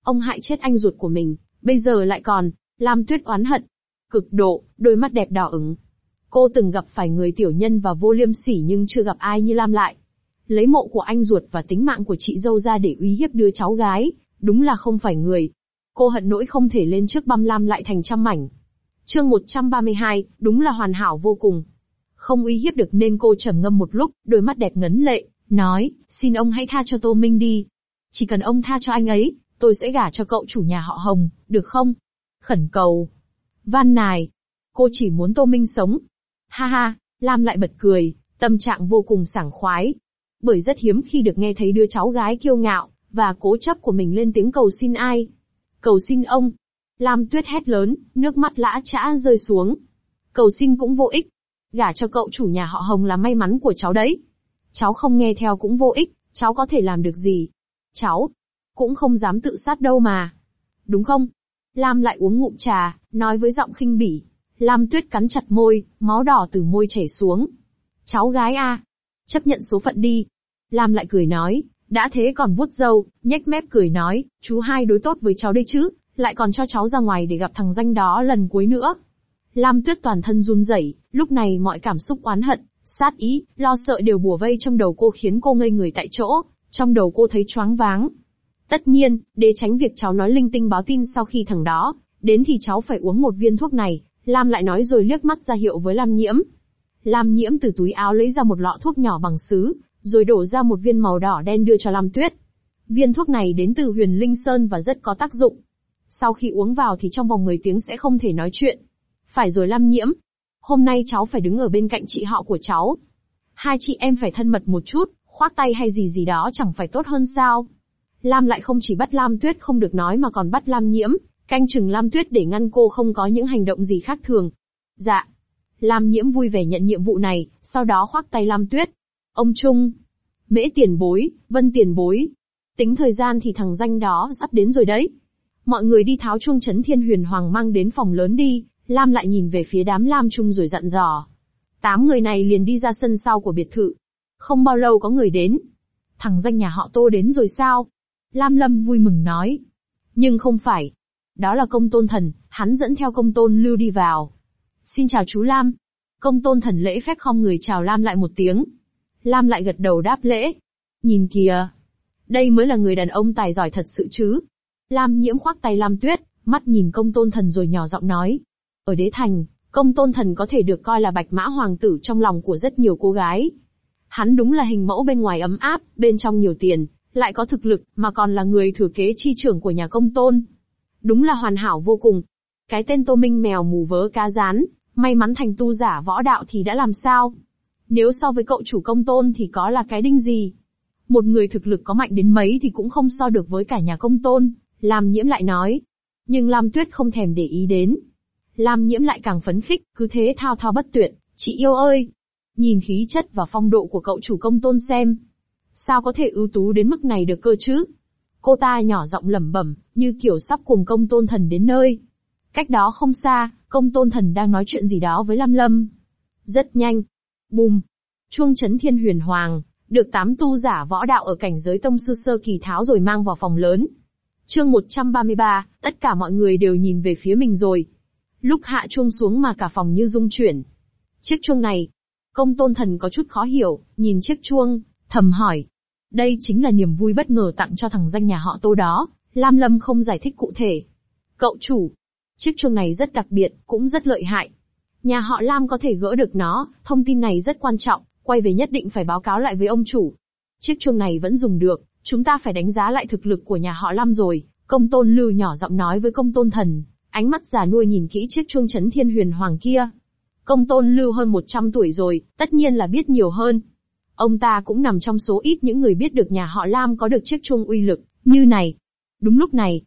Ông hại chết anh ruột của mình, bây giờ lại còn. Lam Tuyết oán hận cực độ, đôi mắt đẹp đỏ ửng. Cô từng gặp phải người tiểu nhân và vô liêm sỉ nhưng chưa gặp ai như Lam lại. Lấy mộ của anh ruột và tính mạng của chị dâu ra để uy hiếp đứa cháu gái, đúng là không phải người. Cô hận nỗi không thể lên trước băm Lam lại thành trăm mảnh. Chương 132, đúng là hoàn hảo vô cùng. Không uy hiếp được nên cô trầm ngâm một lúc, đôi mắt đẹp ngấn lệ, nói, xin ông hãy tha cho Tô Minh đi. Chỉ cần ông tha cho anh ấy, tôi sẽ gả cho cậu chủ nhà họ Hồng, được không? Khẩn cầu. Van nài. Cô chỉ muốn Tô Minh sống. Ha ha, Lam lại bật cười, tâm trạng vô cùng sảng khoái. Bởi rất hiếm khi được nghe thấy đứa cháu gái kiêu ngạo và cố chấp của mình lên tiếng cầu xin ai. Cầu xin ông. Lam Tuyết hét lớn, nước mắt lã chã rơi xuống. Cầu xin cũng vô ích. Gả cho cậu chủ nhà họ Hồng là may mắn của cháu đấy. Cháu không nghe theo cũng vô ích, cháu có thể làm được gì? Cháu cũng không dám tự sát đâu mà. Đúng không? Lam lại uống ngụm trà, nói với giọng khinh bỉ. Lam Tuyết cắn chặt môi, máu đỏ từ môi chảy xuống. Cháu gái a, chấp nhận số phận đi. Lam lại cười nói, đã thế còn vuốt râu, nhếch mép cười nói, chú hai đối tốt với cháu đây chứ, lại còn cho cháu ra ngoài để gặp thằng danh đó lần cuối nữa. Lam Tuyết toàn thân run rẩy, lúc này mọi cảm xúc oán hận, sát ý, lo sợ đều bủa vây trong đầu cô khiến cô ngây người tại chỗ, trong đầu cô thấy choáng váng. Tất nhiên, để tránh việc cháu nói linh tinh báo tin sau khi thằng đó đến thì cháu phải uống một viên thuốc này, Lam lại nói rồi liếc mắt ra hiệu với Lam Nhiễm. Lam Nhiễm từ túi áo lấy ra một lọ thuốc nhỏ bằng sứ, rồi đổ ra một viên màu đỏ đen đưa cho Lam Tuyết. Viên thuốc này đến từ Huyền Linh Sơn và rất có tác dụng. Sau khi uống vào thì trong vòng 10 tiếng sẽ không thể nói chuyện. Phải rồi Lam Nhiễm. Hôm nay cháu phải đứng ở bên cạnh chị họ của cháu. Hai chị em phải thân mật một chút, khoác tay hay gì gì đó chẳng phải tốt hơn sao? Lam lại không chỉ bắt Lam Tuyết không được nói mà còn bắt Lam Nhiễm, canh chừng Lam Tuyết để ngăn cô không có những hành động gì khác thường. Dạ. Lam Nhiễm vui vẻ nhận nhiệm vụ này, sau đó khoác tay Lam Tuyết. Ông Trung. Mễ tiền bối, Vân tiền bối. Tính thời gian thì thằng danh đó sắp đến rồi đấy. Mọi người đi tháo chuông Chấn Thiên Huyền Hoàng mang đến phòng lớn đi. Lam lại nhìn về phía đám Lam Trung rồi dặn dò. 8 người này liền đi ra sân sau của biệt thự. Không bao lâu có người đến. Thằng danh nhà họ Tô đến rồi sao? Lam Lâm vui mừng nói. Nhưng không phải. Đó là Công Tôn Thần, hắn dẫn theo Công Tôn Lưu đi vào. Xin chào chú Lam. Công Tôn Thần lễ phép khom người chào Lam lại một tiếng. Lam lại gật đầu đáp lễ. Nhìn kìa. Đây mới là người đàn ông tài giỏi thật sự chứ. Lam Nhiễm khoác tay Lam Tuyết, mắt nhìn Công Tôn Thần rồi nhỏ giọng nói. Ở Đế Thành, Công Tôn Thần có thể được coi là bạch mã hoàng tử trong lòng của rất nhiều cô gái. Hắn đúng là hình mẫu bên ngoài ấm áp, bên trong nhiều tiền, lại có thực lực, mà còn là người thừa kế chi trưởng của nhà Công Tôn. Đúng là hoàn hảo vô cùng. Cái tên Tô Minh mèo mù vớ cá rán, may mắn thành tu giả võ đạo thì đã làm sao? Nếu so với cậu chủ Công Tôn thì có là cái đinh gì? Một người thực lực có mạnh đến mấy thì cũng không so được với cả nhà Công Tôn, Lam Nhiễm lại nói. Nhưng Lam Tuyết không thèm để ý đến. Lam Nhiễm lại càng phấn khích, cứ thế thao thao bất tuyệt, chị yêu ơi! Nhìn khí chất và phong độ của cậu chủ Công Tôn xem. Sao có thể ưu tú đến mức này được cơ chứ? Cô ta nhỏ giọng lẩm bẩm, như kiểu sắp cùng Công Tôn Thần đến nơi. Cách đó không xa, Công Tôn Thần đang nói chuyện gì đó với Lam Lâm. Rất nhanh. Bùm! Chuông Chấn Thiên Huyền Hoàng, được 8 tu giả võ đạo ở cảnh giới tông sư sơ kỳ tháo rồi mang vào phòng lớn. Chương 133, tất cả mọi người đều nhìn về phía mình rồi. Lúc hạ chuông xuống mà cả phòng như rung chuyển. Chiếc chuông này. Công Tôn Thần có chút khó hiểu, nhìn chiếc chuông, thầm hỏi. Đây chính là niềm vui bất ngờ tặng cho thằng danh nhà họ Tô đó, Lam Lâm không giải thích cụ thể. Cậu chủ, chiếc chuông này rất đặc biệt, cũng rất lợi hại. Nhà họ Lam có thể gỡ được nó, thông tin này rất quan trọng, quay về nhất định phải báo cáo lại với ông chủ. Chiếc chuông này vẫn dùng được, chúng ta phải đánh giá lại thực lực của nhà họ Lam rồi, Công Tôn Lưu nhỏ giọng nói với Công Tôn Thần, ánh mắt già nua nhìn kỹ chiếc chuông Chấn Thiên Huyền Hoàng kia. Công Tôn Lưu hơn 100 tuổi rồi, tất nhiên là biết nhiều hơn. Ông ta cũng nằm trong số ít những người biết được nhà họ Lam có được chiếc chuông uy lực như này. Đúng lúc này,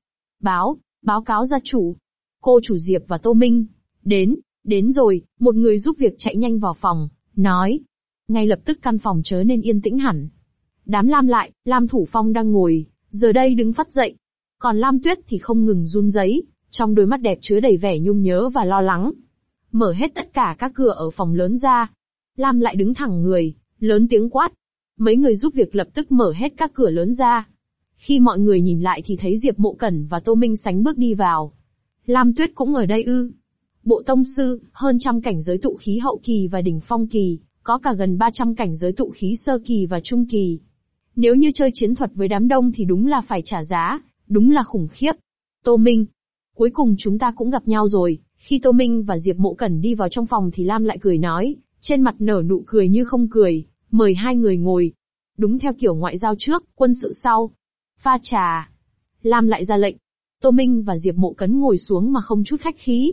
báo cáo gia chủ. Cô chủ Diệp và Tô Minh đến rồi, một người giúp việc chạy nhanh vào phòng, nói. Ngay lập tức căn phòng trở nên yên tĩnh hẳn. Đám Lam Thủ Phong đang ngồi, giờ đây đứng phắt dậy. Còn Lam Tuyết thì không ngừng run rẩy, trong đôi mắt đẹp chứa đầy vẻ nhung nhớ và lo lắng. Mở hết tất cả các cửa ở phòng lớn ra. Lam lại đứng thẳng người, lớn tiếng quát. Mấy người giúp việc lập tức mở hết các cửa lớn ra. Khi mọi người nhìn lại thì thấy Diệp Mộ Cẩn và Tô Minh Sánh bước đi vào. Lam Tuyết cũng ở đây ư? Bộ tông sư, hơn trăm cảnh giới tụ khí hậu kỳ và đỉnh phong kỳ, có cả gần 300 cảnh giới tụ khí sơ kỳ và trung kỳ. Nếu như chơi chiến thuật với đám đông thì đúng là phải trả giá, đúng là khủng khiếp. Tô Minh, cuối cùng chúng ta cũng gặp nhau rồi. Khi Tô Minh và Diệp Mộ Cẩn đi vào trong phòng thì Lam lại cười nói, trên mặt nở nụ cười như không cười, mời hai người ngồi. Đúng theo kiểu ngoại giao trước, quân sự sau. Pha trà. Lam lại ra lệnh. Tô Minh và Diệp Mộ Cẩn ngồi xuống mà không chút khách khí.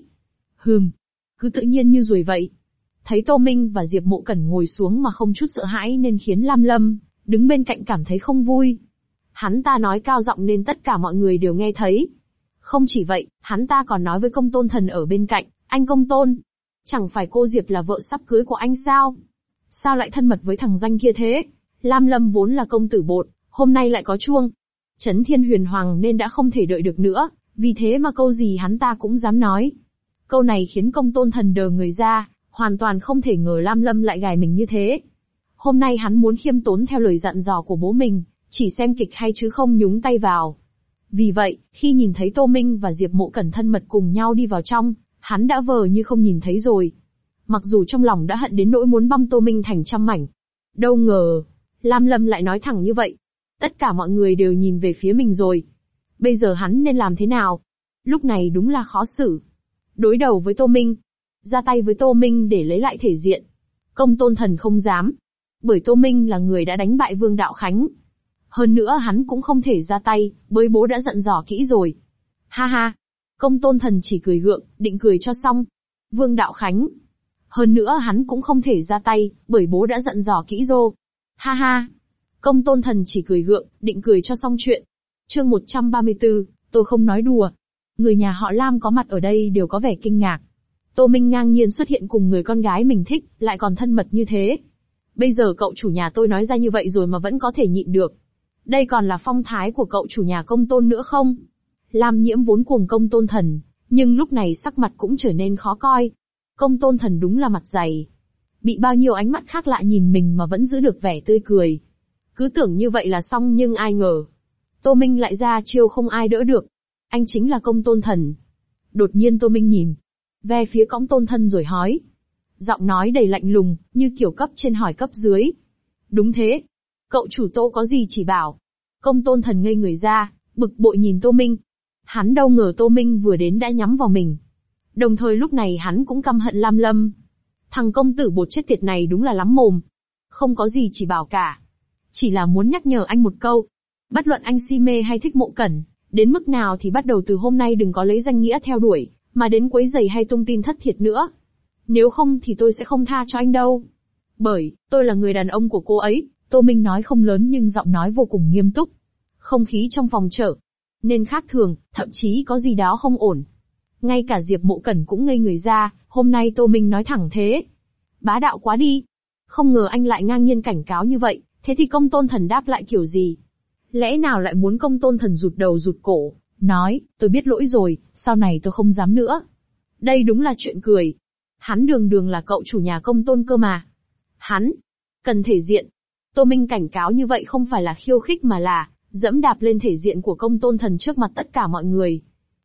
Cứ tự nhiên như ruồi vậy. Thấy Tô Minh và Diệp Mộ Cẩn ngồi xuống mà không chút sợ hãi nên khiến Lam Lâm, đứng bên cạnh cảm thấy không vui. Hắn ta nói cao giọng nên tất cả mọi người đều nghe thấy. Không chỉ vậy, hắn ta còn nói với Công Tôn Thần ở bên cạnh, anh Công Tôn, chẳng phải cô Diệp là vợ sắp cưới của anh sao? Sao lại thân mật với thằng danh kia thế? Lam Lâm vốn là công tử bột, hôm nay lại có chuông. Chấn Thiên Huyền Hoàng nên đã không thể đợi được nữa, vì thế mà câu gì hắn ta cũng dám nói. Câu này khiến Công Tôn Thần đờ người ra, hoàn toàn không thể ngờ Lam Lâm lại gài mình như thế. Hôm nay hắn muốn khiêm tốn theo lời dặn dò của bố mình, chỉ xem kịch hay chứ không nhúng tay vào. Vì vậy, khi nhìn thấy Tô Minh và Diệp Mộ Cẩn thân mật cùng nhau đi vào trong, hắn đã vờ như không nhìn thấy rồi. Mặc dù trong lòng đã hận đến nỗi muốn băm Tô Minh thành trăm mảnh. Đâu ngờ, Lam Lâm lại nói thẳng như vậy. Tất cả mọi người đều nhìn về phía mình rồi. Bây giờ hắn nên làm thế nào? Lúc này đúng là khó xử. Đối đầu với Tô Minh. Ra tay với Tô Minh để lấy lại thể diện. Công Tôn Thần không dám. Bởi Tô Minh là người đã đánh bại Vương Đạo Khánh. Hơn nữa hắn cũng không thể ra tay, bởi bố đã dặn dò kỹ rồi. Ha ha. Công Tôn Thần chỉ cười gượng, định cười cho xong. Vương Đạo Khánh. Hơn nữa hắn cũng không thể ra tay, bởi bố đã dặn dò kỹ rồi. Ha ha. Công Tôn Thần chỉ cười gượng, định cười cho xong chuyện. Chương 134, tôi không nói đùa. Người nhà họ Lam có mặt ở đây đều có vẻ kinh ngạc. Tô Minh ngang nhiên xuất hiện cùng người con gái mình thích, lại còn thân mật như thế. Bây giờ cậu chủ nhà tôi nói ra như vậy rồi mà vẫn có thể nhịn được. Đây còn là phong thái của cậu chủ nhà Công Tôn nữa không? Lam Nhiễm vốn cuồng Công Tôn Thần, nhưng lúc này sắc mặt cũng trở nên khó coi. Công Tôn Thần đúng là mặt dày. Bị bao nhiêu ánh mắt khác lạ nhìn mình mà vẫn giữ được vẻ tươi cười. Cứ tưởng như vậy là xong nhưng ai ngờ. Tô Minh lại ra chiêu không ai đỡ được. Anh chính là Công Tôn Thần. Đột nhiên Tô Minh nhìn về phía Công Tôn Thần rồi hỏi. Giọng nói đầy lạnh lùng, như kiểu cấp trên hỏi cấp dưới. Đúng thế. Cậu chủ Tô có gì chỉ bảo. Công Tôn Thần ngây người ra, bực bội nhìn Tô Minh. Hắn đâu ngờ Tô Minh vừa đến đã nhắm vào mình. Đồng thời lúc này hắn cũng căm hận Lam Lâm. Thằng công tử bột chết tiệt này đúng là lắm mồm. Không có gì chỉ bảo cả. Chỉ là muốn nhắc nhở anh một câu. Bất luận anh si mê hay thích Mộ Cẩn, đến mức nào thì bắt đầu từ hôm nay đừng có lấy danh nghĩa theo đuổi, mà đến quấy rầy hay tung tin thất thiệt nữa. Nếu không thì tôi sẽ không tha cho anh đâu. Bởi, tôi là người đàn ông của cô ấy. Tô Minh nói không lớn nhưng giọng nói vô cùng nghiêm túc. Không khí trong phòng trở nên khác thường, thậm chí có gì đó không ổn. Ngay cả Diệp Mộ Cẩn cũng ngây người ra, hôm nay Tô Minh nói thẳng thế. Bá đạo quá đi. Không ngờ anh lại ngang nhiên cảnh cáo như vậy, thế thì Công Tôn Thần đáp lại kiểu gì? Lẽ nào lại muốn Công Tôn Thần rụt đầu rụt cổ, nói, tôi biết lỗi rồi, sau này tôi không dám nữa. Đây đúng là chuyện cười. Hắn đường đường là cậu chủ nhà Công Tôn cơ mà. Hắn cần thể diện. Tô Minh cảnh cáo như vậy không phải là khiêu khích mà là dẫm đạp lên thể diện của Công Tôn Thần trước mặt tất cả mọi người.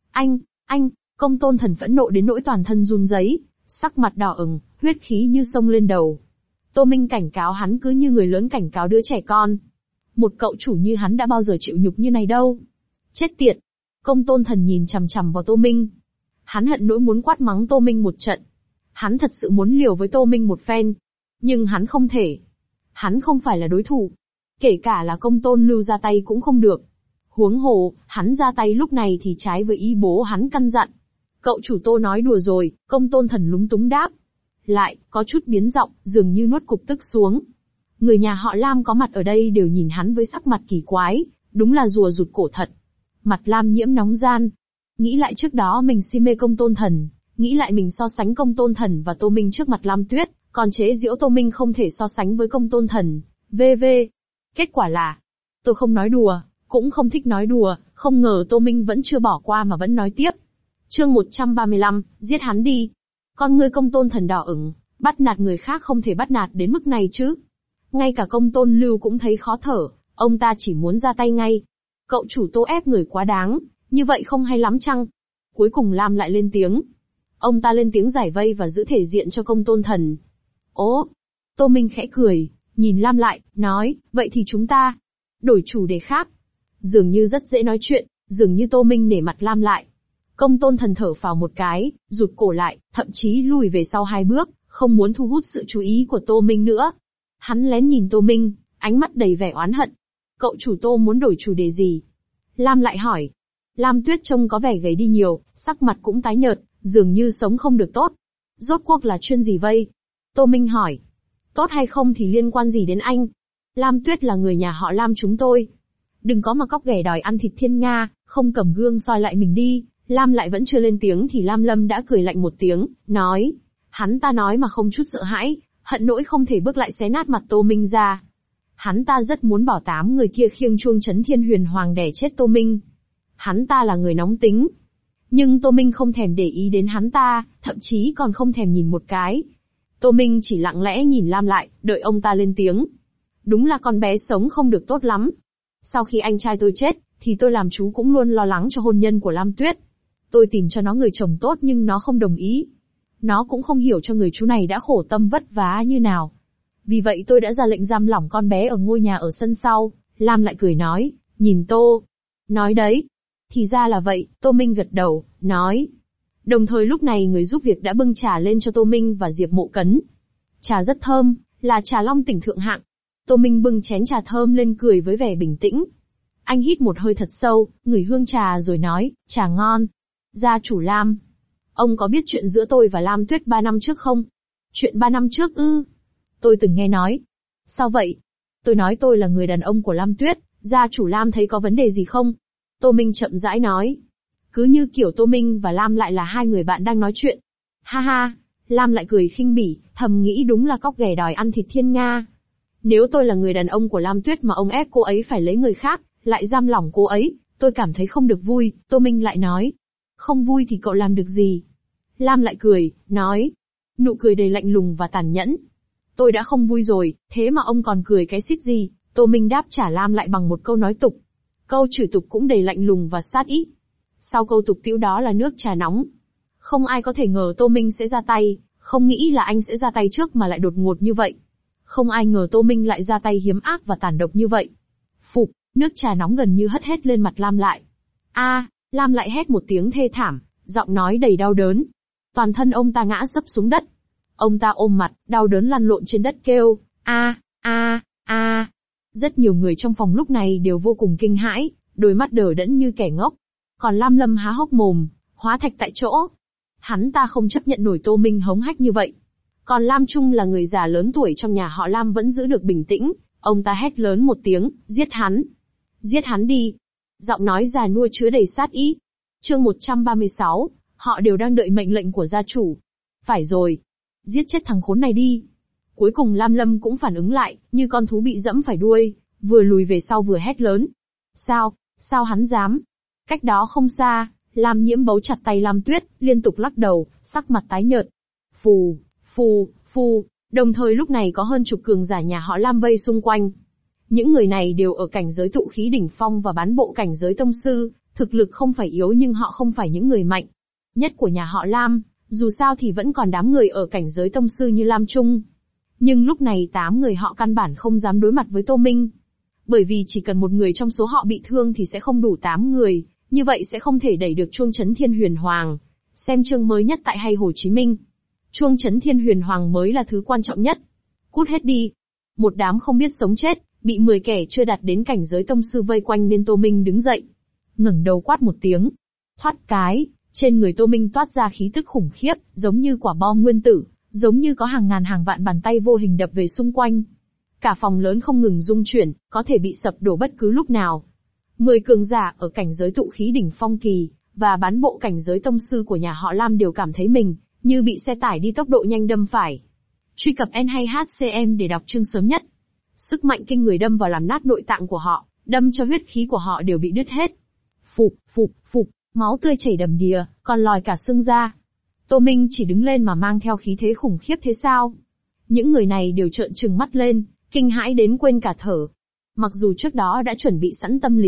Anh, Công Tôn Thần phẫn nộ đến nỗi toàn thân run rẩy, sắc mặt đỏ ửng, huyết khí như sông lên đầu. Tô Minh cảnh cáo hắn cứ như người lớn cảnh cáo đứa trẻ con. Một cậu chủ như hắn đã bao giờ chịu nhục như này đâu. Chết tiệt. Công Tôn Thần nhìn chằm chằm vào Tô Minh. Hắn hận nỗi muốn quát mắng Tô Minh một trận. Hắn thật sự muốn liều với Tô Minh một phen. Nhưng hắn không thể. Hắn không phải là đối thủ. Kể cả là Công Tôn Lưu ra tay cũng không được. Huống hồ, hắn ra tay lúc này thì trái với ý bố hắn căn dặn. Cậu chủ Tô nói đùa rồi, Công Tôn Thần lúng túng đáp. Lại, có chút biến giọng, dường như nuốt cục tức xuống. Người nhà họ Lam có mặt ở đây đều nhìn hắn với sắc mặt kỳ quái, đúng là rùa rụt cổ thật. Mặt Lam Nhiễm nóng gian. Nghĩ lại trước đó mình si mê Công Tôn Thần, nghĩ lại mình so sánh Công Tôn Thần và Tô Minh trước mặt Lam Tuyết, còn chế giễu Tô Minh không thể so sánh với Công Tôn Thần. VV. Kết quả là, tôi không nói đùa, cũng không thích nói đùa, không ngờ Tô Minh vẫn chưa bỏ qua mà vẫn nói tiếp. Chương 135, giết hắn đi. Con ngươi Công Tôn Thần đỏ ửng, bắt nạt người khác không thể bắt nạt đến mức này chứ. Ngay cả Công Tôn Lưu cũng thấy khó thở, ông ta chỉ muốn ra tay ngay. Cậu chủ Tô ép người quá đáng, như vậy không hay lắm chăng? Cuối cùng Lam lại lên tiếng. Ông ta lên tiếng giải vây và giữ thể diện cho Công Tôn Thần. Ố! Tô Minh khẽ cười, nhìn Lam lại, nói, vậy thì chúng ta đổi chủ đề khác. Dường như rất dễ nói chuyện, dường như Tô Minh nể mặt Lam lại. Công Tôn Thần thở phào một cái, rụt cổ lại, thậm chí lùi về sau 2 bước, không muốn thu hút sự chú ý của Tô Minh nữa. Hắn lén nhìn Tô Minh, ánh mắt đầy vẻ oán hận. Cậu chủ Tô muốn đổi chủ đề gì? Lam lại hỏi. Lam Tuyết trông có vẻ gầy đi nhiều, sắc mặt cũng tái nhợt, dường như sống không được tốt. Rốt cuộc là chuyên gì vây? Tô Minh hỏi. Tốt hay không thì liên quan gì đến anh? Lam Tuyết là người nhà họ Lam chúng tôi. Đừng có mà cóc ghẻ đòi ăn thịt thiên nga, không cầm gương soi lại mình đi. Lam lại vẫn chưa lên tiếng thì Lam Lâm đã cười lạnh một tiếng, nói. Hắn ta nói mà không chút sợ hãi, hận nỗi không thể bước lại xé nát mặt Tô Minh ra. Hắn ta rất muốn bảo 8 người kia khiêng chuông Chấn Thiên Huyền Hoàng đè chết Tô Minh. Hắn ta là người nóng tính. Nhưng Tô Minh không thèm để ý đến hắn ta, thậm chí còn không thèm nhìn một cái. Tô Minh chỉ lặng lẽ nhìn Lam lại, đợi ông ta lên tiếng. Đúng là con bé sống không được tốt lắm. Sau khi anh trai tôi chết, thì tôi làm chú cũng luôn lo lắng cho hôn nhân của Lam Tuyết. Tôi tìm cho nó người chồng tốt nhưng nó không đồng ý. Nó cũng không hiểu cho người chú này đã khổ tâm vất vả như nào. Vì vậy tôi đã ra lệnh giam lỏng con bé ở ngôi nhà ở sân sau. Lam lại cười nói, nhìn Tô. Nói đấy. Thì ra là vậy, Tô Minh gật đầu, nói. Đồng thời lúc này người giúp việc đã bưng trà lên cho Tô Minh và Diệp Mộ Cấn. Trà rất thơm, là trà long tỉnh thượng hạng. Tô Minh bưng chén trà thơm lên cười với vẻ bình tĩnh. Anh hít một hơi thật sâu, ngửi hương trà rồi nói, trà ngon. Gia chủ Lam. Ông có biết chuyện giữa tôi và Lam Tuyết 3 năm trước không? Chuyện 3 năm trước ư? Tôi từng nghe nói. Sao vậy? Tôi nói tôi là người đàn ông của Lam Tuyết, gia chủ Lam thấy có vấn đề gì không? Tô Minh chậm rãi nói. Cứ như kiểu Tô Minh và Lam lại là 2 người bạn đang nói chuyện. Ha ha, Lam lại cười khinh bỉ, thầm nghĩ đúng là cóc ghẻ đòi ăn thịt thiên nga. Nếu tôi là người đàn ông của Lam Tuyết mà ông ép cô ấy phải lấy người khác, lại giam lỏng cô ấy, tôi cảm thấy không được vui. Tô Minh lại nói. Không vui thì cậu làm được gì? Lam lại cười, nói. Nụ cười đầy lạnh lùng và tàn nhẫn. Tôi đã không vui rồi, thế mà ông còn cười cái xít gì? Tô Minh đáp trả Lam lại bằng một câu nói tục. Câu chửi tục cũng đầy lạnh lùng và sát ý. Sau câu tục tĩu đó là nước trà nóng. Không ai có thể ngờ Tô Minh sẽ ra tay, không nghĩ là anh sẽ ra tay trước mà lại đột ngột như vậy. Không ai ngờ Tô Minh lại ra tay hiếm ác và tàn độc như vậy. Phụp, nước trà nóng gần như hất hết lên mặt Lam lại. Lam lại hét một tiếng thê thảm, giọng nói đầy đau đớn. Toàn thân ông ta ngã sấp xuống đất. Ông ta ôm mặt, đau đớn lăn lộn trên đất kêu, Rất nhiều người trong phòng lúc này đều vô cùng kinh hãi, đôi mắt đờ đẫn như kẻ ngốc. Còn Lam Lâm há hốc mồm, hóa thạch tại chỗ. Hắn ta không chấp nhận nổi Tô Minh hống hách như vậy. Còn Lam Trung là người già lớn tuổi trong nhà họ Lam vẫn giữ được bình tĩnh, ông ta hét lớn một tiếng, giết hắn. Giết hắn đi. Giọng nói già nua chứa đầy sát ý. Chương 136, họ đều đang đợi mệnh lệnh của gia chủ. Phải rồi. Giết chết thằng khốn này đi. Cuối cùng Lam Lâm cũng phản ứng lại, như con thú bị dẫm phải đuôi, vừa lùi về sau vừa hét lớn. Sao hắn dám? Cách đó không xa, Lam Nhiễm bấu chặt tay Lam Tuyết, liên tục lắc đầu, sắc mặt tái nhợt. Phù. Đồng thời lúc này có hơn chục cường giả nhà họ Lam vây xung quanh. Những người này đều ở cảnh giới tụ khí đỉnh phong và bán bộ cảnh giới tông sư, thực lực không phải yếu nhưng họ không phải những người mạnh nhất của nhà họ Lam, dù sao thì vẫn còn đám người ở cảnh giới tông sư như Lam Trung. Nhưng lúc này 8 người họ căn bản không dám đối mặt với Tô Minh. Bởi vì chỉ cần một người trong số họ bị thương thì sẽ không đủ 8 người, như vậy sẽ không thể đẩy được chuông Chấn Thiên Huyền Hoàng. Xem chương mới nhất tại Hay Hồ Chí Minh. Chuông Chấn Thiên Huyền Hoàng mới là thứ quan trọng nhất. Cút hết đi. Một đám không biết sống chết, bị 10 kẻ chưa đạt đến cảnh giới tông sư vây quanh nên Tô Minh đứng dậy. Ngẩng đầu quát một tiếng. Thoát cái, trên người Tô Minh toát ra khí tức khủng khiếp, giống như quả bom nguyên tử, giống như có hàng ngàn hàng vạn bàn tay vô hình đập về xung quanh. Cả phòng lớn không ngừng rung chuyển, có thể bị sập đổ bất cứ lúc nào. 10 cường giả ở cảnh giới tụ khí đỉnh phong kỳ, và bán bộ cảnh giới tông sư của nhà họ Lam đều cảm thấy mình như bị xe tải đi tốc độ nhanh đâm phải. Truy cập N-hay-HCM để đọc chương sớm nhất. Sức mạnh kinh người đâm vào làm nát nội tạng của họ, đâm cho huyết khí của họ đều bị đứt hết. Phụp, máu tươi chảy đầm đìa, còn lòi cả xương ra. Tô Minh chỉ đứng lên mà mang theo khí thế khủng khiếp thế sao? Những người này đều trợn trừng mắt lên, kinh hãi đến quên cả thở. Mặc dù trước đó đã chuẩn bị sẵn tâm lý,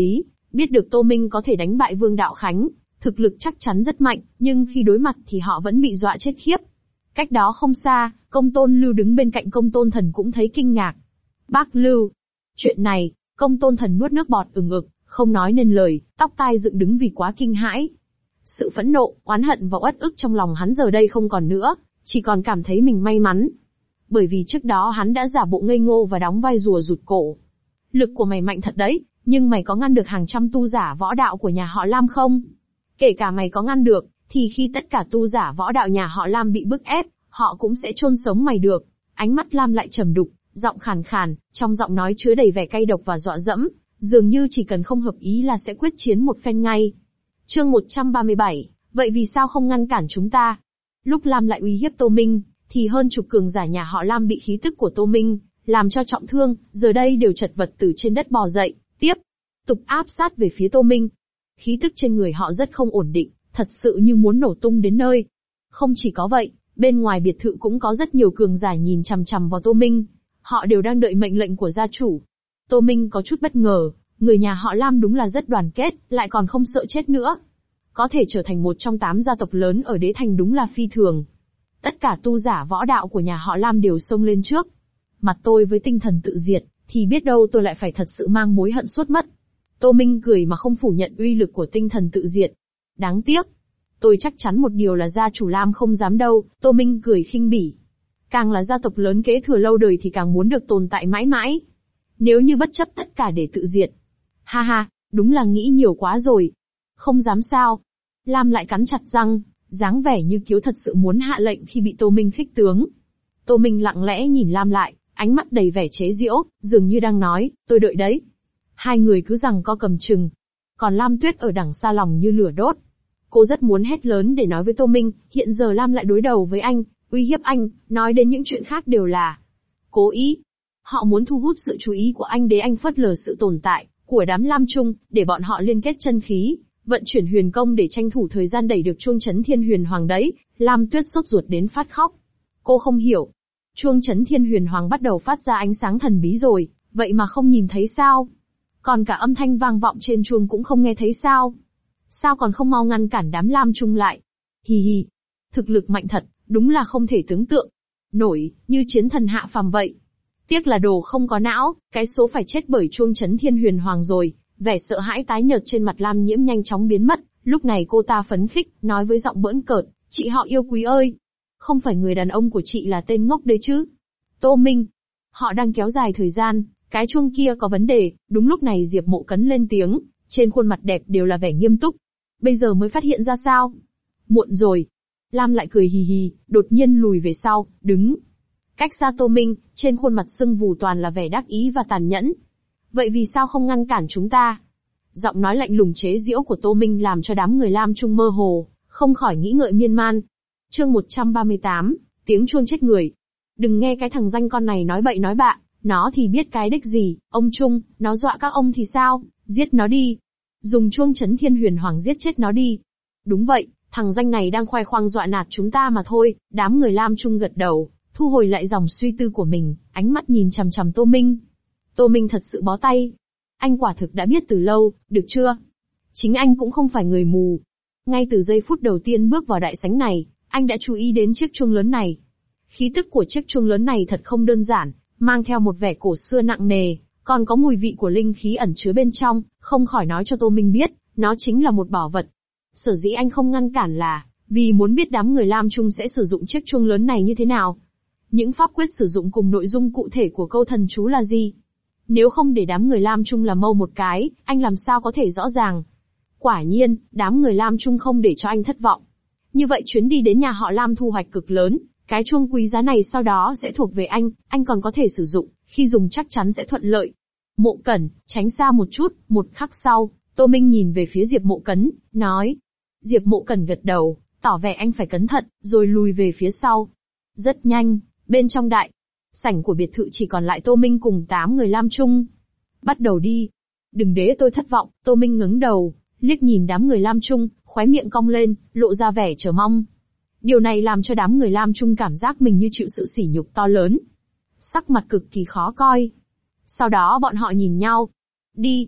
Biết được Tô Minh có thể đánh bại Vương Đạo Khánh, thực lực chắc chắn rất mạnh, nhưng khi đối mặt thì họ vẫn bị dọa chết khiếp. Cách đó không xa, Công Tôn Lưu đứng bên cạnh Công Tôn Thần cũng thấy kinh ngạc. Bác Lưu, chuyện này, Công Tôn Thần nuốt nước bọt ừng ực, không nói nên lời, tóc tai dựng đứng vì quá kinh hãi. Sự phẫn nộ, oán hận và uất ức trong lòng hắn giờ đây không còn nữa, chỉ còn cảm thấy mình may mắn. Bởi vì trước đó hắn đã giả bộ ngây ngô và đóng vai rùa rụt cổ. Lực của mày mạnh thật đấy, nhưng mày có ngăn được hàng trăm tu giả võ đạo của nhà họ Lam không? Kể cả mày có ngăn được, thì khi tất cả tu giả võ đạo nhà họ Lam bị bức ép, họ cũng sẽ chôn sống mày được. Ánh mắt Lam lại trầm đục, giọng khàn khàn, trong giọng nói chứa đầy vẻ cay độc và dọa dẫm, dường như chỉ cần không hợp ý là sẽ quyết chiến một phen ngay. Chương 137, vậy vì sao không ngăn cản chúng ta? Lúc Lam lại uy hiếp Tô Minh, thì hơn chục cường giả nhà họ Lam bị khí tức của Tô Minh làm cho trọng thương, giờ đây đều chật vật từ trên đất bò dậy, tiếp tục áp sát về phía Tô Minh. Khí tức trên người họ rất không ổn định, thật sự như muốn nổ tung đến nơi. Không chỉ có vậy, bên ngoài biệt thự cũng có rất nhiều cường giả nhìn chằm chằm vào Tô Minh. Họ đều đang đợi mệnh lệnh của gia chủ. Tô Minh có chút bất ngờ, người nhà họ Lam đúng là rất đoàn kết, lại còn không sợ chết nữa. Có thể trở thành một trong 8 gia tộc lớn ở đế thành đúng là phi thường. Tất cả tu giả võ đạo của nhà họ Lam đều xông lên trước. Mặt tôi với tinh thần tự diệt, thì biết đâu tôi lại phải thật sự mang mối hận suốt mất. Tô Minh cười mà không phủ nhận uy lực của tinh thần tự diệt. Đáng tiếc. Tôi chắc chắn một điều là gia chủ Lam không dám đâu, Tô Minh cười khinh bỉ. Càng là gia tộc lớn kế thừa lâu đời thì càng muốn được tồn tại mãi mãi. Nếu như bất chấp tất cả để tự diệt. Ha ha, đúng là nghĩ nhiều quá rồi. Không dám sao. Lam lại cắn chặt răng, dáng vẻ như Kiếu thật sự muốn hạ lệnh khi bị Tô Minh khích tướng. Tô Minh lặng lẽ nhìn Lam lại, ánh mắt đầy vẻ chế giễu, dường như đang nói, tôi đợi đấy. Hai người cứ giằng co cầm chừng. Còn Lam Tuyết ở đằng xa lòng như lửa đốt. Cô rất muốn hét lớn để nói với Tô Minh, hiện giờ Lam lại đối đầu với anh, uy hiếp anh, nói đến những chuyện khác đều là cố ý. Họ muốn thu hút sự chú ý của anh để anh phớt lờ sự tồn tại của đám Lam Trung, để bọn họ liên kết chân khí, vận chuyển huyền công để tranh thủ thời gian đẩy được chuông chấn thiên huyền hoàng đấy. Lam Tuyết sốt ruột đến phát khóc. Cô không hiểu. Chuông chấn thiên huyền hoàng bắt đầu phát ra ánh sáng thần bí rồi, vậy mà không nhìn thấy sao? Còn cả âm thanh vang vọng trên chuông cũng không nghe thấy sao? Sao còn không mau ngăn cản đám Lam Trung lại? Hì hì. Thực lực mạnh thật, đúng là không thể tưởng tượng nổi, như chiến thần hạ phàm vậy. Tiếc là đồ không có não, cái số phải chết bởi chuông chấn thiên huyền hoàng rồi. Vẻ sợ hãi tái nhợt trên mặt Lam Nhiễm nhanh chóng biến mất, lúc này cô ta phấn khích, nói với giọng bỡn cợt, chị họ yêu quý ơi. Không phải người đàn ông của chị là tên ngốc đấy chứ? Tô Minh. Họ đang kéo dài thời gian, cái chuông kia có vấn đề. Đúng lúc này Diệp Mộ Cấn lên tiếng, trên khuôn mặt đẹp đều là vẻ nghiêm túc. Bây giờ mới phát hiện ra sao? Muộn rồi. Lam lại cười hì hì, đột nhiên lùi về sau, đứng cách xa Tô Minh, trên khuôn mặt sưng vù toàn là vẻ đắc ý và tàn nhẫn. Vậy vì sao không ngăn cản chúng ta? Giọng nói lạnh lùng chế giễu của Tô Minh làm cho đám người Lam Trung mơ hồ, không khỏi nghĩ ngợi miên man. Chương 138, tiếng chuông chết người. Đừng nghe cái thằng danh con này nói bậy nói bạ, nó thì biết cái đích gì, ông Trung, nó dọa các ông thì sao, giết nó đi. Dùng chuông chấn thiên huyền hoàng giết chết nó đi. Đúng vậy, thằng danh này đang khoe khoang dọa nạt chúng ta mà thôi. Đám người Lam Trung gật đầu, thu hồi lại dòng suy tư của mình, ánh mắt nhìn chằm chằm Tô Minh. Tô Minh thật sự bó tay. Anh quả thực đã biết từ lâu, được chưa? Chính anh cũng không phải người mù. Ngay từ giây phút đầu tiên bước vào đại sảnh này, anh đã chú ý đến chiếc chuông lớn này. Khí tức của chiếc chuông lớn này thật không đơn giản, mang theo một vẻ cổ xưa nặng nề, còn có mùi vị của linh khí ẩn chứa bên trong, không khỏi nói cho Tô Minh biết, nó chính là một bảo vật. Sở dĩ anh không ngăn cản là, vì muốn biết đám người Lam Trung sẽ sử dụng chiếc chuông lớn này như thế nào. Những pháp quyết sử dụng cùng nội dung cụ thể của câu thần chú là gì. Nếu không để đám người Lam Trung làm mâu một cái, anh làm sao có thể rõ ràng. Quả nhiên, đám người Lam Trung không để cho anh thất vọng. Như vậy chuyến đi đến nhà họ Lam thu hoạch cực lớn, cái chuông quý giá này sau đó sẽ thuộc về anh còn có thể sử dụng, khi dùng chắc chắn sẽ thuận lợi. Mộ Cẩn, tránh xa một chút, một khắc sau, Tô Minh nhìn về phía Diệp Mộ Cấn, nói. Diệp Mộ Cẩn gật đầu, tỏ vẻ anh phải cẩn thận, rồi lùi về phía sau. Rất nhanh, bên trong đại sảnh của biệt thự chỉ còn lại Tô Minh cùng 8 người Lam Trung. Bắt đầu đi. Đừng để tôi thất vọng, Tô Minh ngẩng đầu, liếc nhìn đám người Lam Trung, khóe miệng cong lên, lộ ra vẻ chờ mong. Điều này làm cho đám người Lam Trung cảm giác mình như chịu sự sỉ nhục to lớn. Sắc mặt cực kỳ khó coi. Sau đó bọn họ nhìn nhau. Đi.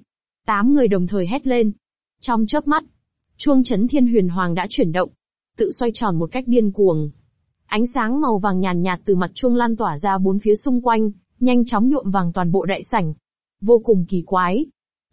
8 người đồng thời hét lên. Trong chớp mắt, chuông chấn thiên huyền hoàng đã chuyển động, tự xoay tròn một cách điên cuồng. Ánh sáng màu vàng nhàn nhạt từ mặt chuông lan tỏa ra bốn phía xung quanh, nhanh chóng nhuộm vàng toàn bộ đại sảnh. Vô cùng kỳ quái.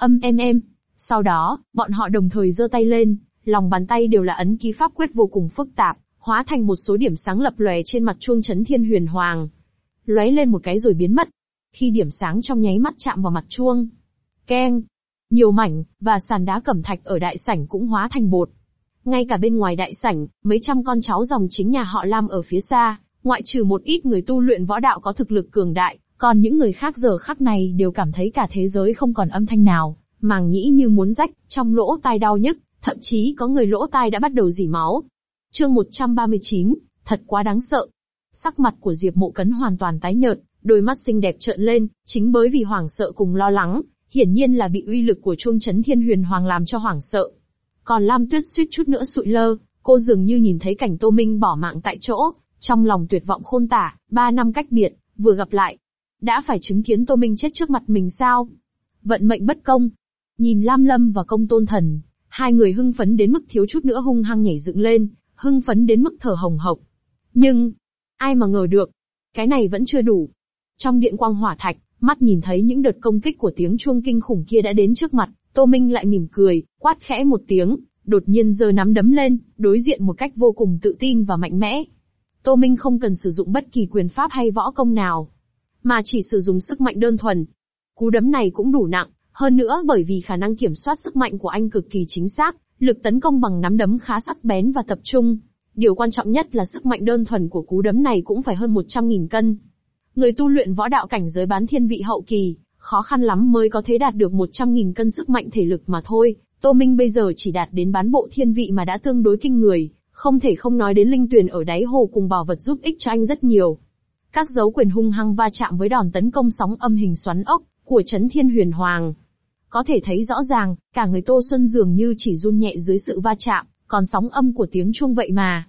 Em. Sau đó, bọn họ đồng thời giơ tay lên, lòng bàn tay đều là ấn ký pháp quyết vô cùng phức tạp, hóa thành một số điểm sáng lập lòe trên mặt chuông chấn thiên huyền hoàng. Lóe lên một cái rồi biến mất. Khi điểm sáng trong nháy mắt chạm vào mặt chuông, keng, nhiều mảnh và sàn đá cẩm thạch ở đại sảnh cũng hóa thành bột. Ngay cả bên ngoài đại sảnh, mấy trăm con cháu dòng chính nhà họ Lam ở phía xa, ngoại trừ một ít người tu luyện võ đạo có thực lực cường đại, còn những người khác giờ khắc này đều cảm thấy cả thế giới không còn âm thanh nào, màng nhĩ như muốn rách, trong lỗ tai đau nhức, thậm chí có người lỗ tai đã bắt đầu rỉ máu. Chương 139, thật quá đáng sợ. Sắc mặt của Diệp Mộ Cấn hoàn toàn tái nhợt, đôi mắt xinh đẹp trợn lên, chính bởi vì hoảng sợ cùng lo lắng, hiển nhiên là bị uy lực của chuông chấn thiên huyền hoàng làm cho hoảng sợ. Còn Lam Tuyết suýt chút nữa sụi lơ, cô dường như nhìn thấy cảnh Tô Minh bỏ mạng tại chỗ, trong lòng tuyệt vọng khôn tả, 3 năm cách biệt, vừa gặp lại, đã phải chứng kiến Tô Minh chết trước mặt mình sao? Vận mệnh bất công. Nhìn Lam Lâm và Công Tôn Thần, hai người hưng phấn đến mức thiếu chút nữa hung hăng nhảy dựng lên, hưng phấn đến mức thở hồng hộc. Nhưng, ai mà ngờ được, cái này vẫn chưa đủ. Trong điện quang hỏa thạch, mắt nhìn thấy những đợt công kích của tiếng chuông kinh khủng kia đã đến trước mặt, Tô Minh lại mỉm cười, quát khẽ một tiếng, đột nhiên giơ nắm đấm lên, đối diện một cách vô cùng tự tin và mạnh mẽ. Tô Minh không cần sử dụng bất kỳ quyền pháp hay võ công nào, mà chỉ sử dụng sức mạnh đơn thuần. Cú đấm này cũng đủ nặng, hơn nữa bởi vì khả năng kiểm soát sức mạnh của anh cực kỳ chính xác, lực tấn công bằng nắm đấm khá sắc bén và tập trung. Điều quan trọng nhất là sức mạnh đơn thuần của cú đấm này cũng phải hơn 100.000 cân. Người tu luyện võ đạo cảnh giới bán thiên vị hậu kỳ, khó khăn lắm mới có thể đạt được 100.000 cân sức mạnh thể lực mà thôi. Tô Minh bây giờ chỉ đạt đến bán bộ thiên vị mà đã tương đối kinh người, không thể không nói đến linh tuyền ở đáy hồ cùng bảo vật giúp ích cho anh rất nhiều. Các dấu quyền hung hăng va chạm với đòn tấn công sóng âm hình xoắn ốc của Chấn Thiên Huyền Hoàng. Có thể thấy rõ ràng, cả người Tô Xuân dường như chỉ run nhẹ dưới sự va chạm, còn sóng âm của tiếng chuông vậy mà,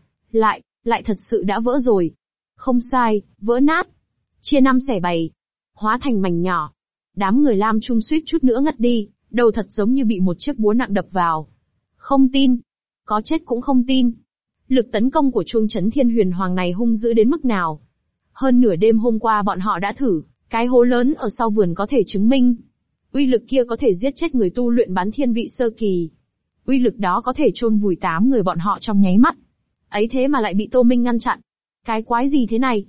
lại thật sự đã vỡ rồi. Không sai, vỡ nát. Chia 5 xẻ 7, hóa thành mảnh nhỏ. Đám người Lam Trung suýt chút nữa ngất đi, đầu thật giống như bị một chiếc búa nặng đập vào. Không tin. Có chết cũng không tin. Lực tấn công của chuông Chấn Thiên Huyền Hoàng này hung dữ đến mức nào. Hơn nửa đêm hôm qua bọn họ đã thử, cái hố lớn ở sau vườn có thể chứng minh. Uy lực kia có thể giết chết người tu luyện bán thiên vị sơ kỳ. Uy lực đó có thể chôn vùi 8 người bọn họ trong nháy mắt. Ấy thế mà lại bị Tô Minh ngăn chặn. Cái quái gì thế này?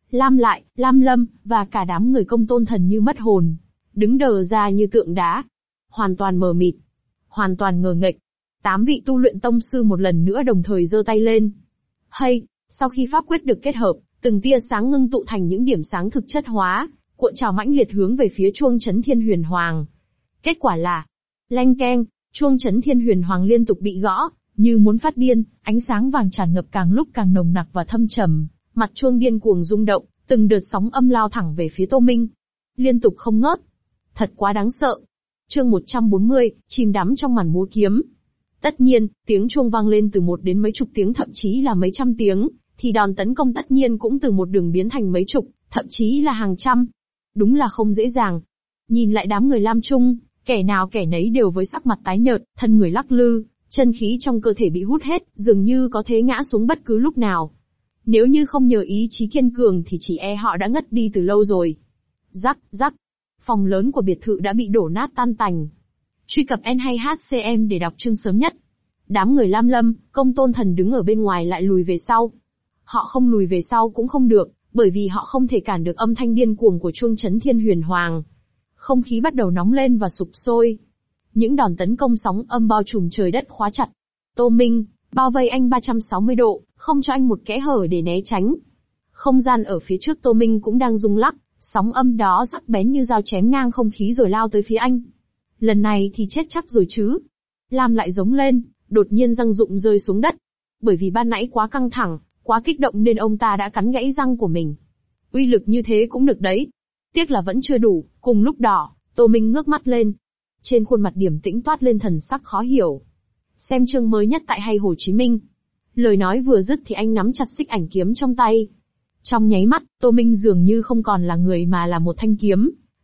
Lam Lâm, và cả đám người Công Tôn Thần như mất hồn. Đứng đờ ra như tượng đá. Hoàn toàn mờ mịt. Hoàn toàn ngờ nghệch. 8 vị tu luyện tông sư một lần nữa đồng thời giơ tay lên. Hay, sau khi pháp quyết được kết hợp, từng tia sáng ngưng tụ thành những điểm sáng thực chất hóa, cuộn trào mãnh liệt hướng về phía chuông Chấn Thiên Huyền Hoàng. Kết quả là, leng keng, chuông Chấn Thiên Huyền Hoàng liên tục bị gõ, như muốn phát điên, ánh sáng vàng tràn ngập càng lúc càng nồng nặc và thâm trầm, mặt chuông điên cuồng rung động, từng đợt sóng âm lao thẳng về phía Tô Minh. Liên tục không ngớt. Thật quá đáng sợ. Chương 140, chìm đắm trong màn múa kiếm. Tất nhiên, tiếng chuông vang lên từ 1 đến mấy chục tiếng thậm chí là mấy trăm tiếng, thì đòn tấn công tất nhiên cũng từ một đường biến thành mấy chục, thậm chí là hàng trăm. Đúng là không dễ dàng. Nhìn lại đám người Lam Trung, kẻ nào kẻ nấy đều với sắc mặt tái nhợt, thân người lắc lư, chân khí trong cơ thể bị hút hết, dường như có thể ngã xuống bất cứ lúc nào. Nếu như không nhờ ý chí kiên cường thì chỉ e họ đã ngất đi từ lâu rồi. Rắc, phòng lớn của biệt thự đã bị đổ nát tan tành. Truy cập N hay HCM để đọc chương sớm nhất. Đám người Lam Lâm, Công Tôn Thần đứng ở bên ngoài lại lùi về sau. Họ không lùi về sau cũng không được, bởi vì họ không thể cản được âm thanh điên cuồng của chuông Chấn Thiên Huyền Hoàng. Không khí bắt đầu nóng lên và sục sôi. Những đòn tấn công sóng âm bao trùm trời đất khóa chặt. Tô Minh, bao vây anh 360 độ, không cho anh một kẽ hở để né tránh. Không gian ở phía trước Tô Minh cũng đang rung lắc, sóng âm đó sắc bén như dao chém ngang không khí rồi lao tới phía anh. Lần này thì chết chắc rồi chứ. Lam lại giống lên, đột nhiên răng rụng rơi xuống đất. Bởi vì ban nãy quá căng thẳng, quá kích động nên ông ta đã cắn gãy răng của mình. Uy lực như thế cũng được đấy. Tiếc là vẫn chưa đủ. Cùng lúc đó, Tô Minh ngước mắt lên. Trên khuôn mặt điềm tĩnh toát lên thần sắc khó hiểu. Xem chương mới nhất tại Hay Hồ Chí Minh. Lời nói vừa dứt thì anh nắm chặt xích ảnh kiếm trong tay. Trong nháy mắt, Tô Minh dường như không còn là người mà là một thanh kiếm.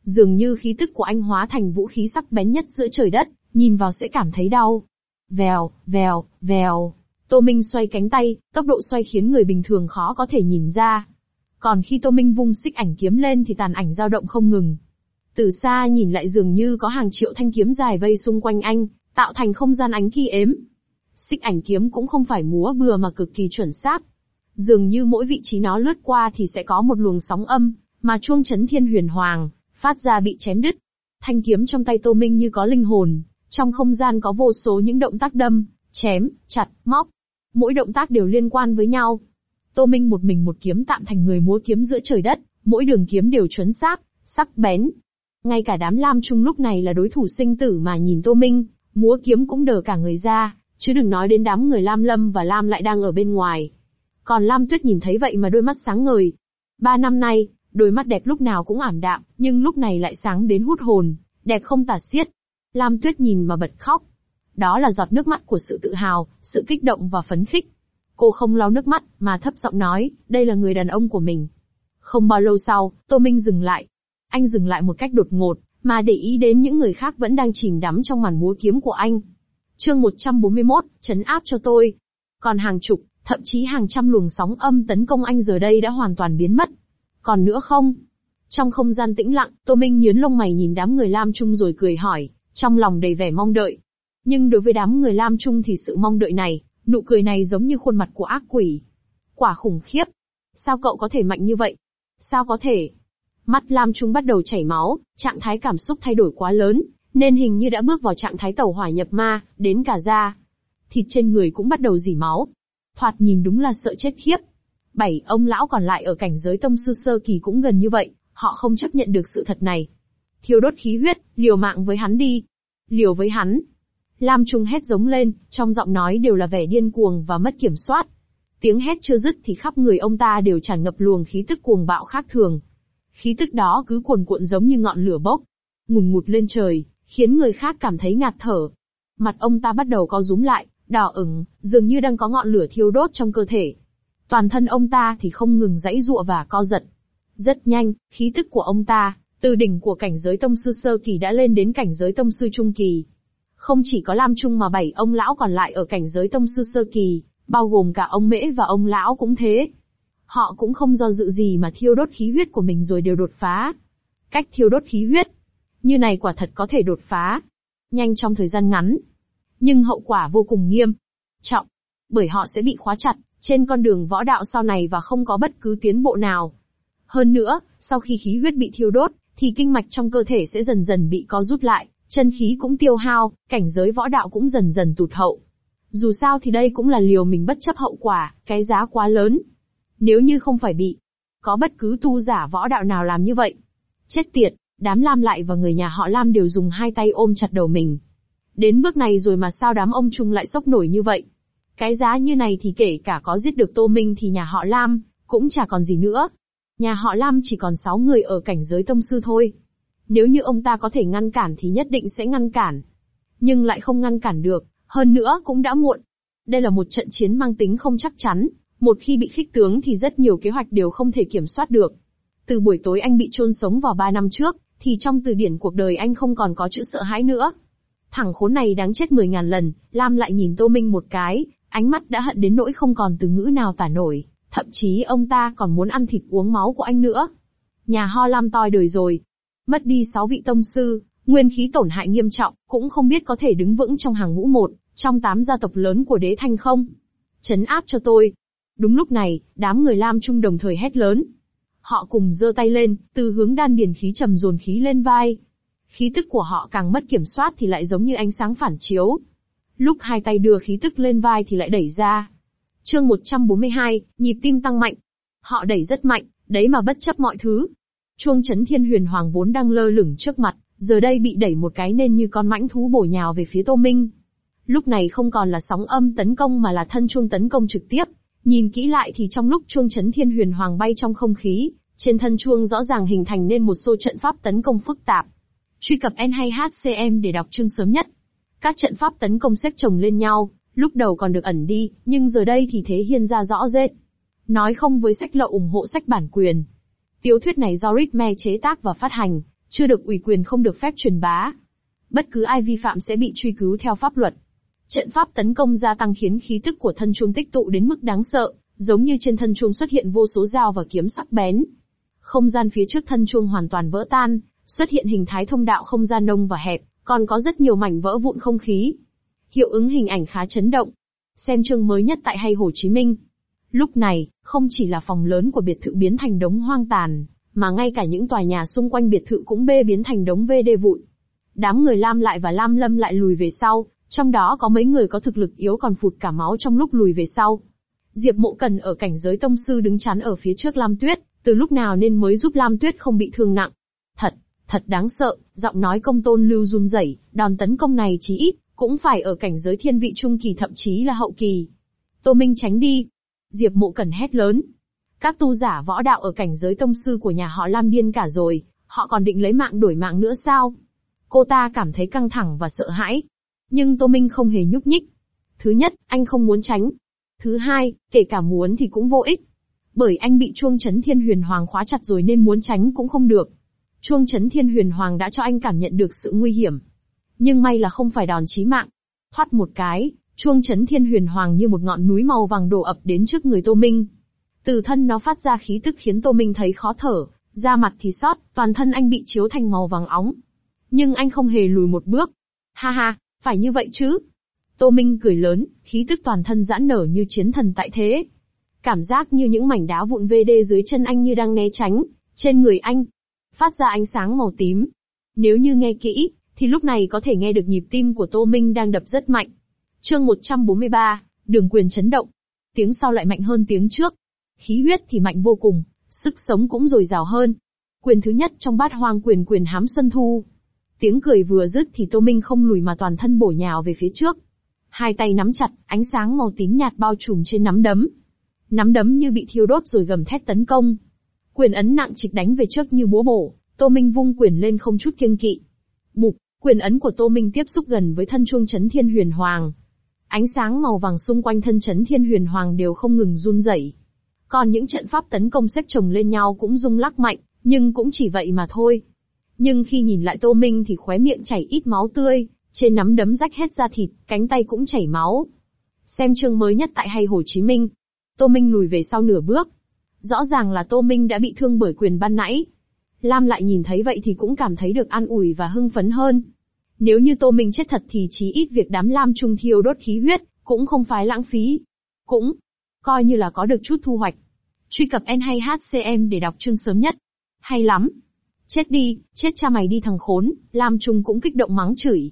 Dường như khí tức của anh hóa thành vũ khí sắc bén nhất giữa trời đất, nhìn vào sẽ cảm thấy đau. Vèo, vèo, vèo. Tô Minh xoay cánh tay, tốc độ xoay khiến người bình thường khó có thể nhìn ra. Còn khi Tô Minh vung xích ảnh kiếm lên thì tàn ảnh dao động không ngừng. Từ xa nhìn lại dường như có hàng triệu thanh kiếm dài vây xung quanh anh, tạo thành không gian ánh kỳ ếm. Xích ảnh kiếm cũng không phải múa bừa mà cực kỳ chuẩn xác. Dường như mỗi vị trí nó lướt qua thì sẽ có một luồng sóng âm, mà chuông chấn thiên huyền hoàng, phát ra bị chém đứt. Thanh kiếm trong tay Tô Minh như có linh hồn, trong không gian có vô số những động tác đâm, chém, chặt, móc. Mỗi động tác đều liên quan với nhau. Tô Minh một mình một kiếm tạm thành người múa kiếm giữa trời đất, mỗi đường kiếm đều chuẩn xác, sắc bén. Ngay cả đám Lam Trung lúc này là đối thủ sinh tử mà nhìn Tô Minh, múa kiếm cũng đờ cả người ra, chứ đừng nói đến đám người Lam Lâm và Lam Lại đang ở bên ngoài. Còn Lam Tuyết nhìn thấy vậy mà đôi mắt sáng ngời. 3 năm nay, đôi mắt đẹp lúc nào cũng ảm đạm, nhưng lúc này lại sáng đến hút hồn, đẹp không tả xiết. Lam Tuyết nhìn mà bật khóc. Đó là giọt nước mắt của sự tự hào, sự kích động và phấn khích. Cô không lau nước mắt, mà thấp giọng nói, đây là người đàn ông của mình. Không bao lâu sau, Tô Minh dừng lại. Anh dừng lại một cách đột ngột, mà để ý đến những người khác vẫn đang chìm đắm trong màn múa kiếm của anh. Chương 141, trấn áp cho tôi. Còn hàng chục, thậm chí hàng trăm luồng sóng âm tấn công anh giờ đây đã hoàn toàn biến mất. Còn nữa không? Trong không gian tĩnh lặng, Tô Minh nhướng lông mày nhìn đám người Lam Trung rồi cười hỏi, trong lòng đầy vẻ mong đợi. Nhưng đối với đám người Lam Trung thì sự mong đợi này, nụ cười này giống như khuôn mặt của ác quỷ. Quả khủng khiếp. Sao cậu có thể mạnh như vậy? Sao có thể? Mắt Lam Trung bắt đầu chảy máu, trạng thái cảm xúc thay đổi quá lớn, nên hình như đã bước vào trạng thái tẩu hỏa nhập ma, đến cả da. Thịt trên người cũng bắt đầu rỉ máu. Thoạt nhìn đúng là sợ chết khiếp. 7 ông lão còn lại ở cảnh giới tông sư sơ kỳ cũng gần như vậy, họ không chấp nhận được sự thật này. Thiêu đốt khí huyết, liều mạng với hắn đi. Liều với hắn. Lam Trung hét giống lên, trong giọng nói đều là vẻ điên cuồng và mất kiểm soát. Tiếng hét chưa dứt thì khắp người ông ta đều tràn ngập luồng khí tức cuồng bạo khác thường. Khí tức đó cứ cuồn cuộn giống như ngọn lửa bốc, ngùn ngụt lên trời, khiến người khác cảm thấy ngạt thở. Mặt ông ta bắt đầu co rúm lại, đỏ ửng, dường như đang có ngọn lửa thiêu đốt trong cơ thể. Toàn thân ông ta thì không ngừng giãy giụa và co giật. Rất nhanh, khí tức của ông ta, từ đỉnh của cảnh giới tông sư sơ kỳ đã lên đến cảnh giới tông sư trung kỳ. Không chỉ có Lam Trung mà 7 ông lão còn lại ở cảnh giới tông sư sơ kỳ, bao gồm cả ông Mễ và ông lão cũng thế. Họ cũng không do dự gì mà thiêu đốt khí huyết của mình rồi đều đột phá. Cách thiêu đốt khí huyết như này quả thật có thể đột phá nhanh trong thời gian ngắn, nhưng hậu quả vô cùng nghiêm trọng, bởi họ sẽ bị khóa chặt trên con đường võ đạo sau này và không có bất cứ tiến bộ nào. Hơn nữa, sau khi khí huyết bị thiêu đốt, thì kinh mạch trong cơ thể sẽ dần dần bị co rút lại, chân khí cũng tiêu hao, cảnh giới võ đạo cũng dần dần tụt hậu. Dù sao thì đây cũng là liều mình bất chấp hậu quả, cái giá quá lớn. Nếu như không phải bị, có bất cứ tu giả võ đạo nào làm như vậy. Chết tiệt, đám Lam Lại và người nhà họ Lam đều dùng hai tay ôm chặt đầu mình. Đến bước này rồi mà sao đám ông Trung lại sốc nổi như vậy? Cái giá như này thì kể cả có giết được Tô Minh thì nhà họ Lam cũng chả còn gì nữa. Nhà họ Lam chỉ còn 6 người ở cảnh giới tông sư thôi. Nếu như ông ta có thể ngăn cản thì nhất định sẽ ngăn cản. Nhưng lại không ngăn cản được, hơn nữa cũng đã muộn. Đây là một trận chiến mang tính không chắc chắn, một khi bị khích tướng thì rất nhiều kế hoạch đều không thể kiểm soát được. Từ buổi tối anh bị chôn sống vào 3 năm trước, thì trong từ điển cuộc đời anh không còn có chữ sợ hãi nữa. Thằng khốn này đáng chết 10.000 lần, Lam lại nhìn Tô Minh một cái, ánh mắt đã hận đến nỗi không còn từ ngữ nào tả nổi, thậm chí ông ta còn muốn ăn thịt uống máu của anh nữa. Nhà ho Lam toi đời rồi. Mất đi 6 vị tông sư, nguyên khí tổn hại nghiêm trọng, cũng không biết có thể đứng vững trong hàng ngũ một trong 8 gia tộc lớn của Đế Thanh không. Trấn áp cho tôi. Đúng lúc này, đám người Lam Trung đồng thời hét lớn. Họ cùng giơ tay lên, từ hướng đan điền khí trầm dồn khí lên vai. Khí tức của họ càng mất kiểm soát thì lại giống như ánh sáng phản chiếu. Lúc hai tay đưa khí tức lên vai thì lại đẩy ra. Chương 142, nhịp tim tăng mạnh. Họ đẩy rất mạnh, đấy mà bất chấp mọi thứ. Chuông chấn thiên huyền hoàng vốn đang lơ lửng trước mặt, giờ đây bị đẩy một cái nên như con mãnh thú bổ nhào về phía Tô Minh. Lúc này không còn là sóng âm tấn công mà là thân chuông tấn công trực tiếp. Nhìn kỹ lại thì trong lúc chuông chấn thiên huyền hoàng bay trong không khí, trên thân chuông rõ ràng hình thành nên một xô trận pháp tấn công phức tạp. Truy cập N2HCM để đọc chương sớm nhất. Các trận pháp tấn công xếp chồng lên nhau, lúc đầu còn được ẩn đi, nhưng giờ đây thì thế hiên ra rõ rệt. Nói không với sách lậu ủng hộ sách bản quyền. Tiểu thuyết này do Ritme chế tác và phát hành, chưa được ủy quyền không được phép truyền bá. Bất cứ ai vi phạm sẽ bị truy cứu theo pháp luật. Trận pháp tấn công gia tăng khiến khí tức của thân chuông tích tụ đến mức đáng sợ, giống như trên thân chuông xuất hiện vô số dao và kiếm sắc bén. Không gian phía trước thân chuông hoàn toàn vỡ tan, xuất hiện hình thái thông đạo không gian nông và hẹp, còn có rất nhiều mảnh vỡ vụn không khí. Hiệu ứng hình ảnh khá chấn động. Xem chương mới nhất tại Hay Hồ Chí Minh. Lúc này, không chỉ là phòng lớn của biệt thự biến thành đống hoang tàn, mà ngay cả những tòa nhà xung quanh biệt thự cũng biến thành đống VD vụn. Đám người Lam Lại và Lam Lâm lại lùi về sau, trong đó có mấy người có thực lực yếu còn phụt cả máu trong lúc lùi về sau. Diệp Mộ Cần ở cảnh giới tông sư đứng chắn ở phía trước Lam Tuyết, từ lúc nào nên mới giúp Lam Tuyết không bị thương nặng. Thật đáng sợ, giọng nói Công Tôn Lưu run rẩy, đòn tấn công này chí ít cũng phải ở cảnh giới thiên vị trung kỳ thậm chí là hậu kỳ. Tô Minh tránh đi. Diệp Mộ Cần hét lớn. Các tu giả võ đạo ở cảnh giới tông sư của nhà họ Lam điên cả rồi, họ còn định lấy mạng đổi mạng nữa sao? Cô ta cảm thấy căng thẳng và sợ hãi. Nhưng Tô Minh không hề nhúc nhích. Thứ nhất, anh không muốn tránh. Thứ hai, kể cả muốn thì cũng vô ích. Bởi anh bị chuông chấn thiên huyền hoàng khóa chặt rồi nên muốn tránh cũng không được. Chuông chấn thiên huyền hoàng đã cho anh cảm nhận được sự nguy hiểm. Nhưng may là không phải đòn chí mạng. Thoát một cái, chuông chấn thiên huyền hoàng như một ngọn núi màu vàng đổ ập đến trước người Tô Minh. Từ thân nó phát ra khí tức khiến Tô Minh thấy khó thở, da mặt thì sót, toàn thân anh bị chiếu thành màu vàng óng. Nhưng anh không hề lùi một bước. Ha ha, phải như vậy chứ? Tô Minh cười lớn, khí tức toàn thân giãn nở như chiến thần tại thế. Cảm giác như những mảnh đá vụn VD dưới chân anh như đang né tránh, trên người anh phát ra ánh sáng màu tím. Nếu như nghe kỹ, thì lúc này có thể nghe được nhịp tim của Tô Minh đang đập rất mạnh. Chương 143, đường quyền chấn động. Tiếng sau lại mạnh hơn tiếng trước. Khí huyết thì mạnh vô cùng, sức sống cũng dồi dào hơn. Quyền thứ nhất trong Bát Hoang quyền, quyền hám xuân thu. Tiếng cười vừa dứt thì Tô Minh không lùi mà toàn thân bổ nhào về phía trước. Hai tay nắm chặt, ánh sáng màu tím nhạt bao trùm trên nắm đấm. Nắm đấm như bị thiêu đốt rồi gầm thét tấn công. Quyền ấn nặng trịch đánh về trước như búa bổ, Tô Minh vung quyền lên không chút kiêng kỵ. Bụp, quyền ấn của Tô Minh tiếp xúc gần với thân chuông chấn thiên huyền hoàng. Ánh sáng màu vàng xung quanh thân chấn thiên huyền hoàng đều không ngừng run rẩy. Còn những trận pháp tấn công xếp chồng lên nhau cũng rung lắc mạnh, nhưng cũng chỉ vậy mà thôi. Nhưng khi nhìn lại Tô Minh thì khóe miệng chảy ít máu tươi, trên nắm đấm rách hết da thịt, cánh tay cũng chảy máu. Xem chương mới nhất tại Hay Hồ Chí Minh. Tô Minh lùi về sau nửa bước. Rõ ràng là Tô Minh đã bị thương bởi quyền ban nãy. Lam Lại nhìn thấy vậy thì cũng cảm thấy được an ủi và hưng phấn hơn. Nếu như Tô Minh chết thật thì chí ít việc đám Lam Trung thiêu đốt khí huyết, cũng không phải lãng phí. Cũng coi như là có được chút thu hoạch. Truy cập N hay HCM để đọc chương sớm nhất. Hay lắm. Chết đi, chết cha mày đi thằng khốn, Lam Trung cũng kích động mắng chửi.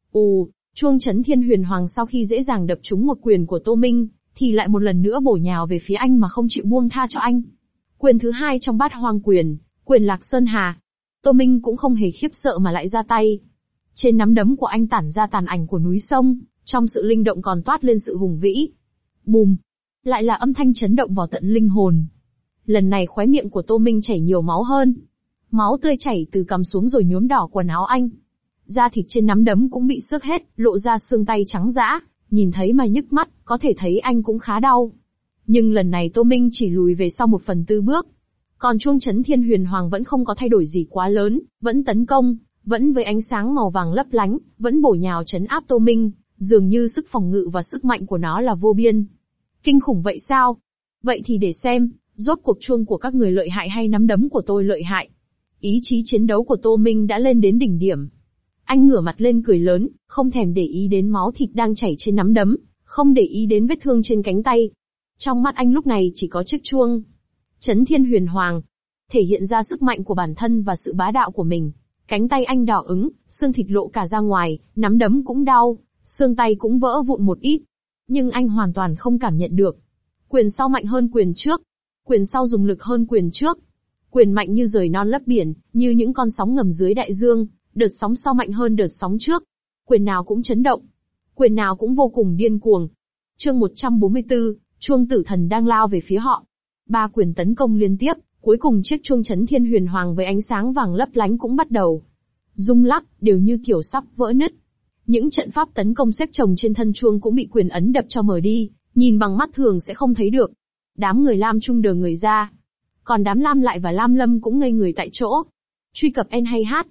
Chuông chấn thiên huyền hoàng sau khi dễ dàng đập trúng một quyền của Tô Minh, thì lại một lần nữa bổ nhào về phía anh mà không chịu buông tha cho anh. Quyền thứ hai trong Bát Hoang quyền, quyền Lạc Sơn Hà. Tô Minh cũng không hề khiếp sợ mà lại ra tay. Trên nắm đấm của anh tản ra tàn ảnh của núi sông, trong sự linh động còn toát lên sự hùng vĩ. Bùm! Lại là âm thanh chấn động vào tận linh hồn. Lần này khóe miệng của Tô Minh chảy nhiều máu hơn. Máu tươi chảy từ cằm xuống rồi nhuốm đỏ quần áo anh. Da thịt trên nắm đấm cũng bị xước hết, lộ ra xương tay trắng dã, nhìn thấy mà nhức mắt, có thể thấy anh cũng khá đau. Nhưng lần này Tô Minh chỉ lùi về sau 1/4 bước. Còn chuông chấn thiên huyền hoàng vẫn không có thay đổi gì quá lớn, vẫn tấn công, vẫn với ánh sáng màu vàng lấp lánh, vẫn bổ nhào trấn áp Tô Minh, dường như sức phòng ngự và sức mạnh của nó là vô biên. Kinh khủng vậy sao? Vậy thì để xem, rốt cuộc chuông của các người lợi hại hay nắm đấm của tôi lợi hại. Ý chí chiến đấu của Tô Minh đã lên đến đỉnh điểm. Anh ngửa mặt lên cười lớn, không thèm để ý đến máu thịt đang chảy trên nắm đấm, không để ý đến vết thương trên cánh tay. Trong mắt anh lúc này chỉ có chiếc chuông chấn thiên huyền hoàng, thể hiện ra sức mạnh của bản thân và sự bá đạo của mình. Cánh tay anh đỏ ửng, xương thịt lộ cả ra ngoài, nắm đấm cũng đau, xương tay cũng vỡ vụn một ít. Nhưng anh hoàn toàn không cảm nhận được. Quyền sau mạnh hơn quyền trước. Quyền sau dùng lực hơn quyền trước. Quyền mạnh như rời non lấp biển, như những con sóng ngầm dưới đại dương, đợt sóng sau mạnh hơn đợt sóng trước. Quyền nào cũng chấn động. Quyền nào cũng vô cùng điên cuồng. Chương 144, chuông tử thần đang lao về phía họ. 3 quyền tấn công liên tiếp, cuối cùng chiếc chuông chấn thiên huyền hoàng với ánh sáng vàng lấp lánh cũng bắt đầu rung lắc, đều như kiểu sắp vỡ nứt. Những trận pháp tấn công xếp chồng trên thân chuông cũng bị quyền ấn đập cho mở đi, nhìn bằng mắt thường sẽ không thấy được. Đám người Lam Trung đờ người ra. Còn đám Lam Lại và Lam Lâm cũng ngây người tại chỗ. Truy cập N hay H.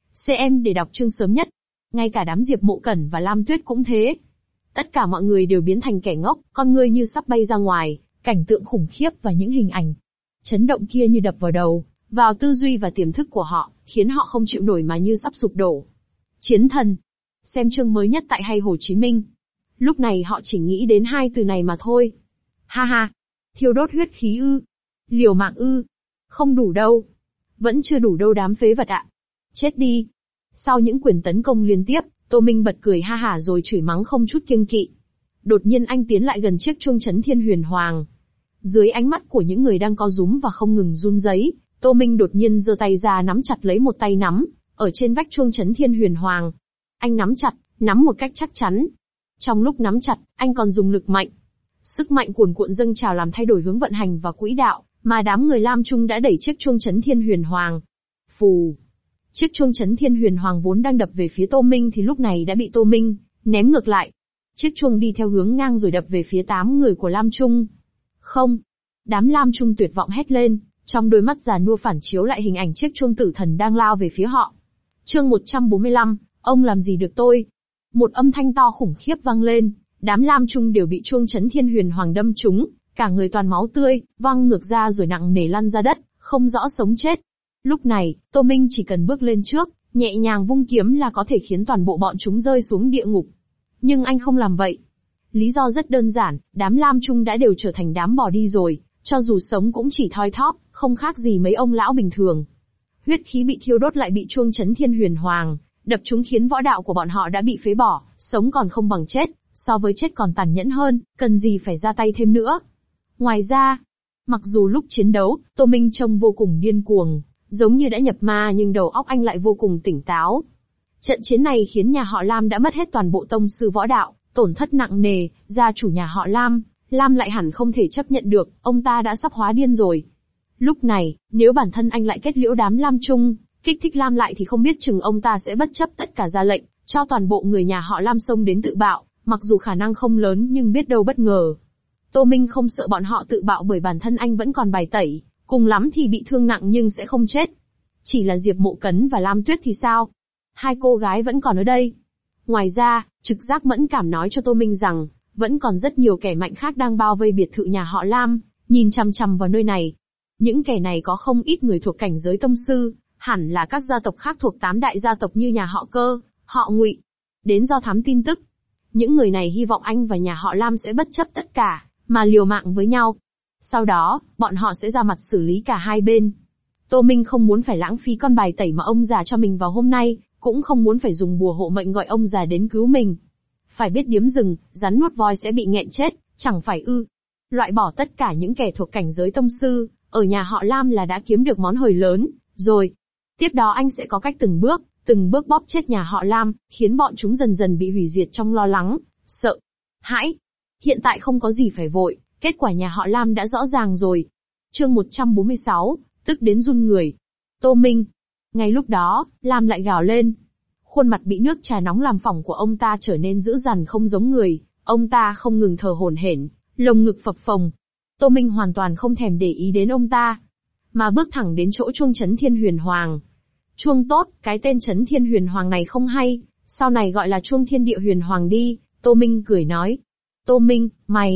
CM để đọc chương sớm nhất. Ngay cả đám Diệp Mộ Cẩn và Lam Tuyết cũng thế. Tất cả mọi người đều biến thành kẻ ngốc, con ngươi như sắp bay ra ngoài, cảnh tượng khủng khiếp và những hình ảnh chấn động kia như đập vào đầu, vào tư duy và tiềm thức của họ, khiến họ không chịu nổi mà như sắp sụp đổ. Chiến thần. Xem chương mới nhất tại Hay Hồ Chí Minh. Lúc này họ chỉ nghĩ đến hai từ này mà thôi. Ha ha. Thiêu đốt huyết khí ư? Liều mạng ư? Không đủ đâu. Vẫn chưa đủ đâu đám phế vật ạ. Chết đi. Sau những quyền tấn công liên tiếp, Tô Minh bật cười ha hả rồi chửi mắng không chút kiêng kỵ. Đột nhiên anh tiến lại gần chiếc chuông chấn thiên huyền hoàng. Dưới ánh mắt của những người đang co rúm và không ngừng run rẩy, Tô Minh đột nhiên giơ tay ra nắm chặt lấy một tay nắm, ở trên vách chuông chấn thiên huyền hoàng. Anh nắm chặt, nắm một cách chắc chắn. Trong lúc nắm chặt, anh còn dùng lực mạnh. Sức mạnh cuồn cuộn dâng trào làm thay đổi hướng vận hành và quỹ đạo, mà đám người Lam Trung đã đẩy chiếc chuông chấn thiên huyền hoàng. Phù. Chiếc chuông chấn thiên huyền hoàng vốn đang đập về phía Tô Minh thì lúc này đã bị Tô Minh ném ngược lại. Chiếc chuông đi theo hướng ngang rồi đập về phía 8 người của Lam Trung. Không. Đám Lam Trung tuyệt vọng hét lên, trong đôi mắt già nua phản chiếu lại hình ảnh chiếc chuông tử thần đang lao về phía họ. Chương 145, ông làm gì được tôi? Một âm thanh to khủng khiếp vang lên, đám Lam Trung đều bị chuông chấn thiên huyền hoàng đâm trúng, cả người toàn máu tươi, văng ngược ra rồi nặng nề lăn ra đất, không rõ sống chết. Lúc này, Tô Minh chỉ cần bước lên trước, nhẹ nhàng vung kiếm là có thể khiến toàn bộ bọn chúng rơi xuống địa ngục. Nhưng anh không làm vậy. Lý do rất đơn giản, đám Lam Trung đã đều trở thành đám bỏ đi rồi, cho dù sống cũng chỉ thoi thóp, không khác gì mấy ông lão bình thường. Huyết khí bị thiêu đốt lại bị chuông chấn thiên huyền hoàng đập trúng khiến võ đạo của bọn họ đã bị phế bỏ, sống còn không bằng chết, so với chết còn tàn nhẫn hơn, cần gì phải ra tay thêm nữa. Ngoài ra, mặc dù lúc chiến đấu, Tô Minh trông vô cùng điên cuồng, giống như đã nhập ma nhưng đầu óc anh lại vô cùng tỉnh táo. Trận chiến này khiến nhà họ Lam đã mất hết toàn bộ tông sư võ đạo, tổn thất nặng nề, gia chủ nhà họ Lam lại hẳn không thể chấp nhận được, ông ta đã sắp hóa điên rồi. Lúc này, nếu bản thân anh lại kết liễu đám Lam Trung, kích thích Lam lại thì không biết chừng ông ta sẽ bất chấp tất cả ra lệnh, cho toàn bộ người nhà họ Lam xông đến tự bạo, mặc dù khả năng không lớn nhưng biết đâu bất ngờ. Tô Minh không sợ bọn họ tự bạo bởi bản thân anh vẫn còn bài tẩy, cùng lắm thì bị thương nặng nhưng sẽ không chết. Chỉ là Diệp Mộ Cấn và Lam Tuyết thì sao? Hai cô gái vẫn còn ở đây. Ngoài ra, trực giác mẫn cảm nói cho Tô Minh rằng, vẫn còn rất nhiều kẻ mạnh khác đang bao vây biệt thự nhà họ Lam, nhìn chằm chằm vào nơi này. Những kẻ này có không ít người thuộc cảnh giới tông sư, hẳn là các gia tộc khác thuộc 8 đại gia tộc như nhà họ Cơ, họ Ngụy. Đến do thám tin tức. Những người này hy vọng anh và nhà họ Lam sẽ bất chấp tất cả, mà liều mạng với nhau. Sau đó, bọn họ sẽ ra mặt xử lý cả hai bên. Tô Minh không muốn phải lãng phí con bài tẩy mà ông già cho mình vào hôm nay, cũng không muốn phải dùng bùa hộ mệnh gọi ông già đến cứu mình. Phải biết điếm rừng, rắn nuốt voi sẽ bị nghẹn chết, chẳng phải ư. Loại bỏ tất cả những kẻ thuộc cảnh giới tông sư, ở nhà họ Lam là đã kiếm được món hời lớn, rồi. Tiếp đó anh sẽ có cách từng bước bóp chết nhà họ Lam, khiến bọn chúng dần dần bị hủy diệt trong lo lắng, sợ, hãi. Hiện tại không có gì phải vội, kết quả nhà họ Lam đã rõ ràng rồi. Chương 146, tức đến run người. Tô Minh. Ngay lúc đó, Lam lại gào lên. Khuôn mặt bị nước trà nóng làm phỏng của ông ta trở nên dữ dằn không giống người, ông ta không ngừng thở hổn hển, lồng ngực phập phồng. Tô Minh hoàn toàn không thèm để ý đến ông ta, mà bước thẳng đến chỗ chuông chấn thiên huyền hoàng. Chuông tốt, cái tên chấn thiên huyền hoàng này không hay, sau này gọi là chuông thiên địa huyền hoàng đi, Tô Minh cười nói. Tô Minh,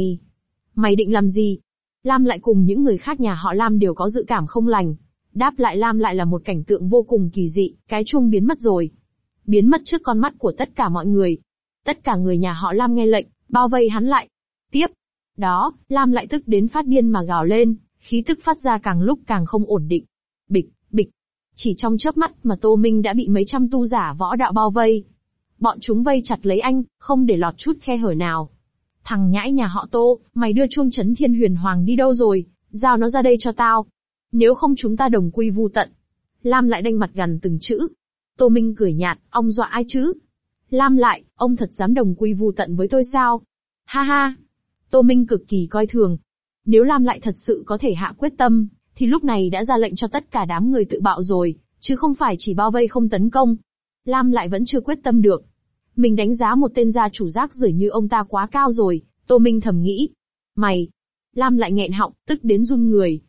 mày định làm gì? Lam lại cùng những người khác nhà họ Lam đều có dự cảm không lành. Đáp lại Lam lại là một cảnh tượng vô cùng kỳ dị, cái chuông biến mất rồi. Biến mất trước con mắt của tất cả mọi người. Tất cả người nhà họ Lam nghe lệnh, bao vây hắn lại. Tiếp đó, Lam lại tức đến phát điên mà gào lên, khí tức phát ra càng lúc càng không ổn định. Bịch, bịch. Chỉ trong chớp mắt mà Tô Minh đã bị mấy trăm tu giả võ đạo bao vây. Bọn chúng vây chặt lấy anh, không để lọt chút khe hở nào. Thằng nhãi nhà họ Tô, mày đưa chuông chấn thiên huyền hoàng đi đâu rồi? Giao nó ra đây cho tao. Nếu không chúng ta đồng quy vu tận. Lam lại đanh mặt gằn từng chữ. Tô Minh cười nhạt, ông dọa ai chứ? Lam lại, ông thật dám đồng quy vu tận với tôi sao? Ha ha. Tô Minh cực kỳ coi thường. Nếu Lam lại thật sự có thể hạ quyết tâm, thì lúc này đã ra lệnh cho tất cả đám người tự bạo rồi, chứ không phải chỉ bao vây không tấn công. Lam lại vẫn chưa quyết tâm được. Mình đánh giá một tên gia chủ rác rưởi như ông ta quá cao rồi, Tô Minh thầm nghĩ. Mày. Lam lại nghẹn họng, tức đến run người.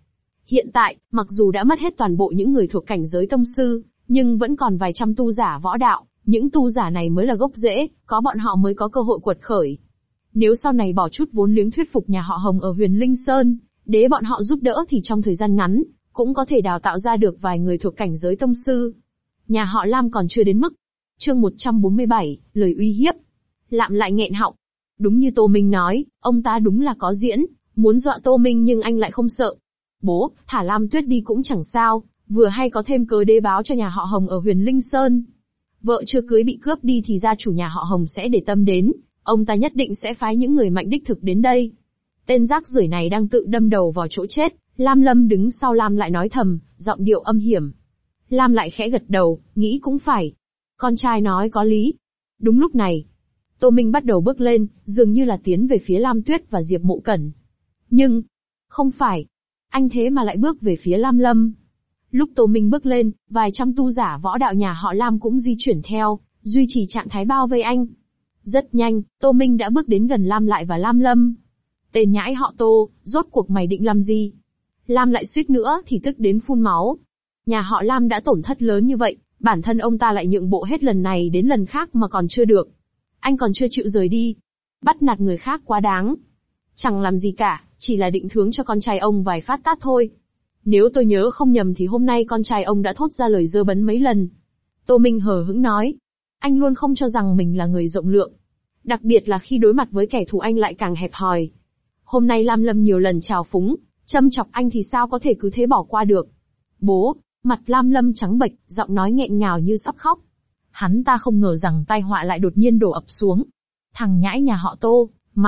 Hiện tại, mặc dù đã mất hết toàn bộ những người thuộc cảnh giới tông sư, nhưng vẫn còn vài trăm tu giả võ đạo, những tu giả này mới là gốc rễ, có bọn họ mới có cơ hội quật khởi. Nếu sau này bỏ chút vốn liếng thuyết phục nhà họ Hồng ở Huyền Linh Sơn, để bọn họ giúp đỡ thì trong thời gian ngắn, cũng có thể đào tạo ra được vài người thuộc cảnh giới tông sư. Nhà họ Lam còn chưa đến mức. Chương 147, lời uy hiếp. Lạm lại nghẹn họng. Đúng như Tô Minh nói, ông ta đúng là có diễn, muốn dọa Tô Minh nhưng anh lại không sợ. Bố, thả Lam Tuyết đi cũng chẳng sao, vừa hay có thêm cớ đế báo cho nhà họ Hồng ở Huyền Linh Sơn. Vợ chưa cưới bị cướp đi thì gia chủ nhà họ Hồng sẽ để tâm đến, ông ta nhất định sẽ phái những người mạnh đích thực đến đây. Tên rác rưởi này đang tự đâm đầu vào chỗ chết. Lam Lâm đứng sau Lam lại nói thầm, giọng điệu âm hiểm. Lam lại khẽ gật đầu, nghĩ cũng phải. Con trai nói có lý. Đúng lúc này, Tô Minh bắt đầu bước lên, dường như là tiến về phía Lam Tuyết và Diệp Mộ Cẩn. Nhưng, không phải. Anh thế mà lại bước về phía Lam Lâm. Lúc Tô Minh bước lên, vài trăm tu giả võ đạo nhà họ Lam cũng di chuyển theo, duy trì trạng thái bao vây anh. Rất nhanh, Tô Minh đã bước đến gần Lam lại và Lam Lâm. Tên nhãi họ Tô, rốt cuộc mày định làm gì? Lam lại suýt nữa thì tức đến phun máu. Nhà họ Lam đã tổn thất lớn như vậy, bản thân ông ta lại nhượng bộ hết lần này đến lần khác mà còn chưa được. Anh còn chưa chịu rời đi. Bắt nạt người khác quá đáng. Chẳng làm gì cả, chỉ là định thưởng cho con trai ông vài phát tát thôi. Nếu tôi nhớ không nhầm thì hôm nay con trai ông đã thốt ra lời dơ bẩn mấy lần. Tô Minh hờ hững nói. Anh luôn không cho rằng mình là người rộng lượng. Đặc biệt là khi đối mặt với kẻ thù anh lại càng hẹp hòi. Hôm nay Lam Lâm nhiều lần trào phúng, châm chọc anh thì sao có thể cứ thế bỏ qua được. Bố, mặt Lam Lâm trắng bệch, giọng nói nghẹn ngào như sắp khóc. Hắn ta không ngờ rằng tai họa lại đột nhiên đổ ập xuống. Thằng nhãi nhà họ Tô,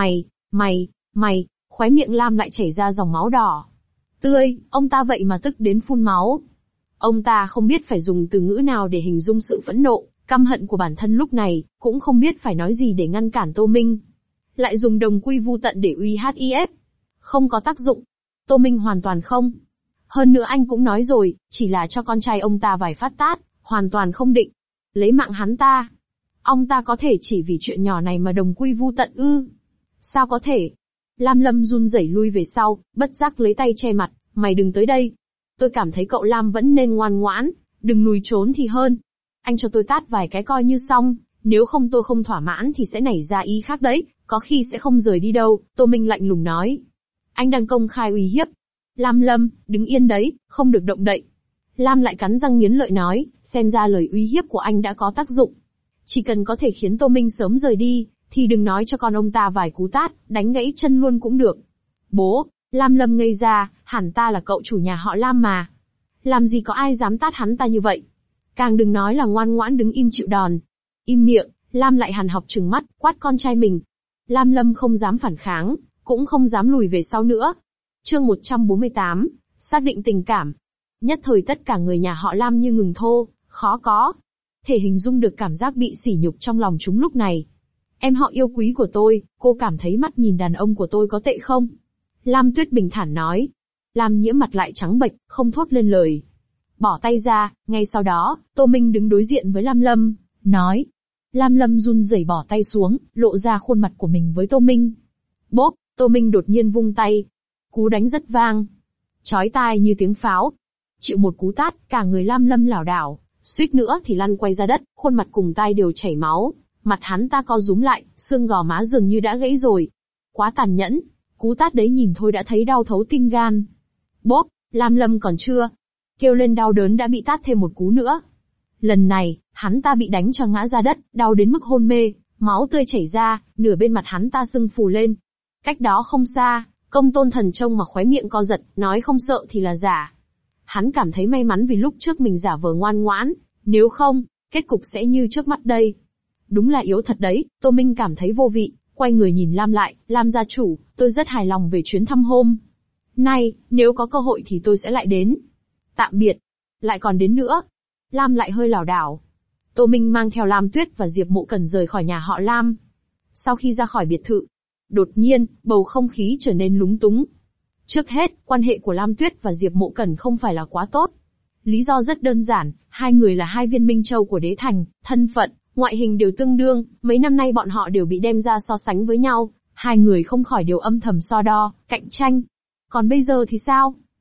mày, khóe miệng Lam lại chảy ra dòng máu đỏ tươi, ông ta vậy mà tức đến phun máu. Ông ta không biết phải dùng từ ngữ nào để hình dung sự phẫn nộ, căm hận của bản thân lúc này, cũng không biết phải nói gì để ngăn cản Tô Minh. Lại dùng đồng quy vu tận để uy hiếp. Không có tác dụng. Tô Minh hoàn toàn không. Hơn nữa anh cũng nói rồi, chỉ là cho con trai ông ta vài phát tát, hoàn toàn không định lấy mạng hắn ta. Ông ta có thể chỉ vì chuyện nhỏ này mà đồng quy vu tận ư? Sao có thể? Lam Lâm run rẩy lui về sau, bất giác lấy tay che mặt, mày đừng tới đây. Tôi cảm thấy cậu Lam vẫn nên ngoan ngoãn, đừng lùi trốn thì hơn. Anh cho tôi tát vài cái coi như xong, nếu không tôi không thỏa mãn thì sẽ nảy ra ý khác đấy, có khi sẽ không rời đi đâu, Tô Minh lạnh lùng nói. Anh đang công khai uy hiếp. Lam Lâm, đứng yên đấy, không được động đậy. Lam lại cắn răng nghiến lợi nói, xem ra lời uy hiếp của anh đã có tác dụng. Chỉ cần có thể khiến Tô Minh sớm rời đi, thì đừng nói cho con ông ta vài cú tát, đánh gãy chân luôn cũng được. Bố, Lam Lâm ngây ra, hẳn ta là cậu chủ nhà họ Lam mà. Làm gì có ai dám tát hắn ta như vậy? Càng đừng nói là ngoan ngoãn đứng im chịu đòn. Im miệng, Lam lại hằn học trừng mắt, quát con trai mình. Lam Lâm không dám phản kháng, cũng không dám lùi về sau nữa. Chương 148, xác định tình cảm. Nhất thời tất cả người nhà họ Lam như ngừng thô, khó có thể hình dung được cảm giác bị sỉ nhục trong lòng chúng lúc này. Em họ yêu quý của tôi, cô cảm thấy mắt nhìn đàn ông của tôi có tệ không? Lam Tuyết bình thản nói. Lam Nhiễm mặt lại trắng bệch, không thốt lên lời. Bỏ tay ra, ngay sau đó, Tô Minh đứng đối diện với Lam Lâm, nói. Lam Lâm run rẩy bỏ tay xuống, lộ ra khuôn mặt của mình với Tô Minh. Bốp, Tô Minh đột nhiên vung tay. Cú đánh rất vang, chói tai như tiếng pháo. Chịu một cú tát, cả người Lam Lâm lảo đảo, suýt nữa thì lăn quay ra đất, khuôn mặt cùng tai đều chảy máu. Mặt hắn ta co rúm lại, xương gò má dường như đã gãy rồi. Quá tàn nhẫn, cú tát đấy nhìn thôi đã thấy đau thấu tim gan. Bốp, Lam Lâm còn chưa kêu lên đau đớn đã bị tát thêm một cú nữa. Lần này, hắn ta bị đánh cho ngã ra đất, đau đến mức hôn mê, máu tươi chảy ra, nửa bên mặt hắn ta sưng phù lên. Cách đó không xa, Công Tôn Thần trông mà khóe miệng co giật, nói không sợ thì là giả. Hắn cảm thấy may mắn vì lúc trước mình giả vờ ngoan ngoãn, nếu không, kết cục sẽ như trước mắt đây. Đúng là yếu thật đấy, Tô Minh cảm thấy vô vị, quay người nhìn Lam lại, Lam gia chủ, tôi rất hài lòng về chuyến thăm hôm nay, nếu có cơ hội thì tôi sẽ lại đến. Tạm biệt. Lại còn đến nữa. Lam lại hơi lảo đảo. Tô Minh mang theo Lam Tuyết và Diệp Mộ Cẩn rời khỏi nhà họ Lam. Sau khi ra khỏi biệt thự, đột nhiên, bầu không khí trở nên lúng túng. Trước hết, quan hệ của Lam Tuyết và Diệp Mộ Cẩn không phải là quá tốt. Lý do rất đơn giản, hai người là hai viên minh châu của đế thành, thân phận, ngoại hình đều tương đương, mấy năm nay bọn họ đều bị đem ra so sánh với nhau, hai người không khỏi đều âm thầm so đo, cạnh tranh. Còn bây giờ thì sao?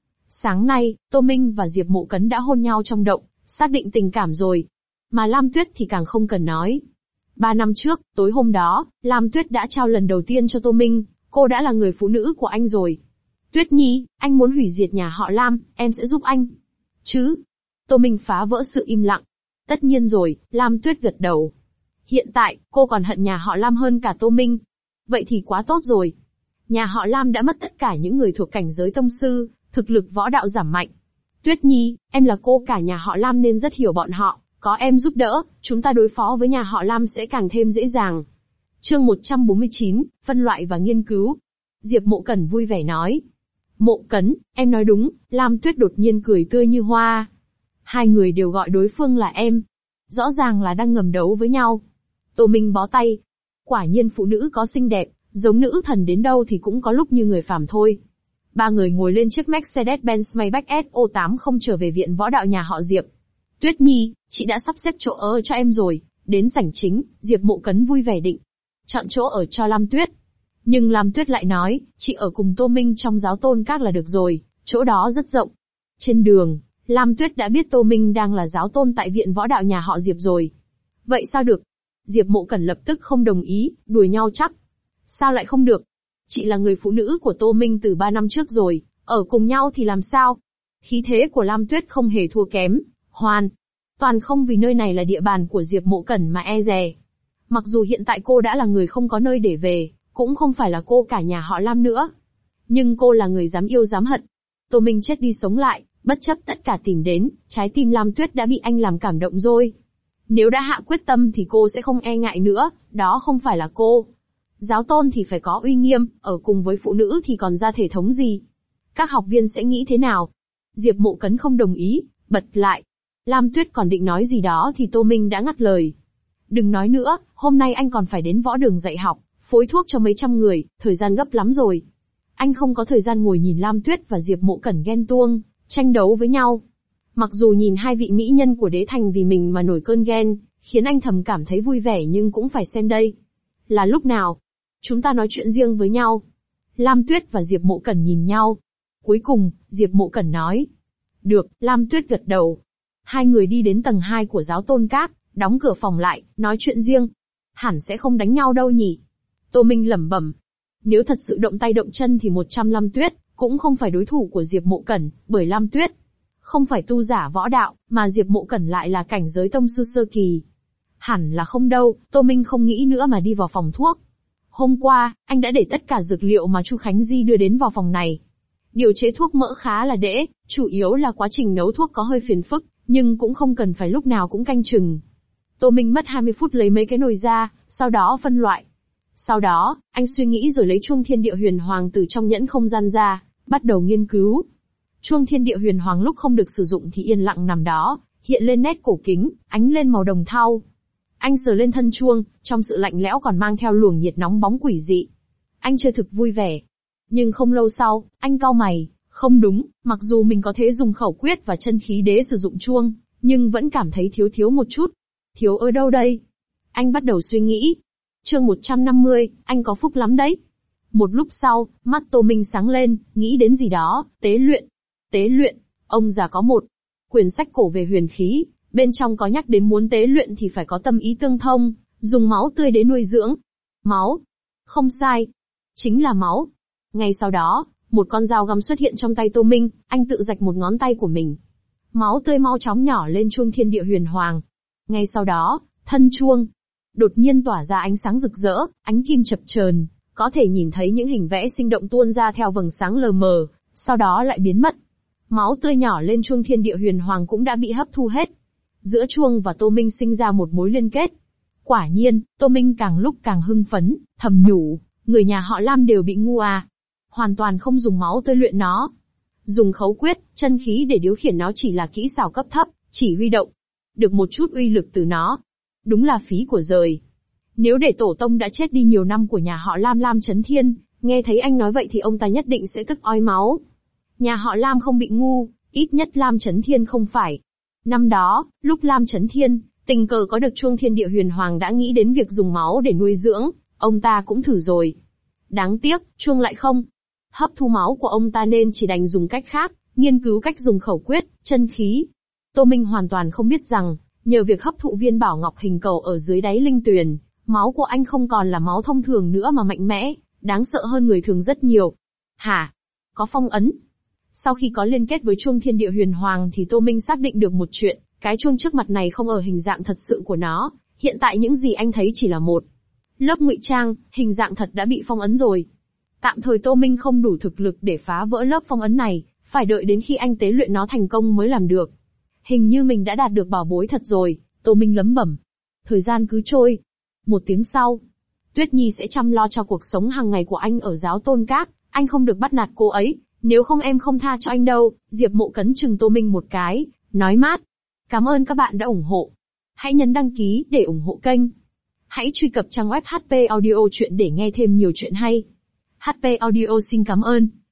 Sáng nay, Tô Minh và Diệp Mộ Cấn đã hôn nhau trong động, xác định tình cảm rồi. Mà Lam Tuyết thì càng không cần nói. 3 năm trước, tối hôm đó, Lam Tuyết đã trao lần đầu tiên cho Tô Minh, cô đã là người phụ nữ của anh rồi. Tuyết Nhi, anh muốn hủy diệt nhà họ Lam, em sẽ giúp anh. Chứ? Tô Minh phá vỡ sự im lặng. Tất nhiên rồi, Lam Tuyết gật đầu. Hiện tại, cô còn hận nhà họ Lam hơn cả Tô Minh. Vậy thì quá tốt rồi. Nhà họ Lam đã mất tất cả những người thuộc cảnh giới tông sư, thực lực võ đạo giảm mạnh. Tuyết Nhi, em là cô cả nhà họ Lam nên rất hiểu bọn họ, có em giúp đỡ, chúng ta đối phó với nhà họ Lam sẽ càng thêm dễ dàng. Chương 149, phân loại và nghiên cứu. Diệp Mộ Cẩn vui vẻ nói. Mộ Cấn, em nói đúng, Lam Tuyết đột nhiên cười tươi như hoa. Hai người đều gọi đối phương là em. Rõ ràng là đang ngầm đấu với nhau. Tô Minh bó tay. Quả nhiên phụ nữ có xinh đẹp, giống nữ thần đến đâu thì cũng có lúc như người phàm thôi. Ba người ngồi lên chiếc Mercedes-Benz Maybach SO80 trở về viện võ đạo nhà họ Diệp. Tuyết Nhi, chị đã sắp xếp chỗ ở cho em rồi, đến sảnh chính, Diệp Mộ Cấn vui vẻ định chọn chỗ ở cho Lam Tuyết. Nhưng Lam Tuyết lại nói, chị ở cùng Tô Minh trong giáo tôn các là được rồi, chỗ đó rất rộng. Trên đường, Lam Tuyết đã biết Tô Minh đang là giáo tôn tại viện võ đạo nhà họ Diệp rồi. Vậy sao được? Diệp Mộ Cẩn lập tức không đồng ý, đùa nhau chắc. Sao lại không được? Chị là người phụ nữ của Tô Minh từ 3 năm trước rồi, ở cùng nhau thì làm sao? Khí thế của Lam Tuyết không hề thua kém, hoàn toàn không vì nơi này là địa bàn của Diệp Mộ Cẩn mà e dè. Mặc dù hiện tại cô đã là người không có nơi để về, cũng không phải là cô cả nhà họ Lam nữa. Nhưng cô là người dám yêu dám hận. Tô Minh chết đi sống lại, bất chấp tất cả tìm đến, trái tim Lam Tuyết đã bị anh làm cảm động rồi. Nếu đã hạ quyết tâm thì cô sẽ không e ngại nữa, đó không phải là cô. Giáo tôn thì phải có uy nghiêm, ở cùng với phụ nữ thì còn ra thể thống gì? Các học viên sẽ nghĩ thế nào? Diệp Mộ Cấn không đồng ý, bật lại. Lam Tuyết còn định nói gì đó thì Tô Minh đã ngắt lời. Đừng nói nữa, hôm nay anh còn phải đến võ đường dạy học, phối thuốc cho mấy trăm người, thời gian gấp lắm rồi. Anh không có thời gian ngồi nhìn Lam Tuyết và Diệp Mộ Cẩn ghen tuông, tranh đấu với nhau. Mặc dù nhìn hai vị mỹ nhân của đế thành vì mình mà nổi cơn ghen, khiến anh thầm cảm thấy vui vẻ nhưng cũng phải xem đây. Là lúc nào? Chúng ta nói chuyện riêng với nhau. Lam Tuyết và Diệp Mộ Cẩn nhìn nhau. Cuối cùng, Diệp Mộ Cẩn nói. Được, Lam Tuyết gật đầu. Hai người đi đến tầng 2 của giáo tôn các, đóng cửa phòng lại, nói chuyện riêng. Hẳn sẽ không đánh nhau đâu nhỉ? Tô Minh lẩm bẩm. Nếu thật sự động tay động chân thì 100 Lam Tuyết cũng không phải đối thủ của Diệp Mộ Cẩn, bởi Lam Tuyết không phải tu giả võ đạo, mà Diệp Mộ Cẩn lại là cảnh giới tông sư sơ kỳ. Hẳn là không đâu, Tô Minh không nghĩ nữa mà đi vào phòng thuốc. Hôm qua, anh đã để tất cả dược liệu mà Chu Khánh Di đưa đến vào phòng này. Điều chế thuốc mỡ khá là dễ, chủ yếu là quá trình nấu thuốc có hơi phiền phức, nhưng cũng không cần phải lúc nào cũng canh chừng. Tô Minh mất 20 phút lấy mấy cái nồi ra, sau đó phân loại. Sau đó, anh suy nghĩ rồi lấy chuông thiên địa huyền hoàng từ trong nhẫn không gian ra, bắt đầu nghiên cứu. Chuông thiên địa huyền hoàng lúc không được sử dụng thì yên lặng nằm đó, hiện lên nét cổ kính, ánh lên màu đồng thau. Anh sờ lên thân chuông, trong sự lạnh lẽo còn mang theo luồng nhiệt nóng bóng quỷ dị. Anh chơi thực vui vẻ. Nhưng không lâu sau, anh cau mày, không đúng, mặc dù mình có thể dùng khẩu quyết và chân khí đế sử dụng chuông, nhưng vẫn cảm thấy thiếu một chút. Thiếu ở đâu đây? Anh bắt đầu suy nghĩ. Chương 150, anh có phúc lắm đấy. Một lúc sau, mắt Tô Minh sáng lên, nghĩ đến gì đó, tế luyện. Tế luyện, ông già có một quyển sách cổ về huyền khí, bên trong có nhắc đến muốn tế luyện thì phải có tâm ý tương thông, dùng máu tươi để nuôi dưỡng. Máu? Không sai. Chính là máu. Ngay sau đó, một con dao găm xuất hiện trong tay Tô Minh, anh tự rạch một ngón tay của mình. Máu tươi mau chóng nhỏ lên chuông thiên địa huyền hoàng. Ngay sau đó, thân chuông đột nhiên tỏa ra ánh sáng rực rỡ, ánh kim chập chờn, có thể nhìn thấy những hình vẽ sinh động tuôn ra theo vầng sáng lờ mờ, sau đó lại biến mất. Máu tươi nhỏ lên chuông thiên địa huyền hoàng cũng đã bị hấp thu hết. Giữa chuông và Tô Minh sinh ra một mối liên kết. Quả nhiên, Tô Minh càng lúc càng hưng phấn, thầm nhủ, người nhà họ Lam đều bị ngu à. Hoàn toàn không dùng máu tươi luyện nó. Dùng khấu quyết, chân khí để điều khiển nó chỉ là kỹ xảo cấp thấp, chỉ huy động. Được một chút uy lực từ nó. Đúng là phí của giời. Nếu để tổ tông đã chết đi nhiều năm của nhà họ Lam Lam Chấn Thiên, nghe thấy anh nói vậy thì ông ta nhất định sẽ tức ói máu. Nhà họ Lam không bị ngu, ít nhất Lam Chấn Thiên không phải. Năm đó, lúc Lam Chấn Thiên tình cờ có được chuông thiên địa huyền hoàng đã nghĩ đến việc dùng máu để nuôi dưỡng, ông ta cũng thử rồi. Đáng tiếc, chuông lại không hấp thu máu của ông ta nên chỉ đành dùng cách khác, nghiên cứu cách dùng khẩu quyết, chân khí. Tô Minh hoàn toàn không biết rằng, nhờ việc hấp thụ viên bảo ngọc hình cầu ở dưới đáy linh tuyền, máu của anh không còn là máu thông thường nữa mà mạnh mẽ, đáng sợ hơn người thường rất nhiều. Hả? Có phong ấn? Sau khi có liên kết với chuông thiên địa huyền hoàng thì Tô Minh xác định được một chuyện, cái chuông trước mặt này không ở hình dạng thật sự của nó, hiện tại những gì anh thấy chỉ là một lớp ngụy trang, hình dạng thật đã bị phong ấn rồi. Tạm thời Tô Minh không đủ thực lực để phá vỡ lớp phong ấn này, phải đợi đến khi anh tế luyện nó thành công mới làm được. Hình như mình đã đạt được bảo bối thật rồi, Tô Minh lẩm bẩm. Thời gian cứ trôi. Một tiếng sau, Tuyết Nhi sẽ chăm lo cho cuộc sống hàng ngày của anh ở giáo Tôn Các, anh không được bắt nạt cô ấy, nếu không em không tha cho anh đâu. Diệp Mộ Cấn chừng Tô Minh một cái, nói mát. Cảm ơn các bạn đã ủng hộ. Hãy nhấn đăng ký để ủng hộ kênh. Hãy truy cập trang web HP Audio Chuyện để nghe thêm nhiều chuyện hay. HP Audio xin cảm ơn.